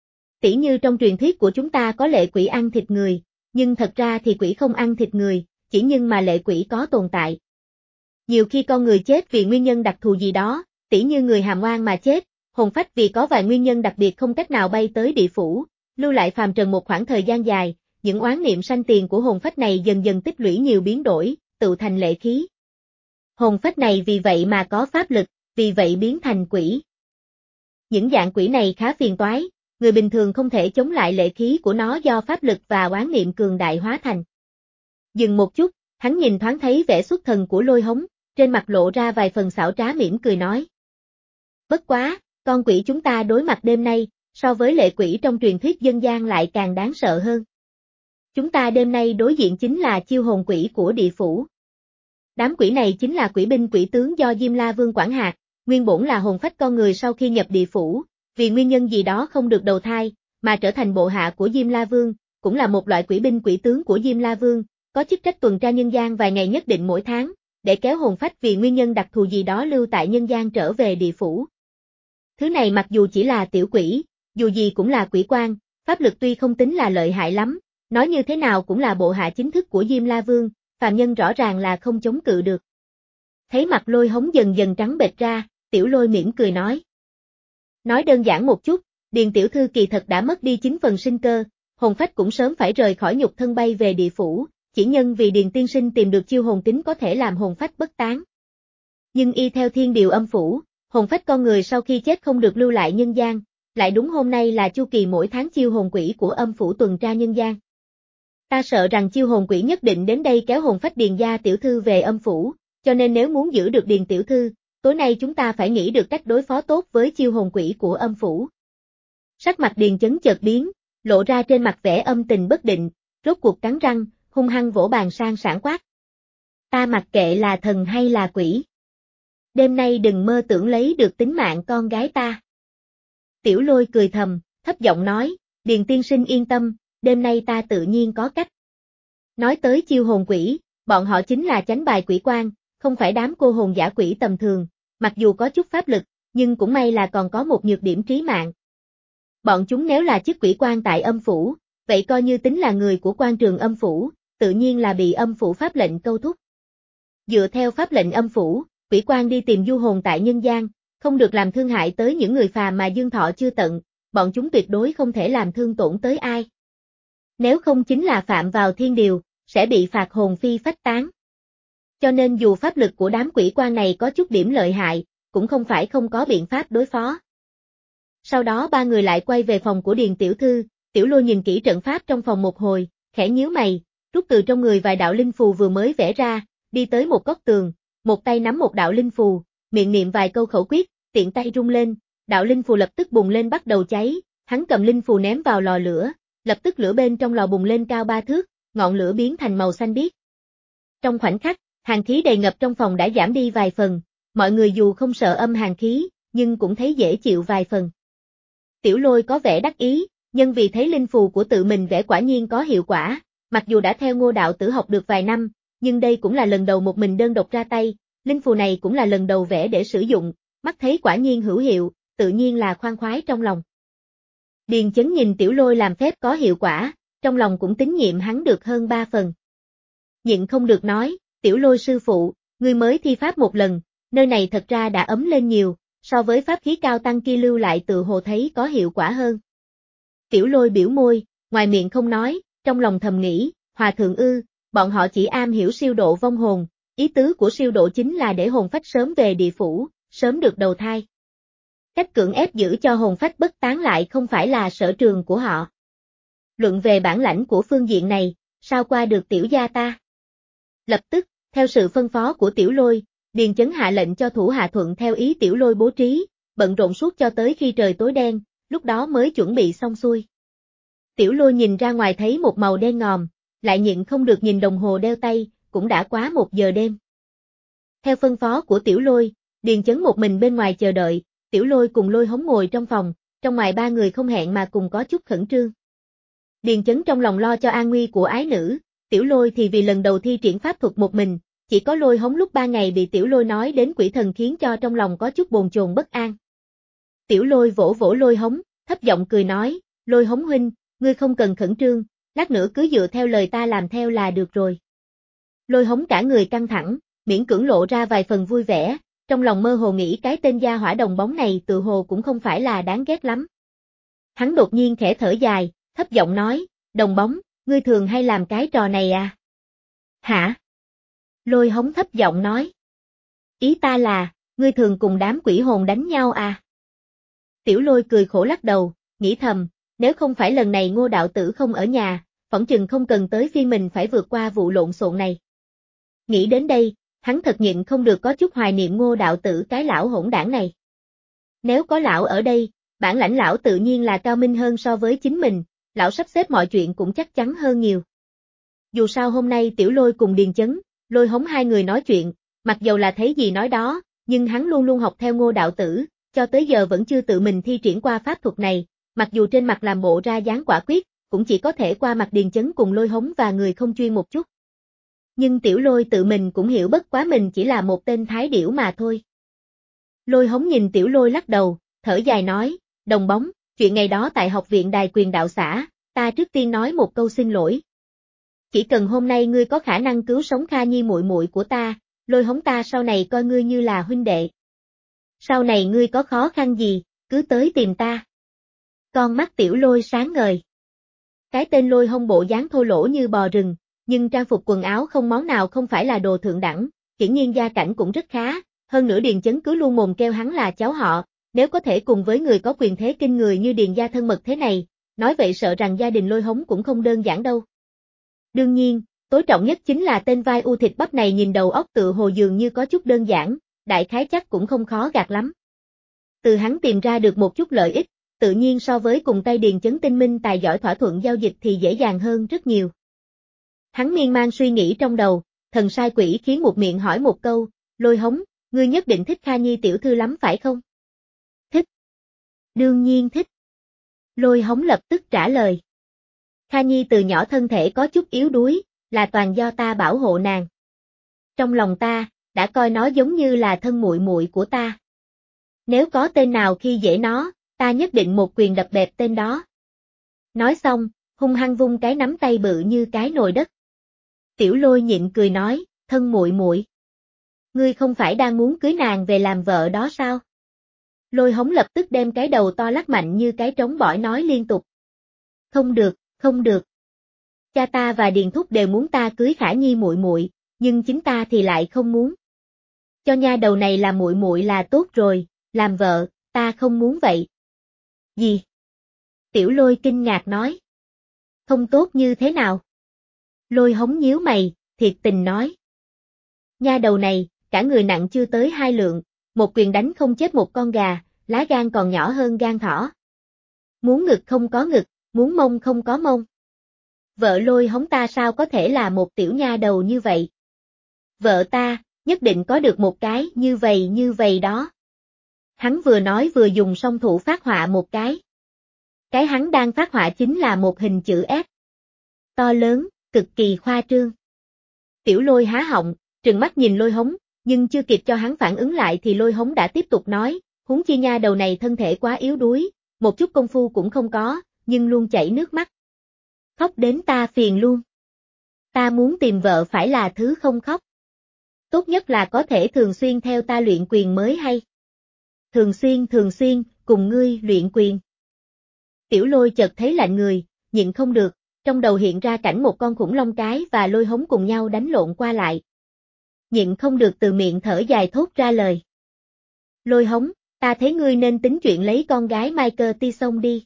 Tỉ như trong truyền thuyết của chúng ta có lệ quỷ ăn thịt người, nhưng thật ra thì quỷ không ăn thịt người, chỉ nhưng mà lệ quỷ có tồn tại. Nhiều khi con người chết vì nguyên nhân đặc thù gì đó, tỉ như người hàm oan mà chết, hồn phách vì có vài nguyên nhân đặc biệt không cách nào bay tới địa phủ, lưu lại phàm trần một khoảng thời gian dài, những oán niệm sanh tiền của hồn phách này dần dần tích lũy nhiều biến đổi, tự thành lệ khí. Hồn phách này vì vậy mà có pháp lực, vì vậy biến thành quỷ. Những dạng quỷ này khá phiền toái, người bình thường không thể chống lại lệ khí của nó do pháp lực và oán niệm cường đại hóa thành. Dừng một chút, hắn nhìn thoáng thấy vẻ xuất thần của Lôi Hống, trên mặt lộ ra vài phần xảo trá mỉm cười nói. Bất quá, con quỷ chúng ta đối mặt đêm nay, so với lệ quỷ trong truyền thuyết dân gian lại càng đáng sợ hơn. Chúng ta đêm nay đối diện chính là chiêu hồn quỷ của địa phủ. Đám quỷ này chính là quỷ binh quỷ tướng do Diêm La Vương quản hạt, nguyên bổn là hồn phách con người sau khi nhập địa phủ, vì nguyên nhân gì đó không được đầu thai, mà trở thành bộ hạ của Diêm La Vương, cũng là một loại quỷ binh quỷ tướng của Diêm La Vương, có chức trách tuần tra nhân gian vài ngày nhất định mỗi tháng, để kéo hồn phách vì nguyên nhân đặc thù gì đó lưu tại nhân gian trở về địa phủ. Thứ này mặc dù chỉ là tiểu quỷ, dù gì cũng là quỷ quan, pháp lực tuy không tính là lợi hại lắm, nói như thế nào cũng là bộ hạ chính thức của Diêm La Vương, phàm nhân rõ ràng là không chống cự được. Thấy mặt Lôi Hống dần dần trắng bệch ra, Tiểu Lôi mỉm cười nói. Nói đơn giản một chút, Điền tiểu thư kỳ thật đã mất đi chín phần sinh cơ, hồn phách cũng sớm phải rời khỏi nhục thân bay về địa phủ, chỉ nhân vì Điền tiên sinh tìm được chiêu hồn kính có thể làm hồn phách bất tán. Nhưng y theo thiên điều âm phủ, hồn phách con người sau khi chết không được lưu lại nhân gian, lại đúng hôm nay là chu kỳ mỗi tháng chiêu hồn quỷ của âm phủ tuần tra nhân gian. Ta sợ rằng chiêu hồn quỷ nhất định đến đây kéo hồn phách Điền gia tiểu thư về âm phủ, cho nên nếu muốn giữ được Điền tiểu thư, tối nay chúng ta phải nghĩ được cách đối phó tốt với chiêu hồn quỷ của âm phủ. Sắc mặt Điền Chấn chợt biến, lộ ra trên mặt vẻ âm tình bất định, rốt cuộc cắn răng, hung hăng vỗ bàn sang sảng quát. Ta mặc kệ là thần hay là quỷ. Đêm nay đừng mơ tưởng lấy được tính mạng con gái ta. Tiểu Lôi cười thầm, thấp giọng nói, Điền tiên sinh yên tâm, đêm nay ta tự nhiên có cách. Nói tới chiêu hồn quỷ, bọn họ chính là chánh bài quỷ quan, không phải đám cô hồn giả quỷ tầm thường, mặc dù có chút pháp lực, nhưng cũng may là còn có một nhược điểm trí mạng. Bọn chúng nếu là chức quỷ quan tại âm phủ, vậy coi như tính là người của quan trường âm phủ, tự nhiên là bị âm phủ pháp lệnh câu thúc. Dựa theo pháp lệnh âm phủ, quỷ quan đi tìm du hồn tại nhân gian, không được làm thương hại tới những người phàm mà dương thọ chưa tận, bọn chúng tuyệt đối không thể làm thương tổn tới ai. Nếu không chính là phạm vào thiên điều, sẽ bị phạt hồn phi phách tán. Cho nên dù pháp lực của đám quỷ quan này có chút điểm lợi hại, cũng không phải không có biện pháp đối phó. Sau đó ba người lại quay về phòng của Điền tiểu thư, Tiểu Lôi nhìn kỹ trận pháp trong phòng một hồi, khẽ nhíu mày, rút từ trong người vài đạo linh phù vừa mới vẽ ra, đi tới một góc tường, một tay nắm một đạo linh phù, miệng niệm vài câu khẩu quyết, tiện tay rung lên, đạo linh phù lập tức bùng lên bắt đầu cháy, hắn cầm linh phù ném vào lò lửa, lập tức lửa bên trong lò bùng lên cao ba thước, ngọn lửa biến thành màu xanh biếc. Trong khoảnh khắc, hàn khí đầy ngập trong phòng đã giảm đi vài phần, mọi người dù không sợ âm hàn khí, nhưng cũng thấy dễ chịu vài phần. Tiểu Lôi có vẻ đắc ý, nhưng vì thấy linh phù của tự mình vẽ quả nhiên có hiệu quả, mặc dù đã theo Ngô đạo tử học được vài năm, nhưng đây cũng là lần đầu một mình đơn độc ra tay, linh phù này cũng là lần đầu vẽ để sử dụng, mắt thấy quả nhiên hữu hiệu, tự nhiên là khoan khoái trong lòng. Điền Chấn nhìn Tiểu Lôi làm phép có hiệu quả, trong lòng cũng tín nhiệm hắn được hơn ba phần. Nhịn không được nói, Tiểu Lôi sư phụ, ngươi mới thi pháp một lần, nơi này thật ra đã ấm lên nhiều, so với pháp khí cao tăng kia lưu lại tự hồ thấy có hiệu quả hơn. Tiểu Lôi biểu môi, ngoài miệng không nói, trong lòng thầm nghĩ, hòa thượng ư, bọn họ chỉ am hiểu siêu độ vong hồn, ý tứ của siêu độ chính là để hồn phách sớm về địa phủ, sớm được đầu thai. Cách cưỡng ép giữ cho hồn phách bất tán lại không phải là sở trường của họ. Luận về bản lãnh của phương diện này, sao qua được tiểu gia ta? Lập tức, theo sự phân phó của Tiểu Lôi, Điền Chấn hạ lệnh cho thủ hạ thuận theo ý Tiểu Lôi bố trí, bận rộn suốt cho tới khi trời tối đen, lúc đó mới chuẩn bị xong xuôi. Tiểu Lôi nhìn ra ngoài thấy một màu đen ngòm, lại nhịn không được nhìn đồng hồ đeo tay, cũng đã quá một giờ đêm. Theo phân phó của Tiểu Lôi, Điền Chấn một mình bên ngoài chờ đợi, Tiểu Lôi cùng Lôi Hống ngồi trong phòng, trong ngoài ba người không hẹn mà cùng có chút khẩn trương. Điền Chấn trong lòng lo cho an nguy của ái nữ, Tiểu Lôi thì vì lần đầu thi triển pháp thuật một mình, chỉ có Lôi Hống lúc ba ngày bị Tiểu Lôi nói đến quỷ thần khiến cho trong lòng có chút bồn chồn bất an. Tiểu Lôi vỗ vỗ Lôi Hống, thấp giọng cười nói, Lôi Hống huynh, ngươi không cần khẩn trương, lát nữa cứ dựa theo lời ta làm theo là được rồi. Lôi Hống cả người căng thẳng, miễn cưỡng lộ ra vài phần vui vẻ, trong lòng mơ hồ nghĩ cái tên gia hỏa đồng bóng này tự hồ cũng không phải là đáng ghét lắm. Hắn đột nhiên khẽ thở dài, thấp giọng nói, đồng bóng, ngươi thường hay làm cái trò này à? Hả? Lôi Hống thấp giọng nói. Ý ta là, ngươi thường cùng đám quỷ hồn đánh nhau à? Tiểu Lôi cười khổ lắc đầu, nghĩ thầm, nếu không phải lần này Ngô đạo tử không ở nhà, phỏng chừng không cần tới phiên mình phải vượt qua vụ lộn xộn này. Nghĩ đến đây, hắn thật nhịn không được có chút hoài niệm Ngô đạo tử cái lão hỗn đảng này. Nếu có lão ở đây, bản lãnh lão tự nhiên là cao minh hơn so với chính mình, lão sắp xếp mọi chuyện cũng chắc chắn hơn nhiều. Dù sao hôm nay Tiểu Lôi cùng Điền Chấn, Lôi Hống hai người nói chuyện, mặc dầu là thấy gì nói đó, nhưng hắn luôn luôn học theo Ngô đạo tử, cho tới giờ vẫn chưa tự mình thi triển qua pháp thuật này, mặc dù trên mặt làm bộ ra dáng quả quyết, cũng chỉ có thể qua mặt Điền Chấn cùng Lôi Hống và người không chuyên một chút. Nhưng Tiểu Lôi tự mình cũng hiểu bất quá mình chỉ là một tên thái điểu mà thôi. Lôi Hống nhìn Tiểu Lôi lắc đầu, thở dài nói, đồng bóng, chuyện ngày đó tại học viện Đài Quyền Đạo xã, ta trước tiên nói một câu xin lỗi. Chỉ cần hôm nay ngươi có khả năng cứu sống Kha Nhi muội muội của ta, Lôi Hống ta sau này coi ngươi như là huynh đệ. Sau này ngươi có khó khăn gì, cứ tới tìm ta. Con mắt Tiểu Lôi sáng ngời. Cái tên Lôi Hông bộ dáng thô lỗ như bò rừng, nhưng trang phục quần áo không món nào không phải là đồ thượng đẳng, hiển nhiên gia cảnh cũng rất khá, hơn nữa Điền Chấn cứ luôn mồm kêu hắn là cháu họ, nếu có thể cùng với người có quyền thế kinh người như Điền gia thân mật thế này, nói vậy sợ rằng gia đình Lôi Hống cũng không đơn giản đâu. Đương nhiên, tối trọng nhất chính là tên vai u thịt bắp này nhìn đầu óc tự hồ dường như có chút đơn giản, đại khái chắc cũng không khó gạt lắm. Từ hắn tìm ra được một chút lợi ích, tự nhiên so với cùng tay Điền Chấn tinh minh tài giỏi thỏa thuận giao dịch thì dễ dàng hơn rất nhiều. Hắn miên man suy nghĩ trong đầu, thần sai quỷ khiến một miệng hỏi một câu, Lôi Hống, ngươi nhất định thích Kha Nhi tiểu thư lắm phải không? Thích. Đương nhiên thích. Lôi Hống lập tức trả lời. Kha Nhi từ nhỏ thân thể có chút yếu đuối, là toàn do ta bảo hộ nàng. Trong lòng ta, đã coi nó giống như là thân muội muội của ta. Nếu có tên nào khi dễ nó, ta nhất định một quyền đập bẹp tên đó. Nói xong, hung hăng vung cái nắm tay bự như cái nồi đất. Tiểu Lôi nhịn cười nói, thân muội muội, ngươi không phải đang muốn cưới nàng về làm vợ đó sao? Lôi Hống lập tức đem cái đầu to lắc mạnh như cái trống bỏi nói liên tục. Không được, không được. Cha ta và Điền thúc đều muốn ta cưới Khả Nhi muội muội, nhưng chính ta thì lại không muốn. Cho nha đầu này làm muội muội là tốt rồi, làm vợ, ta không muốn vậy. Gì? Tiểu Lôi kinh ngạc nói. Không tốt như thế nào? Lôi Hống nhíu mày, thiệt tình nói. Nha đầu này, cả người nặng chưa tới hai lượng, một quyền đánh không chết một con gà, lá gan còn nhỏ hơn gan thỏ. Muốn ngực không có ngực, muốn mông không có mông. Vợ Lôi Hống ta sao có thể là một tiểu nha đầu như vậy? Vợ ta, nhất định có được một cái như vậy như vậy đó. Hắn vừa nói vừa dùng song thủ phát họa một cái. Cái hắn đang phát họa chính là một hình chữ S. To lớn, cực kỳ khoa trương. Tiểu Lôi há họng, trừng mắt nhìn Lôi Hống, nhưng chưa kịp cho hắn phản ứng lại thì Lôi Hống đã tiếp tục nói, huống chi nha đầu này thân thể quá yếu đuối, một chút công phu cũng không có, nhưng luôn chảy nước mắt. Khóc đến ta phiền luôn. Ta muốn tìm vợ phải là thứ không khóc. Tốt nhất là có thể thường xuyên theo ta luyện quyền mới hay. Thường xuyên thường xuyên, cùng ngươi luyện quyền. Tiểu Lôi chợt thấy lạnh người, nhịn không được, trong đầu hiện ra cảnh một con khủng long cái và Lôi Hống cùng nhau đánh lộn qua lại. Nhịn không được từ miệng thở dài thốt ra lời. Lôi Hống, ta thấy ngươi nên tính chuyện lấy con gái Michael Tyson đi.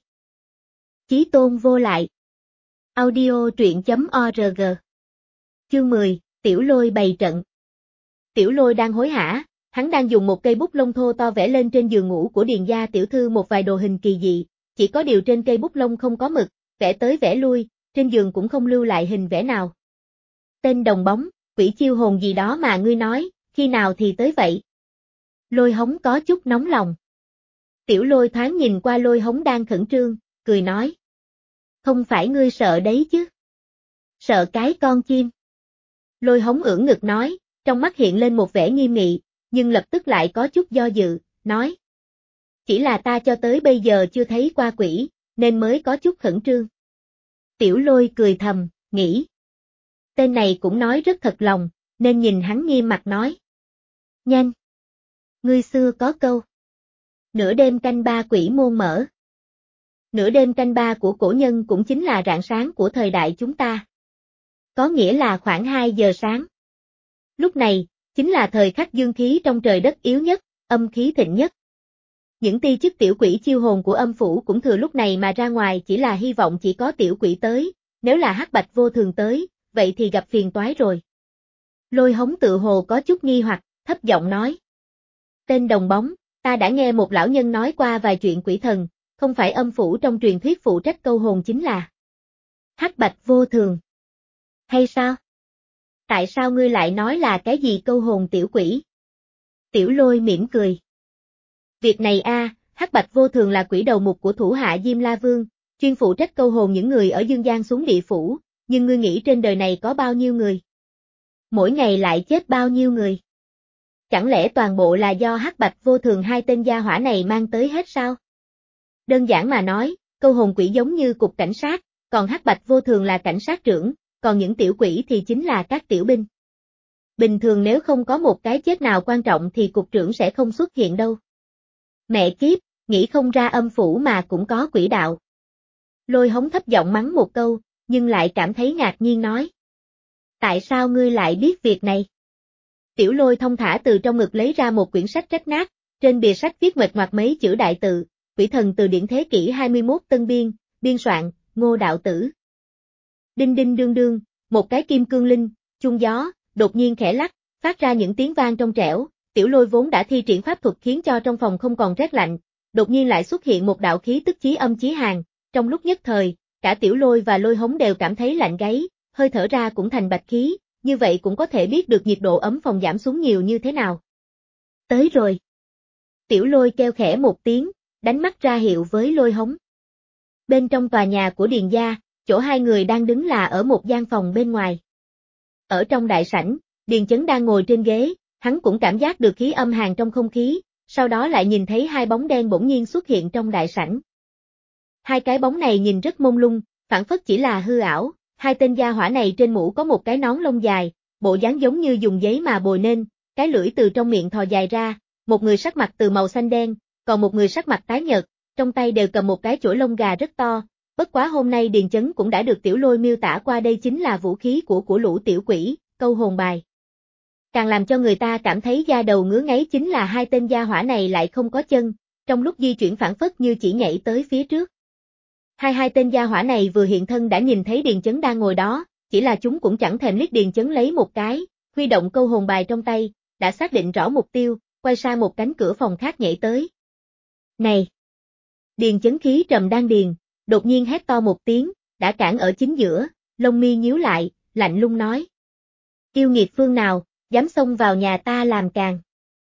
Chí tôn vô lại. Audio truyện chấm org. Chương mười, Tiểu Lôi bày trận. Tiểu Lôi đang hối hả, hắn đang dùng một cây bút lông thô to vẽ lên trên giường ngủ của Điền gia tiểu thư một vài đồ hình kỳ dị, chỉ có điều trên cây bút lông không có mực, vẽ tới vẽ lui, trên giường cũng không lưu lại hình vẽ nào. Tên đồng bóng, quỷ chiêu hồn gì đó mà ngươi nói, khi nào thì tới vậy? Lôi Hống có chút nóng lòng. Tiểu Lôi thoáng nhìn qua Lôi Hống đang khẩn trương, cười nói. Không phải ngươi sợ đấy chứ? Sợ cái con chim. Lôi Hống ưỡn ngực nói, Trong mắt hiện lên một vẻ nghiêm nghị, nhưng lập tức lại có chút do dự, nói. Chỉ là ta cho tới bây giờ chưa thấy qua quỷ, nên mới có chút khẩn trương. Tiểu Lôi cười thầm, nghĩ. Tên này cũng nói rất thật lòng, nên nhìn hắn nghiêm mặt nói. Nhanh! Ngươi xưa có câu. Nửa đêm canh ba quỷ môn mở. Nửa đêm canh ba của cổ nhân cũng chính là rạng sáng của thời đại chúng ta. Có nghĩa là khoảng hai giờ sáng. Lúc này, chính là thời khắc dương khí trong trời đất yếu nhất, âm khí thịnh nhất. Những ti chức tiểu quỷ chiêu hồn của âm phủ cũng thừa lúc này mà ra ngoài, chỉ là hy vọng chỉ có tiểu quỷ tới, nếu là hắc bạch vô thường tới, vậy thì gặp phiền toái rồi. Lôi Hống tự hồ có chút nghi hoặc, thấp giọng nói. Tên đồng bóng, ta đã nghe một lão nhân nói qua vài chuyện quỷ thần, không phải âm phủ trong truyền thuyết phụ trách câu hồn chính là hắc bạch vô thường. Hay sao? Tại sao ngươi lại nói là cái gì câu hồn tiểu quỷ? Tiểu Lôi mỉm cười. Việc này a, hắc bạch vô thường là quỷ đầu mục của thủ hạ Diêm La Vương, chuyên phụ trách câu hồn những người ở dương gian xuống địa phủ, nhưng ngươi nghĩ trên đời này có bao nhiêu người? Mỗi ngày lại chết bao nhiêu người? Chẳng lẽ toàn bộ là do hắc bạch vô thường hai tên gia hỏa này mang tới hết sao? Đơn giản mà nói, câu hồn quỷ giống như cục cảnh sát, còn hắc bạch vô thường là cảnh sát trưởng, còn những tiểu quỷ thì chính là các tiểu binh. Bình thường nếu không có một cái chết nào quan trọng thì cục trưởng sẽ không xuất hiện đâu. Mẹ kiếp, nghĩ không ra âm phủ mà cũng có quỷ đạo. Lôi Hống thấp giọng mắng một câu, nhưng lại cảm thấy ngạc nhiên nói. Tại sao ngươi lại biết việc này? Tiểu Lôi thông thả từ trong ngực lấy ra một quyển sách rách nát, trên bìa sách viết mệt ngoạc mấy chữ đại tự, quỷ thần từ điển thế kỷ hai mươi mốt tân biên, biên soạn, Ngô Đạo Tử. Đinh đinh đương đương, một cái kim cương linh, chuông gió, đột nhiên khẽ lắc, phát ra những tiếng vang trong trẻo. Tiểu Lôi vốn đã thi triển pháp thuật khiến cho trong phòng không còn rét lạnh, đột nhiên lại xuất hiện một đạo khí tức chí âm chí hàn, trong lúc nhất thời, cả Tiểu Lôi và Lôi Hống đều cảm thấy lạnh gáy, hơi thở ra cũng thành bạch khí, như vậy cũng có thể biết được nhiệt độ ấm phòng giảm xuống nhiều như thế nào. Tới rồi. Tiểu Lôi kêu khẽ một tiếng, đánh mắt ra hiệu với Lôi Hống. Bên trong tòa nhà của Điền gia, chỗ hai người đang đứng là ở một gian phòng bên ngoài. Ở trong đại sảnh, Điền Chấn đang ngồi trên ghế, hắn cũng cảm giác được khí âm hàn trong không khí, sau đó lại nhìn thấy hai bóng đen bỗng nhiên xuất hiện trong đại sảnh. Hai cái bóng này nhìn rất mông lung, phản phất chỉ là hư ảo, hai tên gia hỏa này trên mũ có một cái nón lông dài, bộ dáng giống như dùng giấy mà bồi nên, cái lưỡi từ trong miệng thò dài ra, một người sắc mặt từ màu xanh đen, còn một người sắc mặt tái nhợt, trong tay đều cầm một cái chổi lông gà rất to, bất quá hôm nay Điền Chấn cũng đã được Tiểu Lôi miêu tả qua đây chính là vũ khí của của lũ tiểu quỷ, câu hồn bài. Càng làm cho người ta cảm thấy da đầu ngứa ngáy chính là hai tên gia hỏa này lại không có chân, trong lúc di chuyển phản phất như chỉ nhảy tới phía trước. Hai hai tên gia hỏa này vừa hiện thân đã nhìn thấy Điền Chấn đang ngồi đó, chỉ là chúng cũng chẳng thèm liếc Điền Chấn lấy một cái, huy động câu hồn bài trong tay, đã xác định rõ mục tiêu, quay sang một cánh cửa phòng khác nhảy tới. Này! Điền Chấn khí trầm đan điền, đột nhiên hét to một tiếng, đã cản ở chính giữa, lông mi nhíu lại, lạnh lùng nói. Yêu nghiệt phương nào, dám xông vào nhà ta làm càng.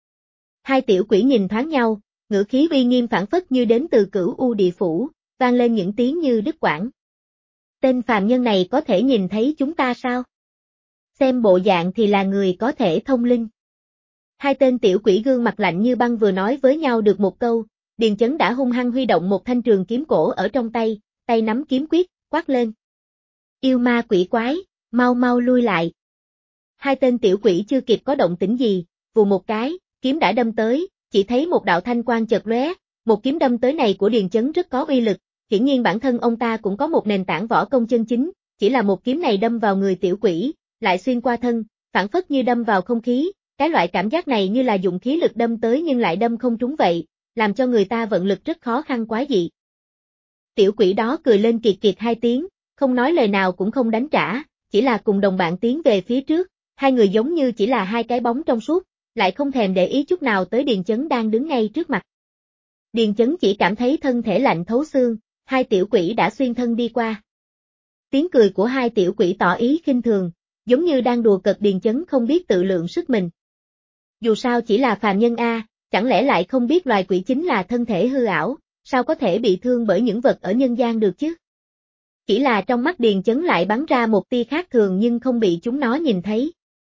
Hai tiểu quỷ nhìn thoáng nhau, ngữ khí uy nghiêm phản phất như đến từ Cửu U địa phủ, vang lên những tiếng như đứt quãng. Tên phàm nhân này có thể nhìn thấy chúng ta sao? Xem bộ dạng thì là người có thể thông linh. Hai tên tiểu quỷ gương mặt lạnh như băng vừa nói với nhau được một câu, Điền Chấn đã hung hăng huy động một thanh trường kiếm cổ ở trong tay, tay nắm kiếm quyết, quát lên. Yêu ma quỷ quái, mau mau lui lại. Hai tên tiểu quỷ chưa kịp có động tĩnh gì, vù một cái, kiếm đã đâm tới, chỉ thấy một đạo thanh quang chợt lóe, một kiếm đâm tới này của Điền Chấn rất có uy lực, hiển nhiên bản thân ông ta cũng có một nền tảng võ công chân chính, chỉ là một kiếm này đâm vào người tiểu quỷ, lại xuyên qua thân, phản phất như đâm vào không khí, cái loại cảm giác này như là dùng khí lực đâm tới nhưng lại đâm không trúng vậy, làm cho người ta vận lực rất khó khăn quá dị. Tiểu quỷ đó cười lên kiệt kiệt hai tiếng, không nói lời nào cũng không đánh trả, chỉ là cùng đồng bạn tiến về phía trước, hai người giống như chỉ là hai cái bóng trong suốt, lại không thèm để ý chút nào tới Điền Chấn đang đứng ngay trước mặt. Điền Chấn chỉ cảm thấy thân thể lạnh thấu xương, hai tiểu quỷ đã xuyên thân đi qua. Tiếng cười của hai tiểu quỷ tỏ ý khinh thường, giống như đang đùa cợt Điền Chấn không biết tự lượng sức mình. Dù sao chỉ là phàm nhân a, chẳng lẽ lại không biết loài quỷ chính là thân thể hư ảo, sao có thể bị thương bởi những vật ở nhân gian được chứ? Chỉ là trong mắt Điền Chấn lại bắn ra một tia khác thường nhưng không bị chúng nó nhìn thấy.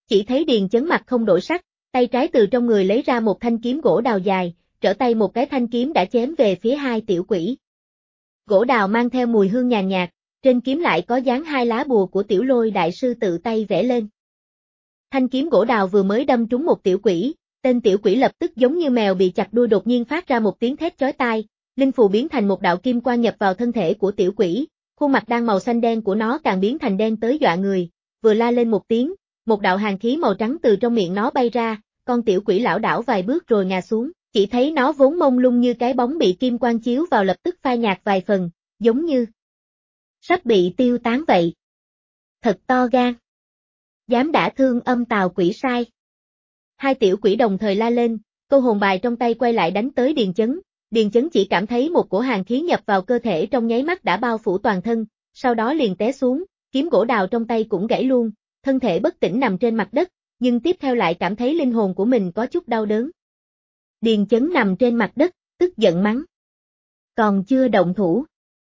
Chỉ thấy Điền Chấn mặt không đổi sắc, tay trái từ trong người lấy ra một thanh kiếm gỗ đào dài, trở tay một cái thanh kiếm đã chém về phía hai tiểu quỷ. Gỗ đào mang theo mùi hương nhàn nhạt, trên kiếm lại có dán hai lá bùa của Tiểu Lôi đại sư tự tay vẽ lên. Thanh kiếm gỗ đào vừa mới đâm trúng một tiểu quỷ, tên tiểu quỷ lập tức giống như mèo bị chặt đuôi đột nhiên phát ra một tiếng thét chói tai, linh phù biến thành một đạo kim quang nhập vào thân thể của tiểu quỷ, khuôn mặt đang màu xanh đen của nó càng biến thành đen tới dọa người, vừa la lên một tiếng, một đạo hàn khí màu trắng từ trong miệng nó bay ra, con tiểu quỷ lảo đảo vài bước rồi ngã xuống, chỉ thấy nó vốn mông lung như cái bóng bị kim quang chiếu vào lập tức phai nhạt vài phần, giống như sắp bị tiêu tán vậy. Thật to gan. Dám đả thương âm tào quỷ sai. Hai tiểu quỷ đồng thời la lên, câu hồn bài trong tay quay lại đánh tới Điền Chấn. Điền Chấn chỉ cảm thấy một cổ hàn khí nhập vào cơ thể trong nháy mắt đã bao phủ toàn thân, sau đó liền té xuống, kiếm gỗ đào trong tay cũng gãy luôn, thân thể bất tỉnh nằm trên mặt đất, nhưng tiếp theo lại cảm thấy linh hồn của mình có chút đau đớn. Điền Chấn nằm trên mặt đất, tức giận mắng. Còn chưa động thủ.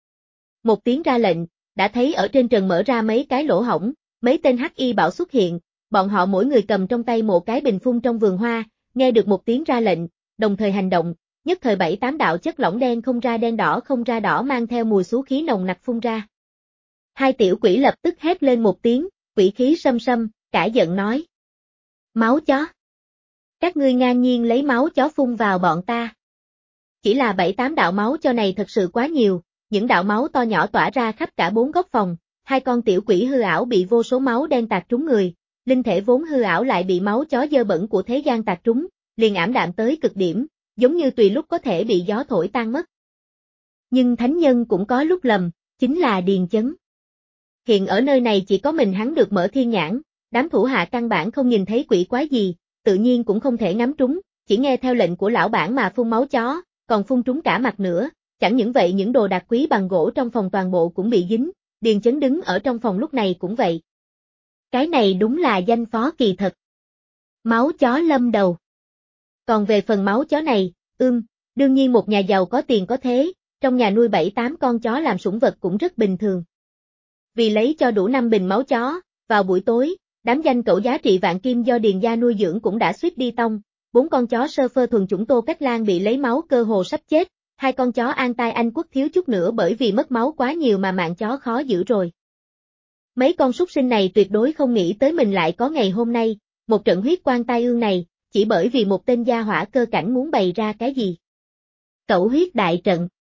Một tiếng ra lệnh, đã thấy ở trên trần mở ra mấy cái lỗ hổng, mấy tên hắc y bảo xuất hiện, bọn họ mỗi người cầm trong tay một cái bình phun trong vườn hoa, nghe được một tiếng ra lệnh, đồng thời hành động, nhất thời bảy tám đạo chất lỏng đen không ra đen đỏ không ra đỏ mang theo mùi xú khí nồng nặc phun ra. Hai tiểu quỷ lập tức hét lên một tiếng, quỷ khí xâm xâm, cả giận nói. Máu chó. Các ngươi ngang nhiên lấy máu chó phun vào bọn ta. Chỉ là bảy tám đạo máu cho này thật sự quá nhiều, những đạo máu to nhỏ tỏa ra khắp cả bốn góc phòng, hai con tiểu quỷ hư ảo bị vô số máu đen tạt trúng người, linh thể vốn hư ảo lại bị máu chó dơ bẩn của thế gian tạt trúng, liền ảm đạm tới cực điểm, giống như tùy lúc có thể bị gió thổi tan mất. Nhưng thánh nhân cũng có lúc lầm, chính là Điền Chấn. Hiện ở nơi này chỉ có mình hắn được mở thiên nhãn, đám thủ hạ căn bản không nhìn thấy quỷ quái gì, tự nhiên cũng không thể ngắm trúng, chỉ nghe theo lệnh của lão bản mà phun máu chó, còn phun trúng cả mặt nữa, chẳng những vậy những đồ đạc quý bằng gỗ trong phòng toàn bộ cũng bị dính, Điền Chấn đứng ở trong phòng lúc này cũng vậy. Cái này đúng là danh phó kỳ thật. Máu chó lâm đầu. Còn về phần máu chó này, ưm, đương nhiên một nhà giàu có tiền có thế, trong nhà nuôi bảy tám con chó làm sủng vật cũng rất bình thường. Vì lấy cho đủ năm bình máu chó, vào buổi tối, đám danh cẩu giá trị vạn kim do Điền gia nuôi dưỡng cũng đã suýt đi tông, bốn con chó sơ phơ thuần chủng Tô Cách Lan bị lấy máu cơ hồ sắp chết, hai con chó An Tai Anh Quốc thiếu chút nữa bởi vì mất máu quá nhiều mà mạng chó khó giữ rồi. Mấy con súc sinh này tuyệt đối không nghĩ tới mình lại có ngày hôm nay, một trận huyết quan tai ương này, chỉ bởi vì một tên gia hỏa cơ cảnh muốn bày ra cái gì. Cẩu huyết đại trận.